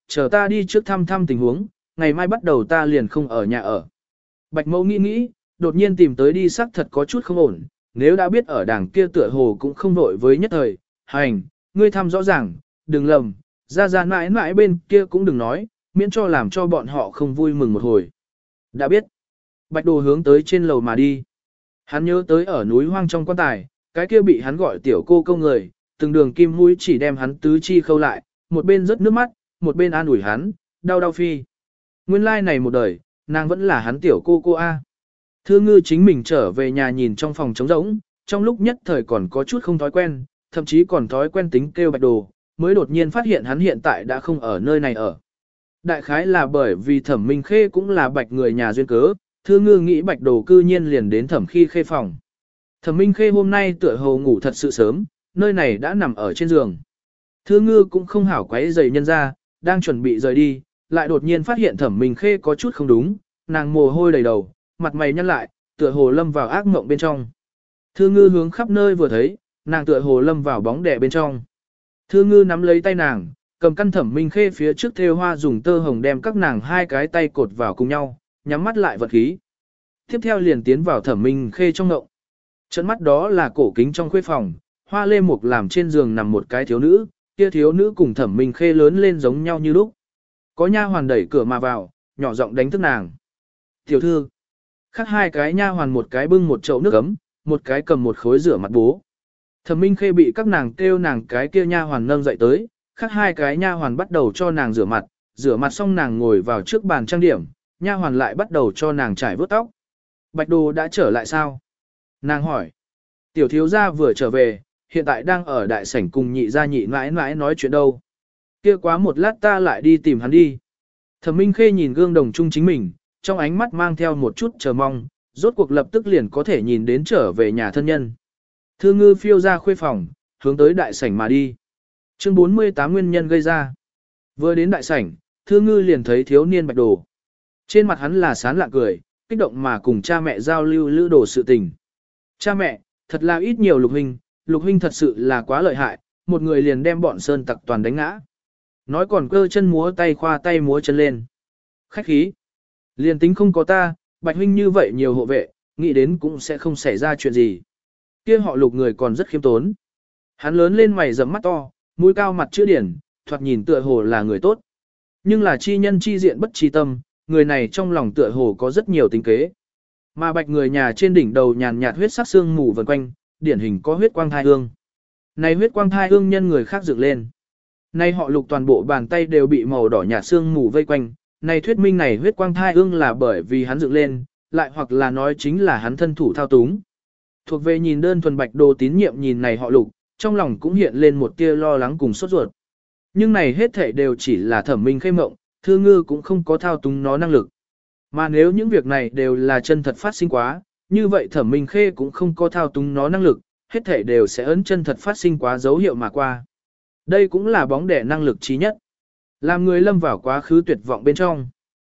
chờ ta đi trước thăm thăm tình huống, ngày mai bắt đầu ta liền không ở nhà ở. Bạch mẫu nghĩ nghĩ, đột nhiên tìm tới đi sắc thật có chút không ổn, nếu đã biết ở đảng kia tựa hồ cũng không vội với nhất thời, hành, ngươi thăm rõ ràng, đừng lầm, ra mãi mãi bên kia cũng đừng nói, miễn cho làm cho bọn họ không vui mừng một hồi. Đã biết, Bạch Đồ hướng tới trên lầu mà đi. Hắn nhớ tới ở núi hoang trong quan tài, cái kia bị hắn gọi tiểu cô câu người, từng đường kim mũi chỉ đem hắn tứ chi khâu lại, một bên rớt nước mắt, một bên an ủi hắn, đau phi. Nguyên lai này một đời, nàng vẫn là hắn tiểu cô A. Thư ngư chính mình trở về nhà nhìn trong phòng trống rỗng, trong lúc nhất thời còn có chút không thói quen, thậm chí còn thói quen tính kêu Bạch Đồ, mới đột nhiên phát hiện hắn hiện tại đã không ở nơi này ở. Đại khái là bởi vì Thẩm Minh Khê cũng là Bạch người nhà duyên cớ, Thư ngư nghĩ Bạch Đồ cư nhiên liền đến Thẩm Khê phòng. Thẩm Minh Khê hôm nay tựa hồ ngủ thật sự sớm, nơi này đã nằm ở trên giường. Thư ngư cũng không hảo quấy giày nhân ra, đang chuẩn bị rời đi, lại đột nhiên phát hiện Thẩm Minh Khê có chút không đúng, nàng mồ hôi đầy đầu, mặt mày nhăn lại, tựa hồ lâm vào ác mộng bên trong. Thư ngư hướng khắp nơi vừa thấy, nàng tựa hồ lâm vào bóng đè bên trong. Thư ngư nắm lấy tay nàng, cầm căn Thẩm Minh Khê phía trước thêu hoa dùng tơ hồng đem các nàng hai cái tay cột vào cùng nhau, nhắm mắt lại vật khí. Tiếp theo liền tiến vào Thẩm Minh Khê trong ngộng. Trận mắt đó là cổ kính trong khuê phòng, hoa lê mục làm trên giường nằm một cái thiếu nữ, kia thiếu nữ cùng Thẩm Minh Khê lớn lên giống nhau như lúc. Có nha hoàn đẩy cửa mà vào, nhỏ giọng đánh thức nàng. Tiểu thư, khác hai cái nha hoàn một cái bưng một chậu nước ấm, một cái cầm một khối rửa mặt bố. Thẩm Minh Khê bị các nàng kêu nàng cái kia nha hoàn nâng dậy tới, khác hai cái nha hoàn bắt đầu cho nàng rửa mặt xong nàng ngồi vào trước bàn trang điểm, nha hoàn lại bắt đầu cho nàng trải vuốt tóc. Bạch Đồ đã trở lại sao? Nàng hỏi. Tiểu thiếu gia vừa trở về, hiện tại đang ở đại sảnh cùng nhị gia nhị mãi mãi nói chuyện đâu. Kia quá một lát ta lại đi tìm hắn đi. Thẩm Minh Khê nhìn gương đồng chung chính mình, trong ánh mắt mang theo một chút chờ mong, rốt cuộc lập tức liền có thể nhìn đến trở về nhà thân nhân. Thư ngư phiêu ra khuê phòng, hướng tới đại sảnh mà đi. Chương 48 nguyên nhân gây ra. Vừa đến đại sảnh, Thư ngư liền thấy thiếu niên Bạch Đồ. Trên mặt hắn là sán lạ cười, kích động mà cùng cha mẹ giao lưu lữ đồ sự tình. Cha mẹ, thật là ít nhiều Lục huynh thật sự là quá lợi hại, một người liền đem bọn sơn tặc toàn đánh ngã. Nói còn cơ chân múa tay khoa tay múa chân lên. Khách khí. Liền tính không có ta, Bạch huynh như vậy nhiều hộ vệ, nghĩ đến cũng sẽ không xảy ra chuyện gì. Kia họ Lục người còn rất khiêm tốn. Hắn lớn lên mày rậm mắt to, mũi cao mặt chữ điển, thoạt nhìn tựa hồ là người tốt. Nhưng là chi nhân chi diện bất chi tâm, người này trong lòng tựa hồ có rất nhiều tính kế. Mà Bạch người nhà trên đỉnh đầu nhàn nhạt huyết sắc xương mù vần quanh, điển hình có huyết quang thai hương. Này huyết quang thai hương nhân người khác dựng lên. Nay họ Lục toàn bộ bàn tay đều bị màu đỏ nhạt xương mù vây quanh. Này thuyết minh này huyết quang thai hương là bởi vì hắn dựng lên, lại hoặc là nói chính là hắn thân thủ thao túng. Thuộc về nhìn đơn thuần Bạch Đồ tín nhiệm nhìn này họ Lục, trong lòng cũng hiện lên một tia lo lắng cùng sốt ruột. Nhưng này hết thảy đều chỉ là Thẩm Minh Khê mộng, Thư ngư cũng không có thao túng nó năng lực. Mà nếu những việc này đều là chân thật phát sinh quá, như vậy Thẩm Minh Khê cũng không có thao túng nó năng lực, hết thảy đều sẽ ấn chân thật phát sinh quá dấu hiệu mà qua. Đây cũng là bóng đẻ năng lực trí nhất. Làm người lâm vào quá khứ tuyệt vọng bên trong.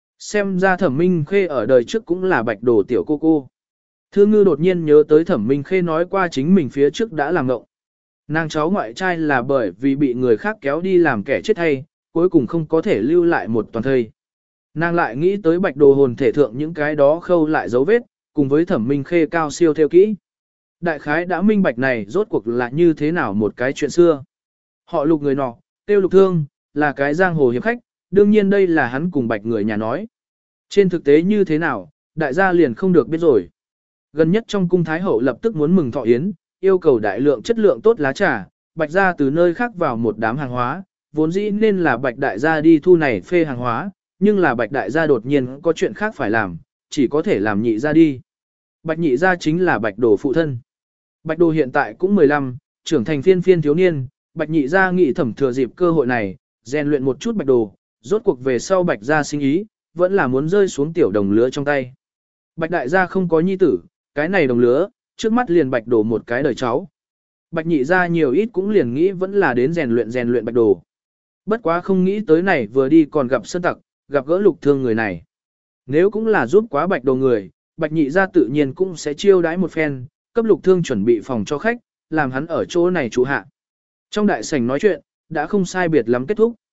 Xem ra Thẩm Minh Khê ở đời trước cũng là Bạch Đồ tiểu cô. Thư ngư đột nhiên nhớ tới Thẩm Minh Khê nói qua chính mình phía trước đã làm ngộng. Nàng cháu ngoại trai là bởi vì bị người khác kéo đi làm kẻ chết hay, cuối cùng không có thể lưu lại một toàn thây. Nàng lại nghĩ tới Bạch Đồ hồn thể thượng những cái đó khâu lại dấu vết, cùng với Thẩm Minh Khê cao siêu theo kỹ. Đại khái đã minh bạch này rốt cuộc là như thế nào một cái chuyện xưa. Họ Lục người nọ, tiêu Lục Thương, là cái giang hồ hiệp khách, đương nhiên đây là hắn cùng Bạch người nhà nói. Trên thực tế như thế nào, đại gia liền không được biết rồi. Gần nhất trong cung Thái Hậu lập tức muốn mừng thọ yến, yêu cầu đại lượng chất lượng tốt lá trà, Bạch gia từ nơi khác vào một đám hàng hóa, vốn dĩ nên là Bạch đại gia đi thu này phê hàng hóa, nhưng là Bạch đại gia đột nhiên có chuyện khác phải làm, chỉ có thể làm nhị gia đi. Bạch nhị gia chính là Bạch Đồ phụ thân. Bạch Đồ hiện tại cũng 15, trưởng thành phiên thiếu niên, Bạch nhị gia nghĩ thẩm thừa dịp cơ hội này, rèn luyện một chút Bạch Đồ, rốt cuộc về sau Bạch gia sinh ý, vẫn là muốn rơi xuống tiểu đồng lứa trong tay. Bạch đại gia không có nhi tử, cái này đồng lứa, trước mắt liền Bạch Đồ một cái đời cháu. Bạch nhị gia nhiều ít cũng liền nghĩ vẫn là đến rèn luyện Bạch Đồ. Bất quá không nghĩ tới này vừa đi còn gặp sơn tặc, gặp gỡ Lục Thương người này. Nếu cũng là giúp quá Bạch Đồ người, Bạch nhị gia tự nhiên cũng sẽ chiêu đãi một phen, cấp Lục Thương chuẩn bị phòng cho khách, làm hắn ở chỗ này trụ hạ. Trong đại sảnh nói chuyện, đã không sai biệt lắm kết thúc.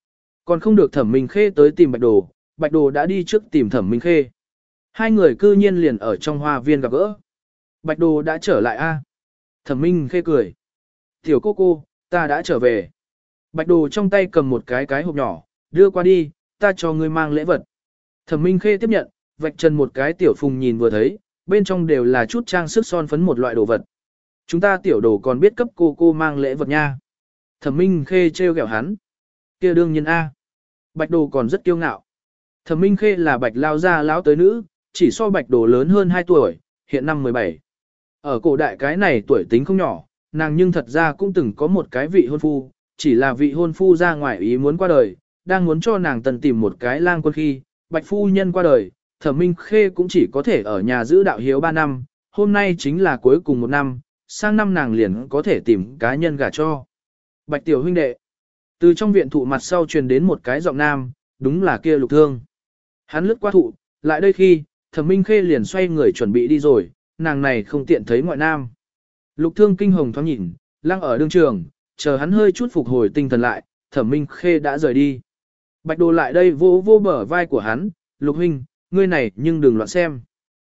Còn không được Thẩm Minh Khê tới tìm Bạch Đồ đã đi trước tìm Thẩm Minh Khê. Hai người cư nhiên liền ở trong hoa viên gặp gỡ. Bạch Đồ đã trở lại a? Thẩm Minh Khê cười. Tiểu cô, ta đã trở về. Bạch Đồ trong tay cầm một cái hộp nhỏ, đưa qua đi, ta cho ngươi mang lễ vật. Thẩm Minh Khê tiếp nhận, vạch trần một cái tiểu phùng nhìn vừa thấy, bên trong đều là chút trang sức son phấn một loại đồ vật. Chúng ta tiểu đồ còn biết cấp cô mang lễ vật nha. Thẩm Minh Khê trêu ghẹo hắn. Kia đương nhiên a. Bạch Đồ còn rất kiêu ngạo. Thẩm Minh Khê là Bạch lao gia lão tới nữ, chỉ so Bạch Đồ lớn hơn 2 tuổi, hiện năm 17. Ở cổ đại cái này tuổi tính không nhỏ, nàng nhưng thật ra cũng từng có một cái vị hôn phu, chỉ là vị hôn phu ra ngoài ý muốn qua đời, đang muốn cho nàng tần tìm một cái lang quân khi, Bạch phu nhân qua đời, Thẩm Minh Khê cũng chỉ có thể ở nhà giữ đạo hiếu 3 năm, hôm nay chính là cuối cùng 1 năm, sang năm nàng liền có thể tìm cá nhân gả cho. Bạch tiểu huynh đệ. Từ trong viện thụ mặt sau truyền đến một cái giọng nam, đúng là kia Lục Thương. Hắn lướt qua thụ, lại đây khi, Thẩm Minh Khê liền xoay người chuẩn bị đi rồi, nàng này không tiện thấy ngoại nam. Lục Thương kinh hồng thoáng nhìn, lăng ở đương trường, chờ hắn hơi chút phục hồi tinh thần lại, Thẩm Minh Khê đã rời đi. Bạch Đồ lại đây vô bờ vai của hắn, Lục huynh, ngươi này nhưng đừng loạn xem.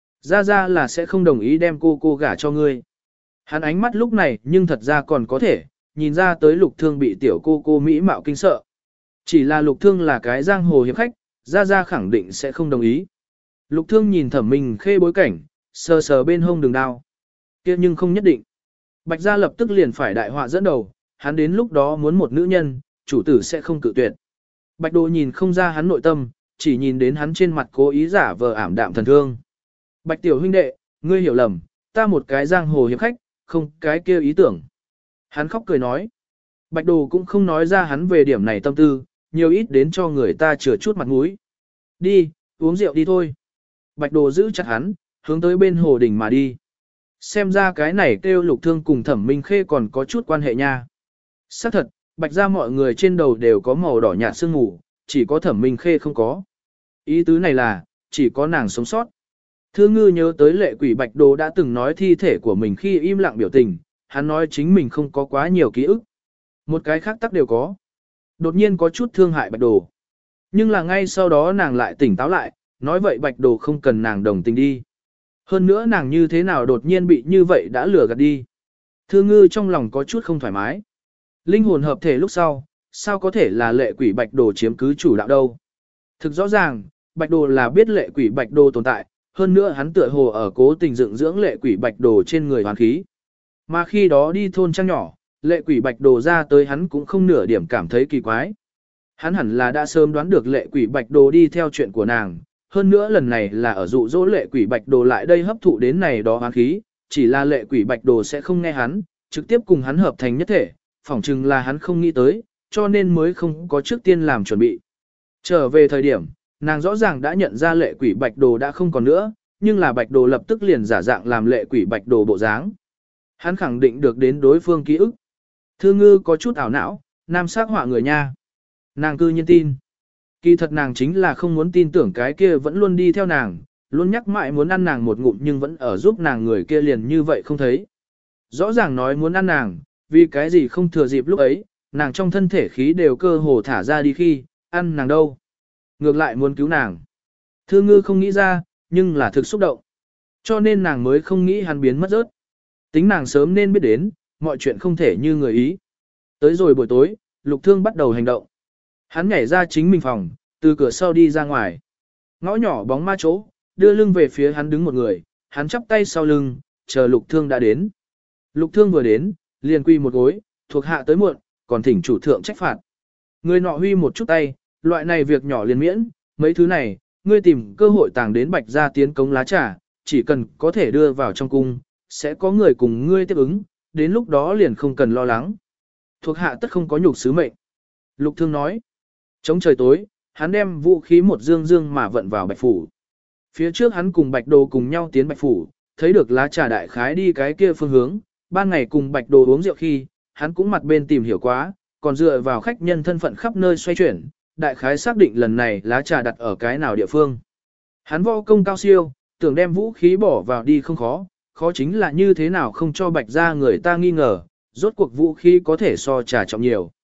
Ra là sẽ không đồng ý đem cô gả cho ngươi. Hắn ánh mắt lúc này nhưng thật ra còn có thể, nhìn ra tới Lục Thương bị tiểu cô mỹ mạo kinh sợ. Chỉ là Lục Thương là cái giang hồ hiệp khách, ra khẳng định sẽ không đồng ý. Lục Thương nhìn Thẩm Minh Khê bối cảnh, sờ bên hông đường đao. Kia nhưng không nhất định. Bạch gia lập tức liền phải đại họa dẫn đầu, hắn đến lúc đó muốn một nữ nhân, chủ tử sẽ không cự tuyệt. Bạch Đồ nhìn không ra hắn nội tâm, chỉ nhìn đến hắn trên mặt cố ý giả vờ ảm đạm thần thương. Bạch tiểu huynh đệ, ngươi hiểu lầm, ta một cái giang hồ hiệp khách, không cái kia ý tưởng. Hắn khóc cười nói. Bạch Đồ cũng không nói ra hắn về điểm này tâm tư, nhiều ít đến cho người ta chừa chút mặt mũi. Đi, uống rượu đi thôi. Bạch Đồ giữ chặt hắn, hướng tới bên hồ đình mà đi. Xem ra cái này kêu Lục Thương cùng Thẩm Minh Khê còn có chút quan hệ nha. Xác thật, Bạch ra mọi người trên đầu đều có màu đỏ nhạt sương mù, chỉ có Thẩm Minh Khê không có. Ý tứ này là, chỉ có nàng sống sót. Thư Ngư nhớ tới lệ quỷ Bạch Đồ đã từng nói thi thể của mình khi im lặng biểu tình, hắn nói chính mình không có quá nhiều ký ức. Một cái khác tắc đều có. Đột nhiên có chút thương hại Bạch Đồ. Nhưng là ngay sau đó nàng lại tỉnh táo lại, nói vậy Bạch Đồ không cần nàng đồng tình đi. Hơn nữa nàng như thế nào đột nhiên bị như vậy đã lừa gạt đi. Thư Ngư trong lòng có chút không thoải mái. Linh hồn hợp thể lúc sau, sao có thể là lệ quỷ Bạch Đồ chiếm cứ chủ đạo đâu. Thực rõ ràng, Bạch Đồ là biết lệ quỷ Bạch Đồ tồn tại, hơn nữa hắn tựa hồ ở cố tình dựng dưỡng lệ quỷ Bạch Đồ trên người hoàn khí. Mà khi đó đi thôn trang nhỏ, lệ quỷ Bạch Đồ ra tới hắn cũng không nửa điểm cảm thấy kỳ quái. Hắn hẳn là đã sớm đoán được lệ quỷ Bạch Đồ đi theo chuyện của nàng, hơn nữa lần này là ở dụ dỗ lệ quỷ Bạch Đồ lại đây hấp thụ đến này đó hoán khí, chỉ là lệ quỷ Bạch Đồ sẽ không nghe hắn, trực tiếp cùng hắn hợp thành nhất thể, phỏng chừng là hắn không nghĩ tới, cho nên mới không có trước tiên làm chuẩn bị. Trở về thời điểm, nàng rõ ràng đã nhận ra lệ quỷ Bạch Đồ đã không còn nữa, nhưng là Bạch Đồ lập tức liền giả dạng làm lệ quỷ Bạch Đồ bộ dáng. Hắn khẳng định được đến đối phương ký ức. Thư Ngư có chút ảo não, nam sắc họa người nha. Nàng cư nhiên tin. Kỳ thật nàng chính là không muốn tin tưởng cái kia vẫn luôn đi theo nàng, luôn nhắc mãi muốn ăn nàng một ngụm nhưng vẫn ở giúp nàng người kia liền như vậy không thấy. Rõ ràng nói muốn ăn nàng, vì cái gì không thừa dịp lúc ấy, nàng trong thân thể khí đều cơ hồ thả ra đi khi, ăn nàng đâu. Ngược lại muốn cứu nàng. Thư Ngư không nghĩ ra, nhưng là thực xúc động. Cho nên nàng mới không nghĩ hắn biến mất rớt. Tính nàng sớm nên biết đến, mọi chuyện không thể như người ý. Tới rồi buổi tối, Lục Thương bắt đầu hành động. Hắn nhảy ra chính mình phòng, từ cửa sau đi ra ngoài. Ngõ nhỏ bóng ma chỗ, đưa lưng về phía hắn đứng một người, hắn chắp tay sau lưng, chờ Lục Thương đã đến. Lục Thương vừa đến, liền quy một gối, thuộc hạ tới muộn, còn thỉnh chủ thượng trách phạt. Người nọ huy một chút tay, loại này việc nhỏ liền miễn, mấy thứ này, ngươi tìm cơ hội tàng đến Bạch gia tiến cống lá trà, chỉ cần có thể đưa vào trong cung, sẽ có người cùng ngươi tiếp ứng, đến lúc đó liền không cần lo lắng. Thuộc hạ tất không có nhục sứ mệnh. Lục Thương nói. Chống trời tối, hắn đem vũ khí một dương dương mà vận vào Bạch phủ. Phía trước hắn cùng Bạch Đồ cùng nhau tiến Bạch phủ, thấy được lá trà đại khái đi cái kia phương hướng, ban ngày cùng Bạch Đồ uống rượu khi, hắn cũng mặt bên tìm hiểu quá, còn dựa vào khách nhân thân phận khắp nơi xoay chuyển, đại khái xác định lần này lá trà đặt ở cái nào địa phương. Hắn võ công cao siêu, tưởng đem vũ khí bỏ vào đi không khó, khó chính là như thế nào không cho Bạch gia người ta nghi ngờ, rốt cuộc vũ khí có thể so trà trọng nhiều.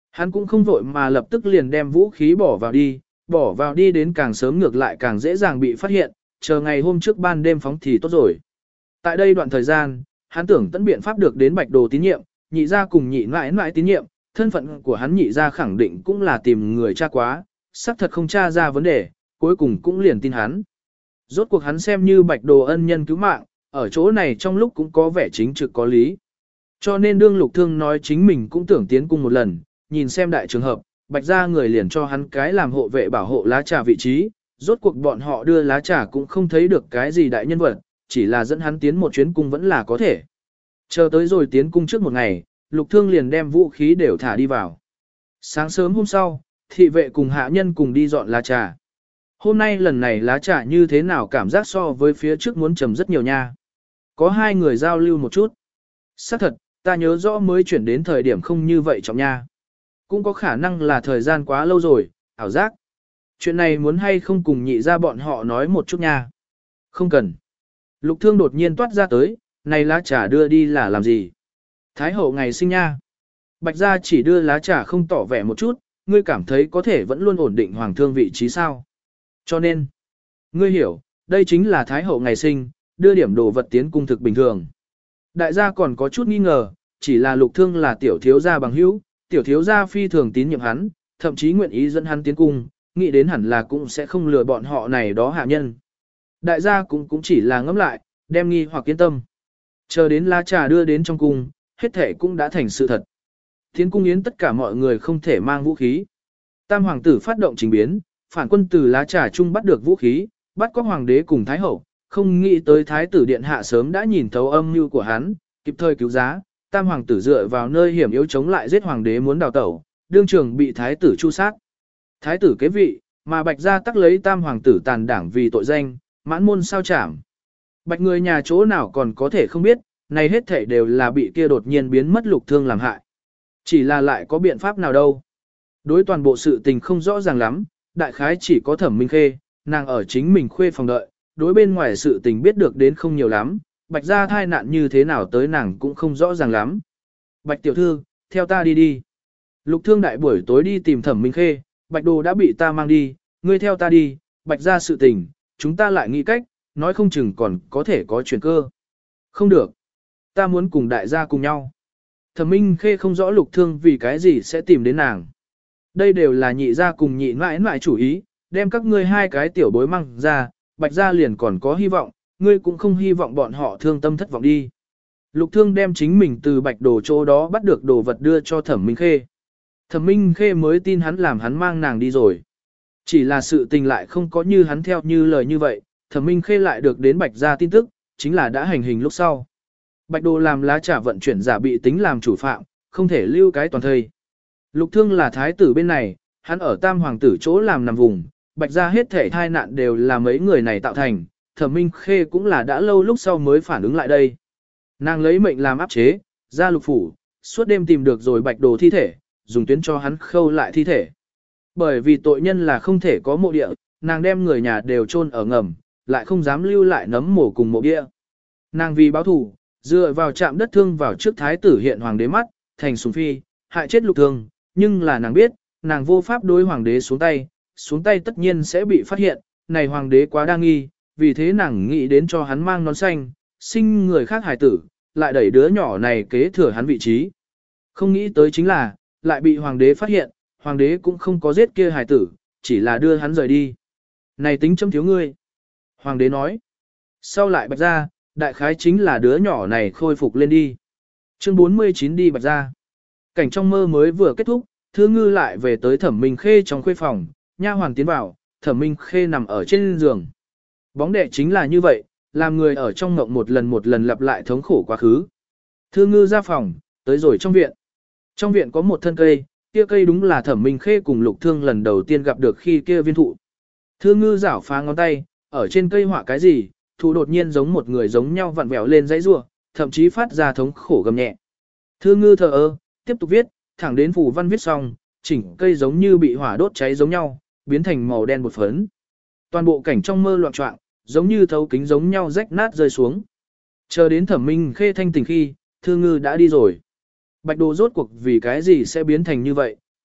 Hắn cũng không vội mà lập tức liền đem vũ khí bỏ vào đi đến càng sớm ngược lại càng dễ dàng bị phát hiện, chờ ngày hôm trước ban đêm phóng thì tốt rồi. Tại đây đoạn thời gian, hắn tưởng tận biện pháp được đến Bạch Đồ tín nhiệm, nhị ra cùng nhị mãi mãi tín nhiệm, thân phận của hắn nhị ra khẳng định cũng là tìm người tra quá, xác thật không tra ra vấn đề, cuối cùng cũng liền tin hắn. Rốt cuộc hắn xem như Bạch Đồ ân nhân cứu mạng, ở chỗ này trong lúc cũng có vẻ chính trực có lý. Cho nên đương Lục Thương nói chính mình cũng tưởng tiến cung một lần, nhìn xem đại trường hợp, Bạch gia người liền cho hắn cái làm hộ vệ bảo hộ lá trà vị trí, rốt cuộc bọn họ đưa lá trà cũng không thấy được cái gì đại nhân vật, chỉ là dẫn hắn tiến một chuyến cung vẫn là có thể. Chờ tới rồi tiến cung trước một ngày, Lục Thương liền đem vũ khí đều thả đi vào. Sáng sớm hôm sau, thị vệ cùng hạ nhân cùng đi dọn lá trà. Hôm nay lần này lá trà như thế nào cảm giác so với phía trước muốn trầm rất nhiều nha. Có hai người giao lưu một chút. Xác thật, ta nhớ rõ mới chuyển đến thời điểm không như vậy trọng nha. Cũng có khả năng là thời gian quá lâu rồi, ảo giác. Chuyện này muốn hay không cùng nhị ra bọn họ nói một chút nha. Không cần. Lục Thương đột nhiên toát ra tới, này lá trà đưa đi là làm gì? Thái hậu ngày sinh nha. Bạch gia chỉ đưa lá trà không tỏ vẻ một chút, ngươi cảm thấy có thể vẫn luôn ổn định hoàng thương vị trí sao? Cho nên, ngươi hiểu, đây chính là Thái hậu ngày sinh, đưa điểm đồ vật tiến cung thực bình thường. Đại gia còn có chút nghi ngờ, chỉ là Lục Thương là tiểu thiếu gia bằng hữu, tiểu thiếu gia phi thường tín nhiệm hắn, thậm chí nguyện ý dẫn hắn tiến cung, nghĩ đến hẳn là cũng sẽ không lừa bọn họ này đó hạ nhân. Đại gia cũng chỉ là ngẫm lại, đem nghi hoặc yên tâm. Chờ đến lá trà đưa đến trong cung, hết thể cũng đã thành sự thật. Tiến cung yến tất cả mọi người không thể mang vũ khí. Tam hoàng tử phát động trình biến, phản quân từ lá trà chung bắt được vũ khí, bắt có hoàng đế cùng thái hậu, không nghĩ tới thái tử điện hạ sớm đã nhìn thấu âm mưu của hắn, kịp thời cứu giá. Tam hoàng tử dựa vào nơi hiểm yếu chống lại giết hoàng đế muốn đào tẩu, đương trường bị thái tử chu sát. Thái tử kế vị, mà Bạch gia tắc lấy tam hoàng tử tàn đảng vì tội danh, mãn môn sao chảm. Bạch người nhà chỗ nào còn có thể không biết, này hết thảy đều là bị kia đột nhiên biến mất Lục Thương làm hại. Chỉ là lại có biện pháp nào đâu. Đối toàn bộ sự tình không rõ ràng lắm, đại khái chỉ có Thẩm Minh Khê, nàng ở chính mình khuê phòng đợi, đối bên ngoài sự tình biết được đến không nhiều lắm, Bạch gia thai nạn như thế nào tới nàng cũng không rõ ràng lắm. Bạch tiểu thư, theo ta đi đi. Lục Thương đại buổi tối đi tìm Thẩm Minh Khê, Bạch đồ đã bị ta mang đi, ngươi theo ta đi, Bạch gia sự tình, chúng ta lại nghĩ cách, nói không chừng còn có thể có chuyển cơ. Không được. Ta muốn cùng đại gia cùng nhau. Thẩm Minh Khê không rõ Lục Thương vì cái gì sẽ tìm đến nàng. Đây đều là nhị gia cùng nhị mãi mãi chủ ý, đem các ngươi hai cái tiểu bối mang ra, Bạch gia liền còn có hy vọng, ngươi cũng không hy vọng bọn họ thương tâm thất vọng đi. Lục Thương đem chính mình từ Bạch đồ chỗ đó bắt được đồ vật đưa cho Thẩm Minh Khê. Thẩm Minh Khê mới tin hắn làm hắn mang nàng đi rồi. Chỉ là sự tình lại không có như hắn theo như lời như vậy, Thẩm Minh Khê lại được đến Bạch gia tin tức, chính là đã hành hình lúc sau. Bạch đồ làm lá trà vận chuyển giả bị tính làm chủ phạm, không thể lưu cái toàn thây. Lục Thương là thái tử bên này, hắn ở tam hoàng tử chỗ làm nằm vùng, Bạch gia hết thể thai nạn đều là mấy người này tạo thành, Thẩm Minh Khê cũng là đã lâu lúc sau mới phản ứng lại đây. Nàng lấy mệnh làm áp chế, ra lục phủ, suốt đêm tìm được rồi Bạch đồ thi thể, dùng tuyến cho hắn khâu lại thi thể. Bởi vì tội nhân là không thể có mộ địa, nàng đem người nhà đều chôn ở ngầm, lại không dám lưu lại nấm mồ cùng mộ địa. Nàng vì báo thù, dựa vào chạm đất thương vào trước thái tử hiện hoàng đế mắt, thành sùng phi, hại chết Lục Thương, nhưng là nàng biết, nàng vô pháp đối hoàng đế xuống tay tất nhiên sẽ bị phát hiện, này hoàng đế quá đa nghi, vì thế nàng nghĩ đến cho hắn mang nón xanh, sinh người khác hài tử, lại đẩy đứa nhỏ này kế thừa hắn vị trí. Không nghĩ tới chính là, lại bị hoàng đế phát hiện, hoàng đế cũng không có giết kia hài tử, chỉ là đưa hắn rời đi. Này tính châm thiếu ngươi. Hoàng đế nói. Sau lại Bạch gia, đại khái chính là đứa nhỏ này khôi phục lên đi. Chương 49 đi Bạch gia. Cảnh trong mơ mới vừa kết thúc, Thư Ngư lại về tới Thẩm Minh Khê trong khuê phòng, nha hoàn tiến vào, Thẩm Minh Khê nằm ở trên giường. Bóng đè chính là như vậy, làm người ở trong ngộng một lần lặp lại thống khổ quá khứ. Thư Ngư ra phòng, tới rồi trong viện. Trong viện có một thân cây, kia cây đúng là Thẩm Minh Khê cùng Lục Thương lần đầu tiên gặp được khi kia viên thụ. Thư Ngư giảo phá ngón tay, ở trên cây họa cái gì, thụ đột nhiên giống một người giống nhau vặn vẹo lên dãy rủa, thậm chí phát ra thống khổ gầm nhẹ. Thư Ngư thờ ơ, tiếp tục viết, thẳng đến phù văn viết xong, chỉnh cây giống như bị hỏa đốt cháy giống nhau, biến thành màu đen bột phấn. Toàn bộ cảnh trong mơ loạn choạng, giống như thấu kính giống nhau rách nát rơi xuống. Chờ đến Thẩm Minh Khê thanh tỉnh khi, Thư Ngư đã đi rồi. Bạch đồ rốt cuộc vì cái gì sẽ biến thành như vậy,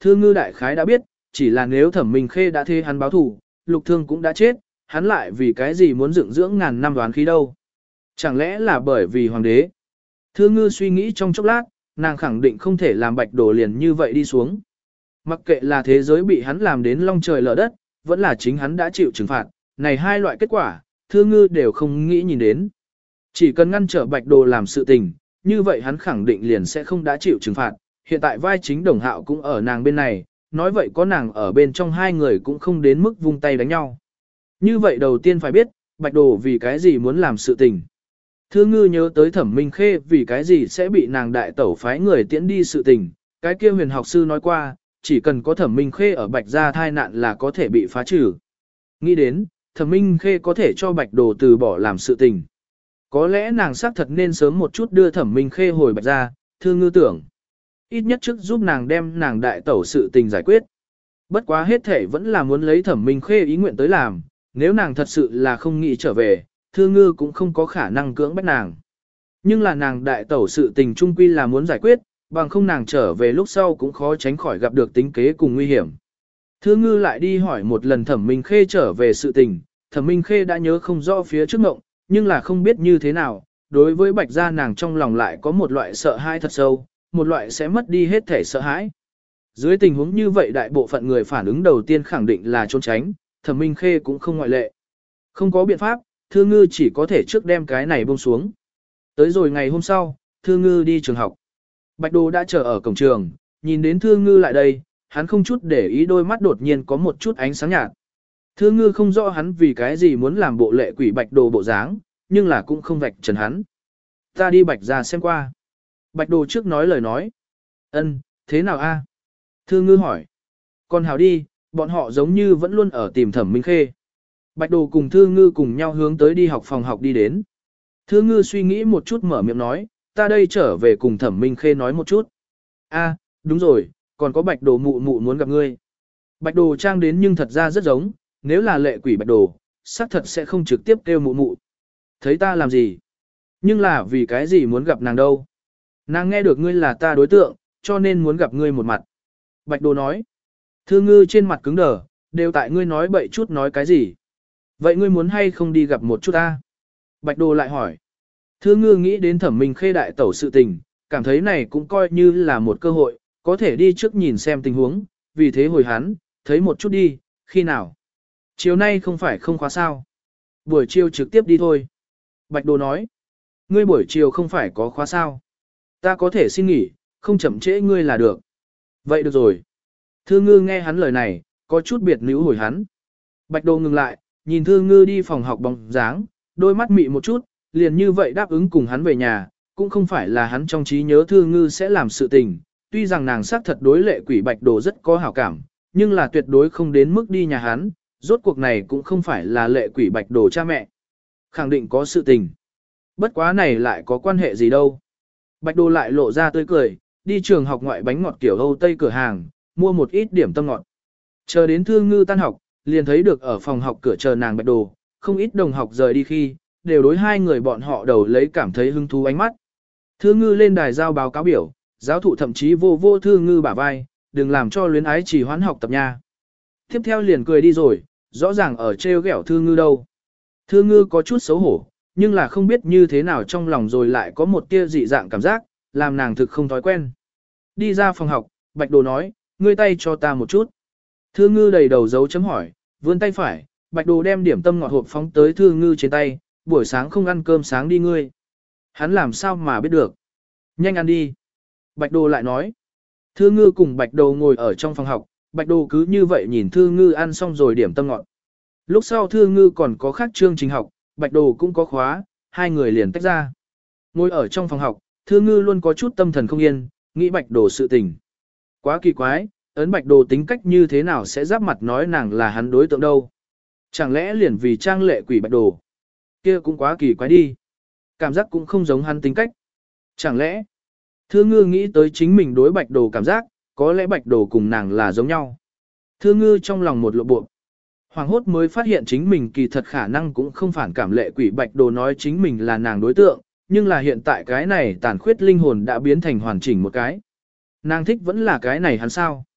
Thư Ngư đại khái đã biết, chỉ là nếu Thẩm Minh Khê đã thế hắn báo thù, Lục Thương cũng đã chết, hắn lại vì cái gì muốn dựng dưỡng ngàn năm đoán khí đâu. Chẳng lẽ là bởi vì hoàng đế? Thư Ngư suy nghĩ trong chốc lát, nàng khẳng định không thể làm Bạch Đồ liền như vậy đi xuống. Mặc kệ là thế giới bị hắn làm đến long trời lở đất, vẫn là chính hắn đã chịu trừng phạt, này hai loại kết quả, Thư Ngư đều không nghĩ nhìn đến. Chỉ cần ngăn trở Bạch Đồ làm sự tình, như vậy hắn khẳng định liền sẽ không đã chịu trừng phạt. Hiện tại vai chính Đồng Hạo cũng ở nàng bên này, nói vậy có nàng ở bên trong hai người cũng không đến mức vung tay đánh nhau. Như vậy đầu tiên phải biết, Bạch Đồ vì cái gì muốn làm sự tình. Thư Ngư nhớ tới Thẩm Minh Khê vì cái gì sẽ bị nàng đại tẩu phái người tiễn đi sự tình, cái kia huyền học sư nói qua, chỉ cần có Thẩm Minh Khê ở Bạch gia thai nạn là có thể bị phá trừ. Nghĩ đến, Thẩm Minh Khê có thể cho Bạch Đồ từ bỏ làm sự tình. Có lẽ nàng xác thật nên sớm một chút đưa Thẩm Minh Khê hồi Bạch gia, Thư Ngư tưởng. Ít nhất trước giúp nàng đem nàng đại tẩu sự tình giải quyết. Bất quá hết thể vẫn là muốn lấy Thẩm Minh Khê ý nguyện tới làm, nếu nàng thật sự là không nghĩ trở về, Thư Ngư cũng không có khả năng cưỡng bách nàng. Nhưng là nàng đại tẩu sự tình trung quy là muốn giải quyết, bằng không nàng trở về lúc sau cũng khó tránh khỏi gặp được tính kế cùng nguy hiểm. Thư Ngư lại đi hỏi một lần Thẩm Minh Khê trở về sự tình, Thẩm Minh Khê đã nhớ không rõ phía trước ngộng, nhưng là không biết như thế nào, đối với Bạch gia nàng trong lòng lại có một loại sợ hãi thật sâu, một loại sẽ mất đi hết thể sợ hãi. Dưới tình huống như vậy đại bộ phận người phản ứng đầu tiên khẳng định là trốn tránh, Thẩm Minh Khê cũng không ngoại lệ. Không có biện pháp, Thư Ngư chỉ có thể trước đem cái này buông xuống. Tới rồi ngày hôm sau, Thư Ngư đi trường học. Bạch Đồ đã chờ ở cổng trường, nhìn đến Thư Ngư lại đây, hắn không chút để ý đôi mắt đột nhiên có một chút ánh sáng nhạt. Thư Ngư không rõ hắn vì cái gì muốn làm bộ lệ quỷ Bạch Đồ bộ dáng, nhưng là cũng không vạch trần hắn. Ta đi Bạch ra xem qua. Bạch Đồ trước nói lời nói. Ân, thế nào a? Thư Ngư hỏi. Còn hảo đi, bọn họ giống như vẫn luôn ở tìm Thẩm Minh Khê. Bạch Đồ cùng Thư Ngư cùng nhau hướng tới đi học phòng học đi đến. Thư Ngư suy nghĩ một chút mở miệng nói, ta đây trở về cùng Thẩm Minh Khê nói một chút. A, đúng rồi, còn có Bạch Đồ mụ mụ muốn gặp ngươi. Bạch Đồ trang đến nhưng thật ra rất giống, nếu là lệ quỷ Bạch Đồ, xác thật sẽ không trực tiếp kêu mụ mụ. Thấy ta làm gì? Nhưng là vì cái gì muốn gặp nàng đâu? Nàng nghe được ngươi là ta đối tượng, cho nên muốn gặp ngươi một mặt. Bạch Đồ nói. Thư Ngư trên mặt cứng đờ, đều tại ngươi nói bậy chút nói cái gì? Vậy ngươi muốn hay không đi gặp một chút ta? Bạch Đồ lại hỏi. Thư Ngư nghĩ đến Thẩm Minh Khê đại tẩu sự tình, cảm thấy này cũng coi như là một cơ hội, có thể đi trước nhìn xem tình huống, vì thế hồi hắn, thấy một chút đi, khi nào? Chiều nay không phải không khóa sao? Buổi chiều trực tiếp đi thôi. Bạch Đồ nói. Ngươi buổi chiều không phải có khóa sao? Ta có thể xin nghỉ, không chậm trễ ngươi là được. Vậy được rồi. Thư Ngư nghe hắn lời này, có chút biệt níu hồi hắn. Bạch Đồ ngừng lại, nhìn Thư Ngư đi phòng học bóng dáng, đôi mắt mị một chút, liền như vậy đáp ứng cùng hắn về nhà, cũng không phải là hắn trong trí nhớ Thư Ngư sẽ làm sự tình, tuy rằng nàng xác thật đối lệ quỷ Bạch Đồ rất có hảo cảm, nhưng là tuyệt đối không đến mức đi nhà hắn, rốt cuộc này cũng không phải là lệ quỷ Bạch Đồ cha mẹ. Khẳng định có sự tình. Bất quá này lại có quan hệ gì đâu. Bạch Đồ lại lộ ra tươi cười, đi trường học ngoại bánh ngọt kiểu Âu Tây cửa hàng, mua một ít điểm tâm ngọt. Chờ đến Thư Ngư tan học, liền thấy được ở phòng học cửa chờ nàng Bạch Đồ, không ít đồng học rời đi khi, đều đối hai người bọn họ đầu lấy cảm thấy hứng thú ánh mắt. Thư Ngư lên đài giao báo cáo biểu, giáo thụ thậm chí vô Thư Ngư bả vai, đừng làm cho luyến ái chỉ hoãn học tập nha. Tiếp theo liền cười đi rồi, rõ ràng ở trêu ghẹo Thư Ngư đâu. Thư Ngư có chút xấu hổ, nhưng là không biết như thế nào trong lòng rồi lại có một tia dị dạng cảm giác, làm nàng thực không thói quen. Đi ra phòng học, Bạch Đồ nói, ngươi tay cho ta một chút. Thư Ngư đầy đầu dấu chấm hỏi, vươn tay phải, Bạch Đồ đem điểm tâm ngọt hộp phóng tới Thư Ngư trên tay, buổi sáng không ăn cơm sáng đi ngươi. Hắn làm sao mà biết được. Nhanh ăn đi. Bạch Đồ lại nói. Thư Ngư cùng Bạch Đồ ngồi ở trong phòng học, Bạch Đồ cứ như vậy nhìn Thư Ngư ăn xong rồi điểm tâm ngọt. Lúc sau Thư Ngư còn có khác chương trình học, Bạch Đồ cũng có khóa, hai người liền tách ra. Ngồi ở trong phòng học, Thư Ngư luôn có chút tâm thần không yên, nghĩ Bạch Đồ sự tình. Quá kỳ quái, ấn Bạch Đồ tính cách như thế nào sẽ giáp mặt nói nàng là hắn đối tượng đâu. Chẳng lẽ liền vì trang lệ quỷ Bạch Đồ. Kia cũng quá kỳ quái đi. Cảm giác cũng không giống hắn tính cách. Chẳng lẽ, Thư Ngư nghĩ tới chính mình đối Bạch Đồ cảm giác, có lẽ Bạch Đồ cùng nàng là giống nhau. Thư Ngư trong lòng một lộ bộ. Hoàng hốt mới phát hiện chính mình kỳ thật khả năng cũng không phản cảm lệ quỷ Bạch Đồ nói chính mình là nàng đối tượng, nhưng là hiện tại cái này tàn khuyết linh hồn đã biến thành hoàn chỉnh một cái. Nàng thích vẫn là cái này hắn sao?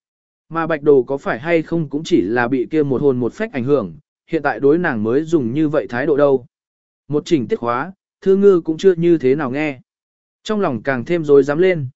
Mà bạch đồ có phải hay không cũng chỉ là bị kia một hồn một phách ảnh hưởng, hiện tại đối nàng mới dùng như vậy thái độ đâu. Một chỉnh tiết khóa, Thư Ngư cũng chưa như thế nào nghe. Trong lòng càng thêm rối rắm lên.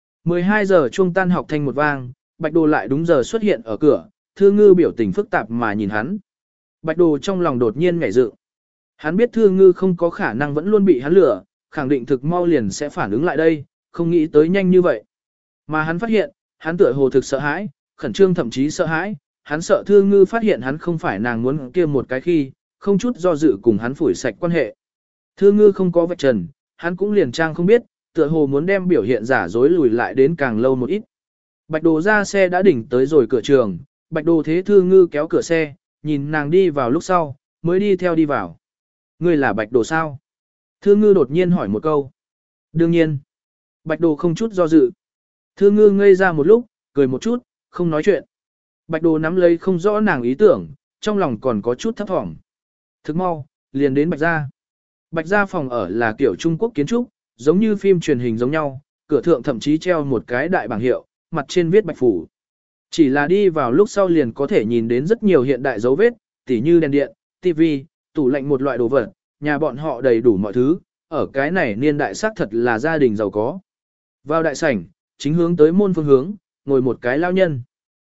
12 giờ chuông tan học thanh một vang, bạch đồ lại đúng giờ xuất hiện ở cửa, Thư Ngư biểu tình phức tạp mà nhìn hắn. Bạch đồ trong lòng đột nhiên nhảy dựng. Hắn biết Thư Ngư không có khả năng vẫn luôn bị hắn lừa, khẳng định thực mau liền sẽ phản ứng lại đây, không nghĩ tới nhanh như vậy. Mà hắn phát hiện, hắn tựa hồ thực sợ hãi, khẩn trương thậm chí sợ hãi, hắn sợ Thư Ngư phát hiện hắn không phải nàng muốn kia một cái khi, không chút do dự cùng hắn phủi sạch quan hệ. Thư Ngư không có vạch trần, hắn cũng liền trang không biết, tựa hồ muốn đem biểu hiện giả dối lùi lại đến càng lâu một ít. Bạch đồ ra xe đã đỉnh tới rồi cửa trường, bạch đồ thế Thư Ngư kéo cửa xe, nhìn nàng đi vào lúc sau, mới đi theo đi vào. Ngươi là bạch đồ sao? Thư Ngư đột nhiên hỏi một câu. Đương nhiên. Bạch đồ không chút do dự. Thư Ngư ngây ra một lúc, cười một chút, không nói chuyện. Bạch đồ nắm lấy không rõ nàng ý tưởng, trong lòng còn có chút thấp thỏm. Thức mau, liền đến bạch gia. Bạch gia phòng ở là kiểu Trung Quốc kiến trúc, giống như phim truyền hình giống nhau, cửa thượng thậm chí treo một cái đại bảng hiệu, mặt trên viết bạch phủ. Chỉ là đi vào lúc sau liền có thể nhìn đến rất nhiều hiện đại dấu vết, tỉ như đèn điện, tivi, tủ lạnh một loại đồ vật, nhà bọn họ đầy đủ mọi thứ, ở cái này niên đại xác thật là gia đình giàu có. Vào đại sảnh, chính hướng tới môn phương hướng, ngồi một cái lao nhân.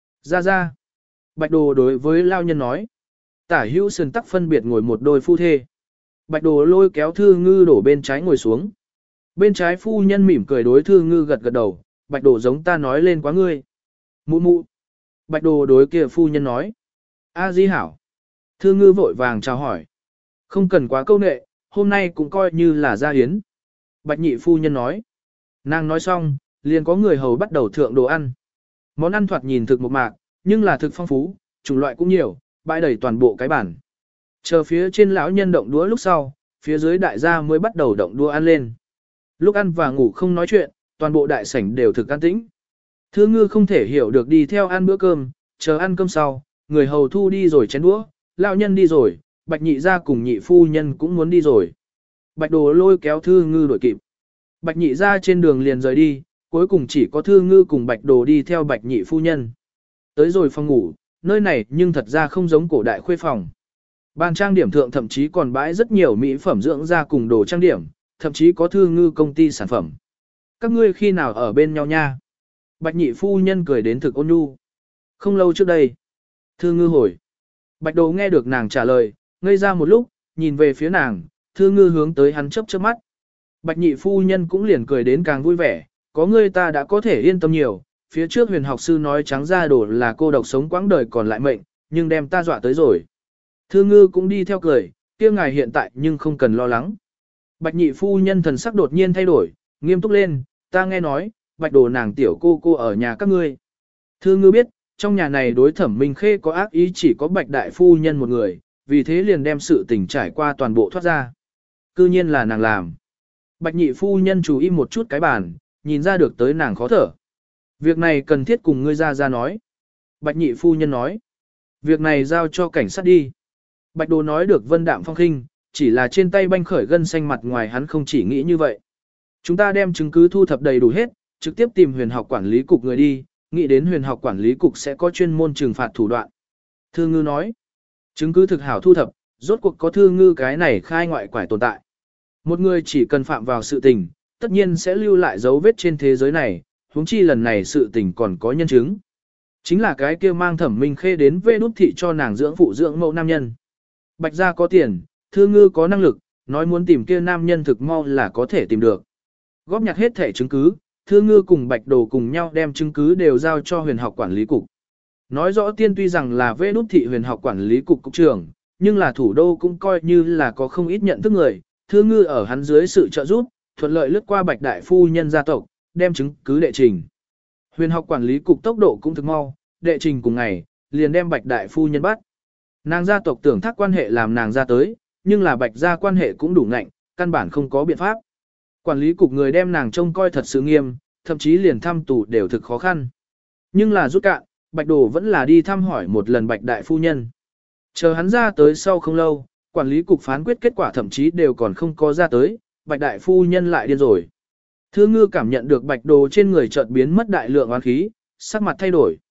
Ra. Bạch đồ đối với lao nhân nói. Tả hữu sườn tắc phân biệt ngồi một đôi phu thê. Bạch đồ lôi kéo Thư Ngư đổ bên trái ngồi xuống. Bên trái phu nhân mỉm cười đối Thư Ngư gật gật đầu, bạch đồ giống ta nói lên quá ngươi. Mụ mụ. Bạch đồ đối kia phu nhân nói. A di hảo. Thư Ngư vội vàng chào hỏi. Không cần quá câu nệ, hôm nay cũng coi như là gia hiến. Bạch nhị phu nhân nói. Nàng nói xong, liền có người hầu bắt đầu thượng đồ ăn. Món ăn thoạt nhìn thực mộc mạc, nhưng là thực phong phú, chủng loại cũng nhiều, bãi đầy toàn bộ cái bản. Chờ phía trên lão nhân động đũa lúc sau, phía dưới đại gia mới bắt đầu động đũa ăn lên. Lúc ăn và ngủ không nói chuyện, toàn bộ đại sảnh đều thực an tĩnh. Thư Ngư không thể hiểu được đi theo ăn bữa cơm, chờ ăn cơm sau, người hầu thu đi rồi chén đũa, lão nhân đi rồi, bạch nhị gia cùng nhị phu nhân cũng muốn đi rồi. Bạch đồ lôi kéo Thư Ngư đuổi kịp. Bạch nhị gia trên đường liền rời đi, cuối cùng chỉ có Thư Ngư cùng bạch đồ đi theo bạch nhị phu nhân. Tới rồi phòng ngủ, nơi này nhưng thật ra không giống cổ đại khuê phòng. Bàn trang điểm thượng thậm chí còn bãi rất nhiều mỹ phẩm dưỡng da cùng đồ trang điểm, thậm chí có Thư Ngư công ty sản phẩm. Các ngươi khi nào ở bên nhau nha? Bạch nhị phu nhân cười đến thực ôn nhu. Không lâu trước đây. Thư Ngư hồi. Bạch đồ nghe được nàng trả lời, ngây ra một lúc, nhìn về phía nàng, Thư Ngư hướng tới hắn chớp chớp mắt. Bạch nhị phu nhân cũng liền cười đến càng vui vẻ, có ngươi ta đã có thể yên tâm nhiều, phía trước huyền học sư nói trắng ra đổ là cô độc sống quãng đời còn lại mệnh, nhưng đem ta dọa tới rồi. Thư Ngư cũng đi theo cười, kia ngài hiện tại nhưng không cần lo lắng. Bạch nhị phu nhân thần sắc đột nhiên thay đổi, nghiêm túc lên, ta nghe nói, bạch đồ nàng tiểu cô ở nhà các ngươi. Thư Ngư biết, trong nhà này đối Thẩm Minh Khê có ác ý chỉ có bạch đại phu nhân một người, vì thế liền đem sự tình trải qua toàn bộ thoát ra. Cư nhiên là nàng làm. Bạch nhị phu nhân chú ý một chút cái bàn, nhìn ra được tới nàng khó thở. Việc này cần thiết cùng ngươi ra nói. Bạch nhị phu nhân nói. Việc này giao cho cảnh sát đi. Bạch đồ nói được vân đạm phong khinh, chỉ là trên tay banh khởi gân xanh mặt ngoài hắn không chỉ nghĩ như vậy. Chúng ta đem chứng cứ thu thập đầy đủ hết, trực tiếp tìm huyền học quản lý cục người đi, nghĩ đến huyền học quản lý cục sẽ có chuyên môn trừng phạt thủ đoạn. Thư Ngư nói. Chứng cứ thực hảo thu thập, rốt cuộc có Thư Ngư cái này khai ngoại quải tồn tại. Một người chỉ cần phạm vào sự tình, tất nhiên sẽ lưu lại dấu vết trên thế giới này, huống chi lần này sự tình còn có nhân chứng. Chính là cái kia mang Thẩm Minh Khê đến Vê Đút thị cho nàng dưỡng phụ dưỡng mẫu nam nhân. Bạch gia có tiền, Thư Ngư có năng lực, nói muốn tìm kia nam nhân thực mau là có thể tìm được. Góp nhặt hết thể chứng cứ, Thư Ngư cùng Bạch Đồ cùng nhau đem chứng cứ đều giao cho huyền học quản lý cục. Nói rõ tiên tuy rằng là Vê Đút thị huyền học quản lý cục cục trưởng, nhưng là thủ đô cũng coi như là có không ít nhận thức người, Thư Ngư ở hắn dưới sự trợ giúp, thuận lợi lướt qua Bạch đại phu nhân gia tộc, đem chứng cứ đệ trình. Huyền học quản lý cục tốc độ cũng thực mau, đệ trình cùng ngày, liền đem Bạch đại phu nhân bắt. Nàng gia tộc tưởng thác quan hệ làm nàng ra tới, nhưng là Bạch gia quan hệ cũng đủ ngạnh, căn bản không có biện pháp. Quản lý cục người đem nàng trông coi thật sự nghiêm, thậm chí liền thăm tù đều thực khó khăn. Nhưng là rút cạn, Bạch Đồ vẫn là đi thăm hỏi một lần Bạch đại phu nhân. Chờ hắn ra tới sau không lâu, quản lý cục phán quyết kết quả thậm chí đều còn không có ra tới, Bạch đại phu nhân lại điên rồi. Thư Ngư cảm nhận được Bạch Đồ trên người chợt biến mất đại lượng oán khí, sắc mặt thay đổi.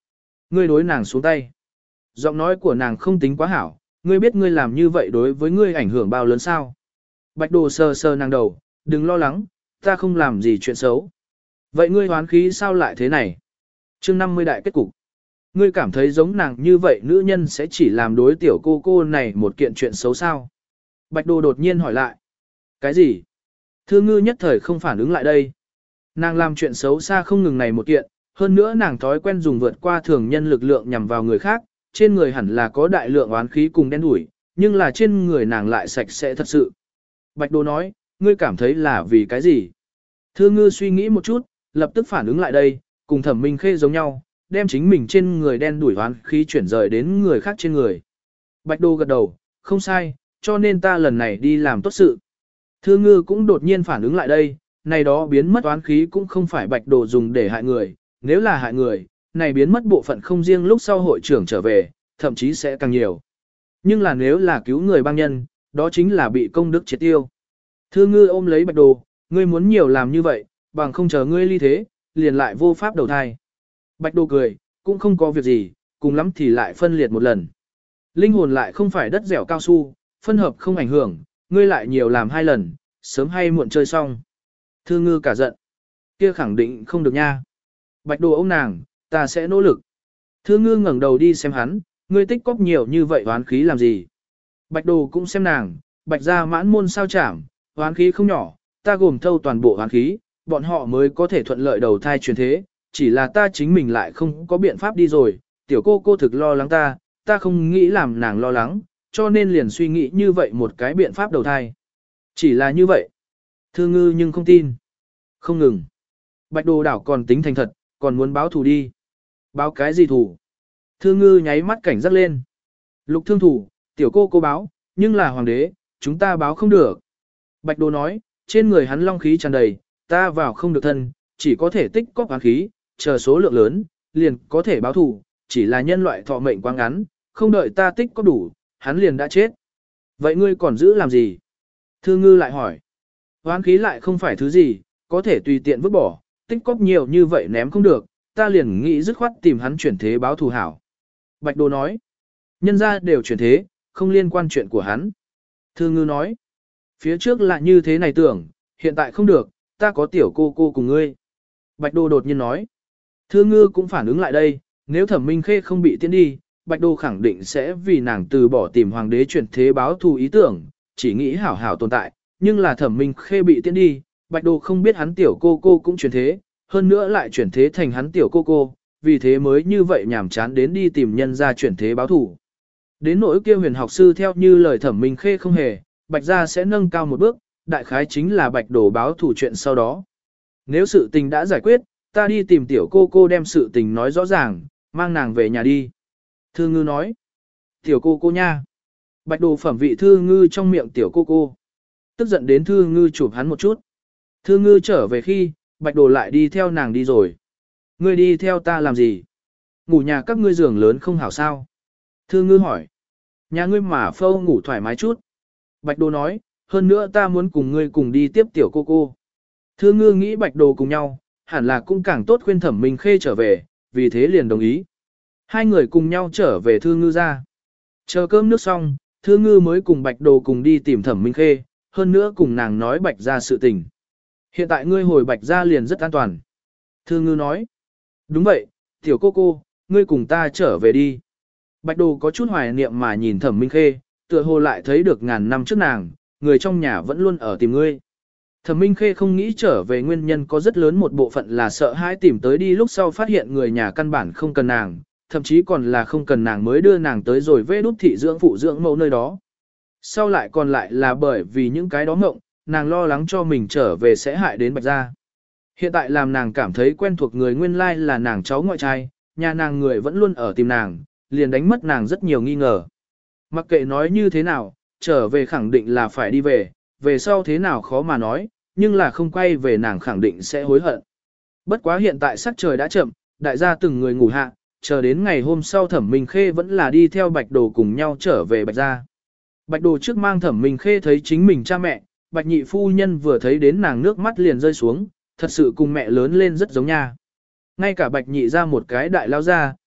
ngươi đối nàng xuống tay. Giọng nói của nàng không tính quá hảo, ngươi biết ngươi làm như vậy đối với ngươi ảnh hưởng bao lớn sao. Bạch Đồ sờ sờ nàng đầu, đừng lo lắng, ta không làm gì chuyện xấu. Vậy ngươi hoán khí sao lại thế này? Chương 50 đại kết cục. Ngươi cảm thấy giống nàng như vậy nữ nhân sẽ chỉ làm đối tiểu cô này một kiện chuyện xấu sao? Bạch Đồ đột nhiên hỏi lại. Cái gì? Thư Ngư nhất thời không phản ứng lại đây. Nàng làm chuyện xấu xa không ngừng này một kiện, hơn nữa nàng thói quen dùng vượt qua thường nhân lực lượng nhằm vào người khác, trên người hẳn là có đại lượng oán khí cùng đen đủi, nhưng là trên người nàng lại sạch sẽ thật sự. Bạch Đồ nói, ngươi cảm thấy là vì cái gì? Thư Ngư suy nghĩ một chút, lập tức phản ứng lại đây, cùng Thẩm Minh Khê giống nhau, đem chính mình trên người đen đủi oán khí chuyển rời đến người khác trên người. Bạch Đồ gật đầu, không sai, cho nên ta lần này đi làm tốt sự. Thư Ngư cũng đột nhiên phản ứng lại đây, này đó biến mất oán khí cũng không phải Bạch Đồ dùng để hại người, nếu là hại người, này biến mất bộ phận không riêng lúc sau hội trưởng trở về, thậm chí sẽ càng nhiều. Nhưng là nếu là cứu người băng nhân, đó chính là bị công đức triệt tiêu. Thư Ngư ôm lấy Bạch Đồ, ngươi muốn nhiều làm như vậy, bằng không chờ ngươi ly thế, liền lại vô pháp đầu thai. Bạch Đồ cười, cũng không có việc gì, cùng lắm thì lại phân liệt một lần. Linh hồn lại không phải đất dẻo cao su, phân hợp không ảnh hưởng, ngươi lại nhiều làm 2 lần, sớm hay muộn chơi xong. Thư Ngư cả giận. Kia khẳng định không được nha. Bạch Đồ ôm nàng, ta sẽ nỗ lực. Thư Ngư ngẩng đầu đi xem hắn, ngươi tích cóp nhiều như vậy oán khí làm gì. Bạch Đồ cũng xem nàng, Bạch gia mãn môn sao chảm, oán khí không nhỏ, ta gồm thâu toàn bộ oán khí, bọn họ mới có thể thuận lợi đầu thai chuyển thế, chỉ là ta chính mình lại không có biện pháp đi rồi, tiểu cô thực lo lắng ta không nghĩ làm nàng lo lắng, cho nên liền suy nghĩ như vậy một cái biện pháp đầu thai. Chỉ là như vậy. Thư Ngư nhưng không tin. Không ngừng. Bạch Đồ đảo còn tính thành thật, còn muốn báo thù đi. Báo cái gì thù? Thư Ngư nháy mắt cảnh giác lên. Lục thương thủ, tiểu cô báo, nhưng là hoàng đế, chúng ta báo không được. Bạch Đồ nói, trên người hắn long khí tràn đầy, ta vào không được thân, chỉ có thể tích cóp oán khí, chờ số lượng lớn, liền có thể báo thù, chỉ là nhân loại thọ mệnh quá ngắn, không đợi ta tích có đủ, hắn liền đã chết. Vậy ngươi còn giữ làm gì? Thư Ngư lại hỏi. Oán khí lại không phải thứ gì, có thể tùy tiện vứt bỏ, tích cóp nhiều như vậy ném không được, ta liền nghĩ dứt khoát tìm hắn chuyển thế báo thù hảo. Bạch Đồ nói. Nhân ra đều chuyển thế, không liên quan chuyện của hắn. Thư Ngư nói. Phía trước là như thế này tưởng, hiện tại không được, ta có tiểu cô cùng ngươi. Bạch Đồ đột nhiên nói. Thư Ngư cũng phản ứng lại đây, nếu Thẩm Minh Khê không bị tiến đi, Bạch Đồ khẳng định sẽ vì nàng từ bỏ tìm hoàng đế chuyển thế báo thù ý tưởng, chỉ nghĩ hảo hảo tồn tại, nhưng là Thẩm Minh Khê bị tiến đi, Bạch Đồ không biết hắn tiểu cô cũng chuyển thế, hơn nữa lại chuyển thế thành hắn tiểu cô, vì thế mới như vậy nhảm chán đến đi tìm nhân ra chuyển thế báo thù. Đến nỗi kia huyền học sư theo như lời Thẩm Minh Khê không hề, Bạch gia sẽ nâng cao một bước, đại khái chính là Bạch Đồ báo thù chuyện sau đó. Nếu sự tình đã giải quyết, ta đi tìm tiểu cô đem sự tình nói rõ ràng, mang nàng về nhà đi. Thư Ngư nói. Tiểu cô nha. Bạch Đồ phẩm vị Thư Ngư trong miệng tiểu cô. Tức giận đến Thư Ngư chụp hắn một chút. Thư Ngư trở về khi, Bạch Đồ lại đi theo nàng đi rồi. Ngươi đi theo ta làm gì? Ngủ nhà các ngươi giường lớn không hảo sao? Thư Ngư hỏi. Nhà ngươi mà phâu ngủ thoải mái chút. Bạch Đồ nói, hơn nữa ta muốn cùng ngươi cùng đi tiếp tiểu cô. Thư Ngư nghĩ Bạch Đồ cùng nhau, hẳn là cũng càng tốt khuyên Thẩm Minh Khê trở về, vì thế liền đồng ý. Hai người cùng nhau trở về Thư Ngư ra. Chờ cơm nước xong, Thư Ngư mới cùng Bạch Đồ cùng đi tìm Thẩm Minh Khê, hơn nữa cùng nàng nói Bạch gia sự tình. Hiện tại ngươi hồi Bạch gia liền rất an toàn. Thư Ngư nói. Đúng vậy, tiểu cô, ngươi cùng ta trở về đi. Bạch Đồ có chút hoài niệm mà nhìn Thẩm Minh Khê, tựa hồ lại thấy được ngàn năm trước nàng, người trong nhà vẫn luôn ở tìm ngươi. Thẩm Minh Khê không nghĩ trở về nguyên nhân có rất lớn một bộ phận là sợ hãi tìm tới đi lúc sau phát hiện người nhà căn bản không cần nàng, thậm chí còn là không cần nàng mới đưa nàng tới rồi vê đút thị dưỡng phụ dưỡng mẫu nơi đó. Sau lại còn lại là bởi vì những cái đó ngộng, nàng lo lắng cho mình trở về sẽ hại đến Bạch gia. Hiện tại làm nàng cảm thấy quen thuộc người nguyên lai là nàng cháu ngoại trai, nhà nàng người vẫn luôn ở tìm nàng, liền đánh mất nàng rất nhiều nghi ngờ. Mặc kệ nói như thế nào, trở về khẳng định là phải đi về sau thế nào khó mà nói, nhưng là không quay về nàng khẳng định sẽ hối hận. Bất quá hiện tại sắc trời đã chậm, đại gia từng người ngủ hạ, chờ đến ngày hôm sau Thẩm Minh Khê vẫn là đi theo Bạch Đồ cùng nhau trở về Bạch gia. Bạch Đồ trước mang Thẩm Minh Khê thấy chính mình cha mẹ, Bạch nhị phu nhân vừa thấy đến nàng nước mắt liền rơi xuống, thật sự cùng mẹ lớn lên rất giống nha. Ngay cả Bạch nhị ra một cái đại lao ra,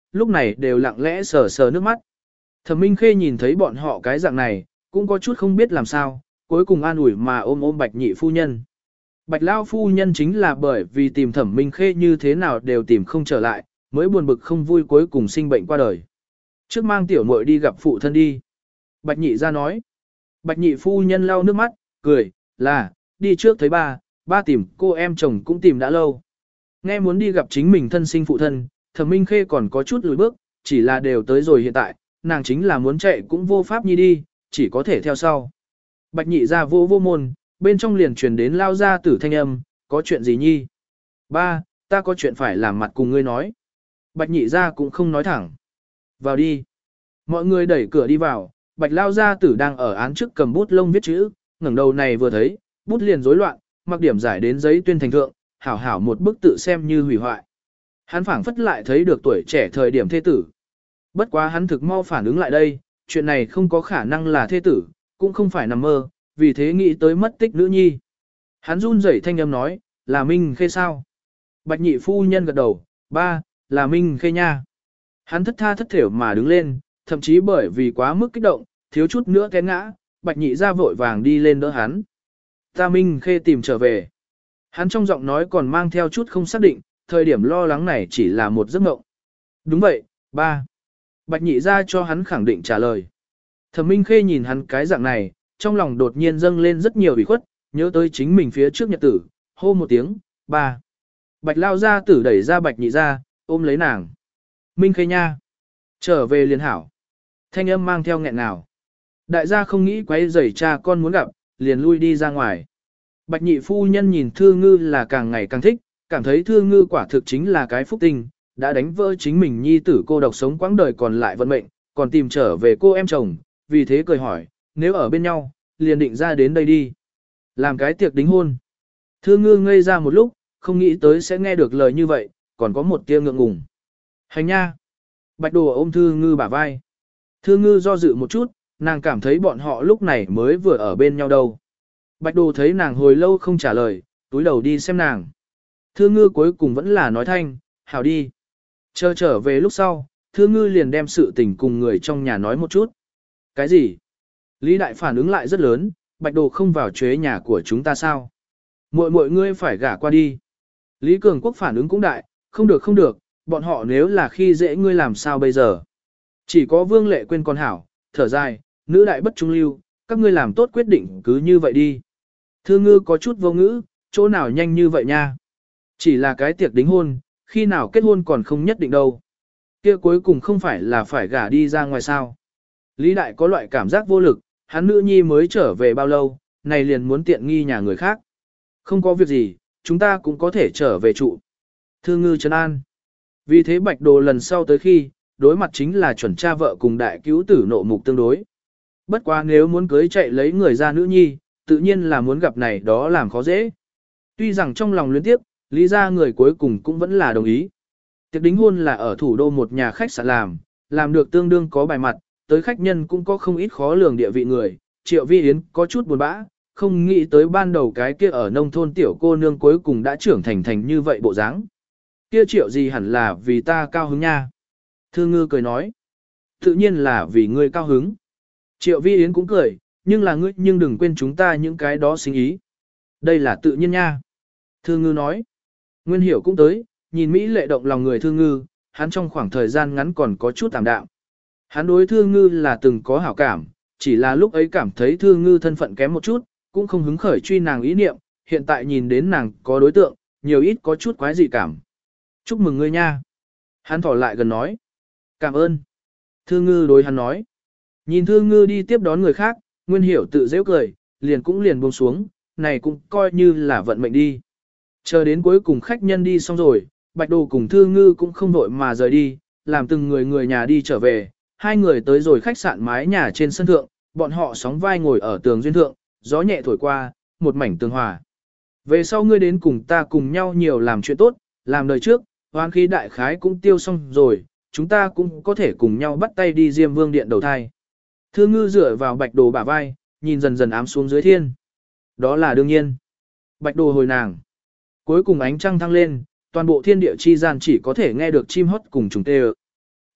lúc này đều lặng lẽ sờ sờ nước mắt. Thẩm Minh Khê nhìn thấy bọn họ cái dạng này, cũng có chút không biết làm sao, cuối cùng an ủi mà ôm ôm Bạch nhị phu nhân. Bạch Lao phu nhân chính là bởi vì tìm Thẩm Minh Khê như thế nào đều tìm không trở lại, mới buồn bực không vui cuối cùng sinh bệnh qua đời. Trước mang tiểu muội đi gặp phụ thân đi. Bạch nhị ra nói. Bạch nhị phu nhân lau nước mắt, cười, là, đi trước thấy ba tìm cô em chồng cũng tìm đã lâu. Nghe muốn đi gặp chính mình thân sinh phụ thân, Thẩm Minh Khê còn có chút lùi bước, chỉ là đều tới rồi hiện tại, nàng chính là muốn chạy cũng vô pháp nhi đi, chỉ có thể theo sau. Bạch nhị ra vô môn, bên trong liền truyền đến lao ra tử thanh âm, có chuyện gì nhi? Ba, ta có chuyện phải làm mặt cùng ngươi nói. Bạch nhị ra cũng không nói thẳng. Vào đi. Mọi người đẩy cửa đi vào, Bạch lao gia tử đang ở án trước cầm bút lông viết chữ, ngẩng đầu này vừa thấy, bút liền rối loạn, mặc điểm giải đến giấy tuyên thành thượng, hảo hảo một bức tự xem như hủy hoại. Hắn phảng phất lại thấy được tuổi trẻ thời điểm thê tử. Bất quá hắn thực mau phản ứng lại đây, chuyện này không có khả năng là thê tử, cũng không phải nằm mơ, vì thế nghĩ tới mất tích nữ nhi. Hắn run rẩy thanh âm nói, là Minh Khê sao? Bạch nhị phu nhân gật đầu, ba, là Minh Khê nha. Hắn thất tha thất thểu mà đứng lên, thậm chí bởi vì quá mức kích động, thiếu chút nữa té ngã, Bạch nhị ra vội vàng đi lên đỡ hắn. Ta Minh Khê tìm trở về. Hắn trong giọng nói còn mang theo chút không xác định, thời điểm lo lắng này chỉ là một giấc mộng. Đúng vậy, ba. Bạch nhị ra cho hắn khẳng định trả lời. Thẩm Minh Khê nhìn hắn cái dạng này, trong lòng đột nhiên dâng lên rất nhiều ủy khuất, nhớ tới chính mình phía trước nhật tử, hô một tiếng, ba. Bạch lao ra tử đẩy ra Bạch nhị ra, ôm lấy nàng. Minh Khê nha. Trở về liền hảo. Thanh âm mang theo nghẹn nào. Đại gia không nghĩ quấy rầy cha con muốn gặp, liền lui đi ra ngoài. Bạch nhị phu nhân nhìn Thư Ngư là càng ngày càng thích, cảm thấy Thư Ngư quả thực chính là cái phúc tinh, đã đánh vỡ chính mình nhi tử cô độc sống quãng đời còn lại vận mệnh, còn tìm trở về cô em chồng, vì thế cười hỏi, nếu ở bên nhau, liền định ra đến đây đi. Làm cái tiệc đính hôn. Thư Ngư ngây ra một lúc, không nghĩ tới sẽ nghe được lời như vậy, còn có một tia ngượng ngùng. Hành nha. Bạch Đồ ôm Thư Ngư bả vai. Thư Ngư do dự một chút, nàng cảm thấy bọn họ lúc này mới vừa ở bên nhau đâu. Bạch Đồ thấy nàng hồi lâu không trả lời, túi đầu đi xem nàng. Thư Ngư cuối cùng vẫn là nói thanh, hảo đi. Chờ trở về lúc sau, Thư Ngư liền đem sự tình cùng người trong nhà nói một chút. Cái gì? Lý Đại phản ứng lại rất lớn, Bạch Đồ không vào chế nhà của chúng ta sao? Mọi ngươi phải gả qua đi. Lý Cường Quốc phản ứng cũng đại, không được, bọn họ nếu là khi dễ ngươi làm sao bây giờ? Chỉ có Vương Lệ quên con hảo, thở dài, nữ đại bất trung lưu, các ngươi làm tốt quyết định cứ như vậy đi. Thư Ngư có chút vô ngữ, chỗ nào nhanh như vậy nha? Chỉ là cái tiệc đính hôn, khi nào kết hôn còn không nhất định đâu. Kia cuối cùng không phải là phải gả đi ra ngoài sao? Lý Đại có loại cảm giác vô lực, hắn nữ nhi mới trở về bao lâu, này liền muốn tiện nghi nhà người khác. Không có việc gì, chúng ta cũng có thể trở về trụ. Thư Ngư trấn an. Vì thế Bạch Đồ lần sau tới khi, đối mặt chính là chuẩn cha vợ cùng đại cứu tử nộ mục tương đối. Bất quá nếu muốn cưới chạy lấy người ra nữ nhi, tự nhiên là muốn gặp này đó làm khó dễ. Tuy rằng trong lòng luyến tiếp, lý ra người cuối cùng cũng vẫn là đồng ý. Tiệc đính hôn là ở thủ đô một nhà khách sạn làm được tương đương có bài mặt, tới khách nhân cũng có không ít khó lường địa vị người. Triệu Vi Yến có chút buồn bã, không nghĩ tới ban đầu cái kia ở nông thôn tiểu cô nương cuối cùng đã trưởng thành như vậy bộ dáng. Kia Triệu gì hẳn là vì ta cao hứng nha. Thư Ngư cười nói, tự nhiên là vì ngươi cao hứng. Triệu Vi Yến cũng cười, nhưng là ngươi nhưng đừng quên chúng ta những cái đó sinh ý. Đây là tự nhiên nha. Thư Ngư nói, Nguyên Hiểu cũng tới, nhìn Mỹ lệ động lòng người Thư Ngư, hắn trong khoảng thời gian ngắn còn có chút tạm đạm. Hắn đối Thư Ngư là từng có hảo cảm, chỉ là lúc ấy cảm thấy Thư Ngư thân phận kém một chút, cũng không hứng khởi truy nàng ý niệm, hiện tại nhìn đến nàng có đối tượng, nhiều ít có chút quái dị cảm. Chúc mừng ngươi nha. Hắn thỏ lại gần nói. Cảm ơn. Thư Ngư đối hắn nói. Nhìn Thư Ngư đi tiếp đón người khác, Nguyên Hiểu tự dễ cười, liền buông xuống, này cũng coi như là vận mệnh đi. Chờ đến cuối cùng khách nhân đi xong rồi, Bạch Đồ cùng Thư Ngư cũng không vội mà rời đi, làm từng người nhà đi trở về, hai người tới rồi khách sạn mái nhà trên sân thượng, bọn họ sóng vai ngồi ở tường duyên thượng, gió nhẹ thổi qua, một mảnh tường hòa. Về sau ngươi đến cùng ta cùng nhau nhiều làm chuyện tốt, làm đời trước, hoán khí đại khái cũng tiêu xong rồi, chúng ta cũng có thể cùng nhau bắt tay đi Diêm Vương điện đầu thai. Thư Ngư dựa vào Bạch Đồ bả vai, nhìn dần dần ám xuống dưới thiên. Đó là đương nhiên. Bạch Đồ hồi nàng. Cuối cùng ánh trăng thăng lên, toàn bộ thiên địa chi gian chỉ có thể nghe được chim hót cùng trùng tê ợ.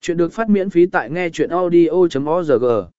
Chuyện được phát miễn phí tại nghe chuyện audio.org.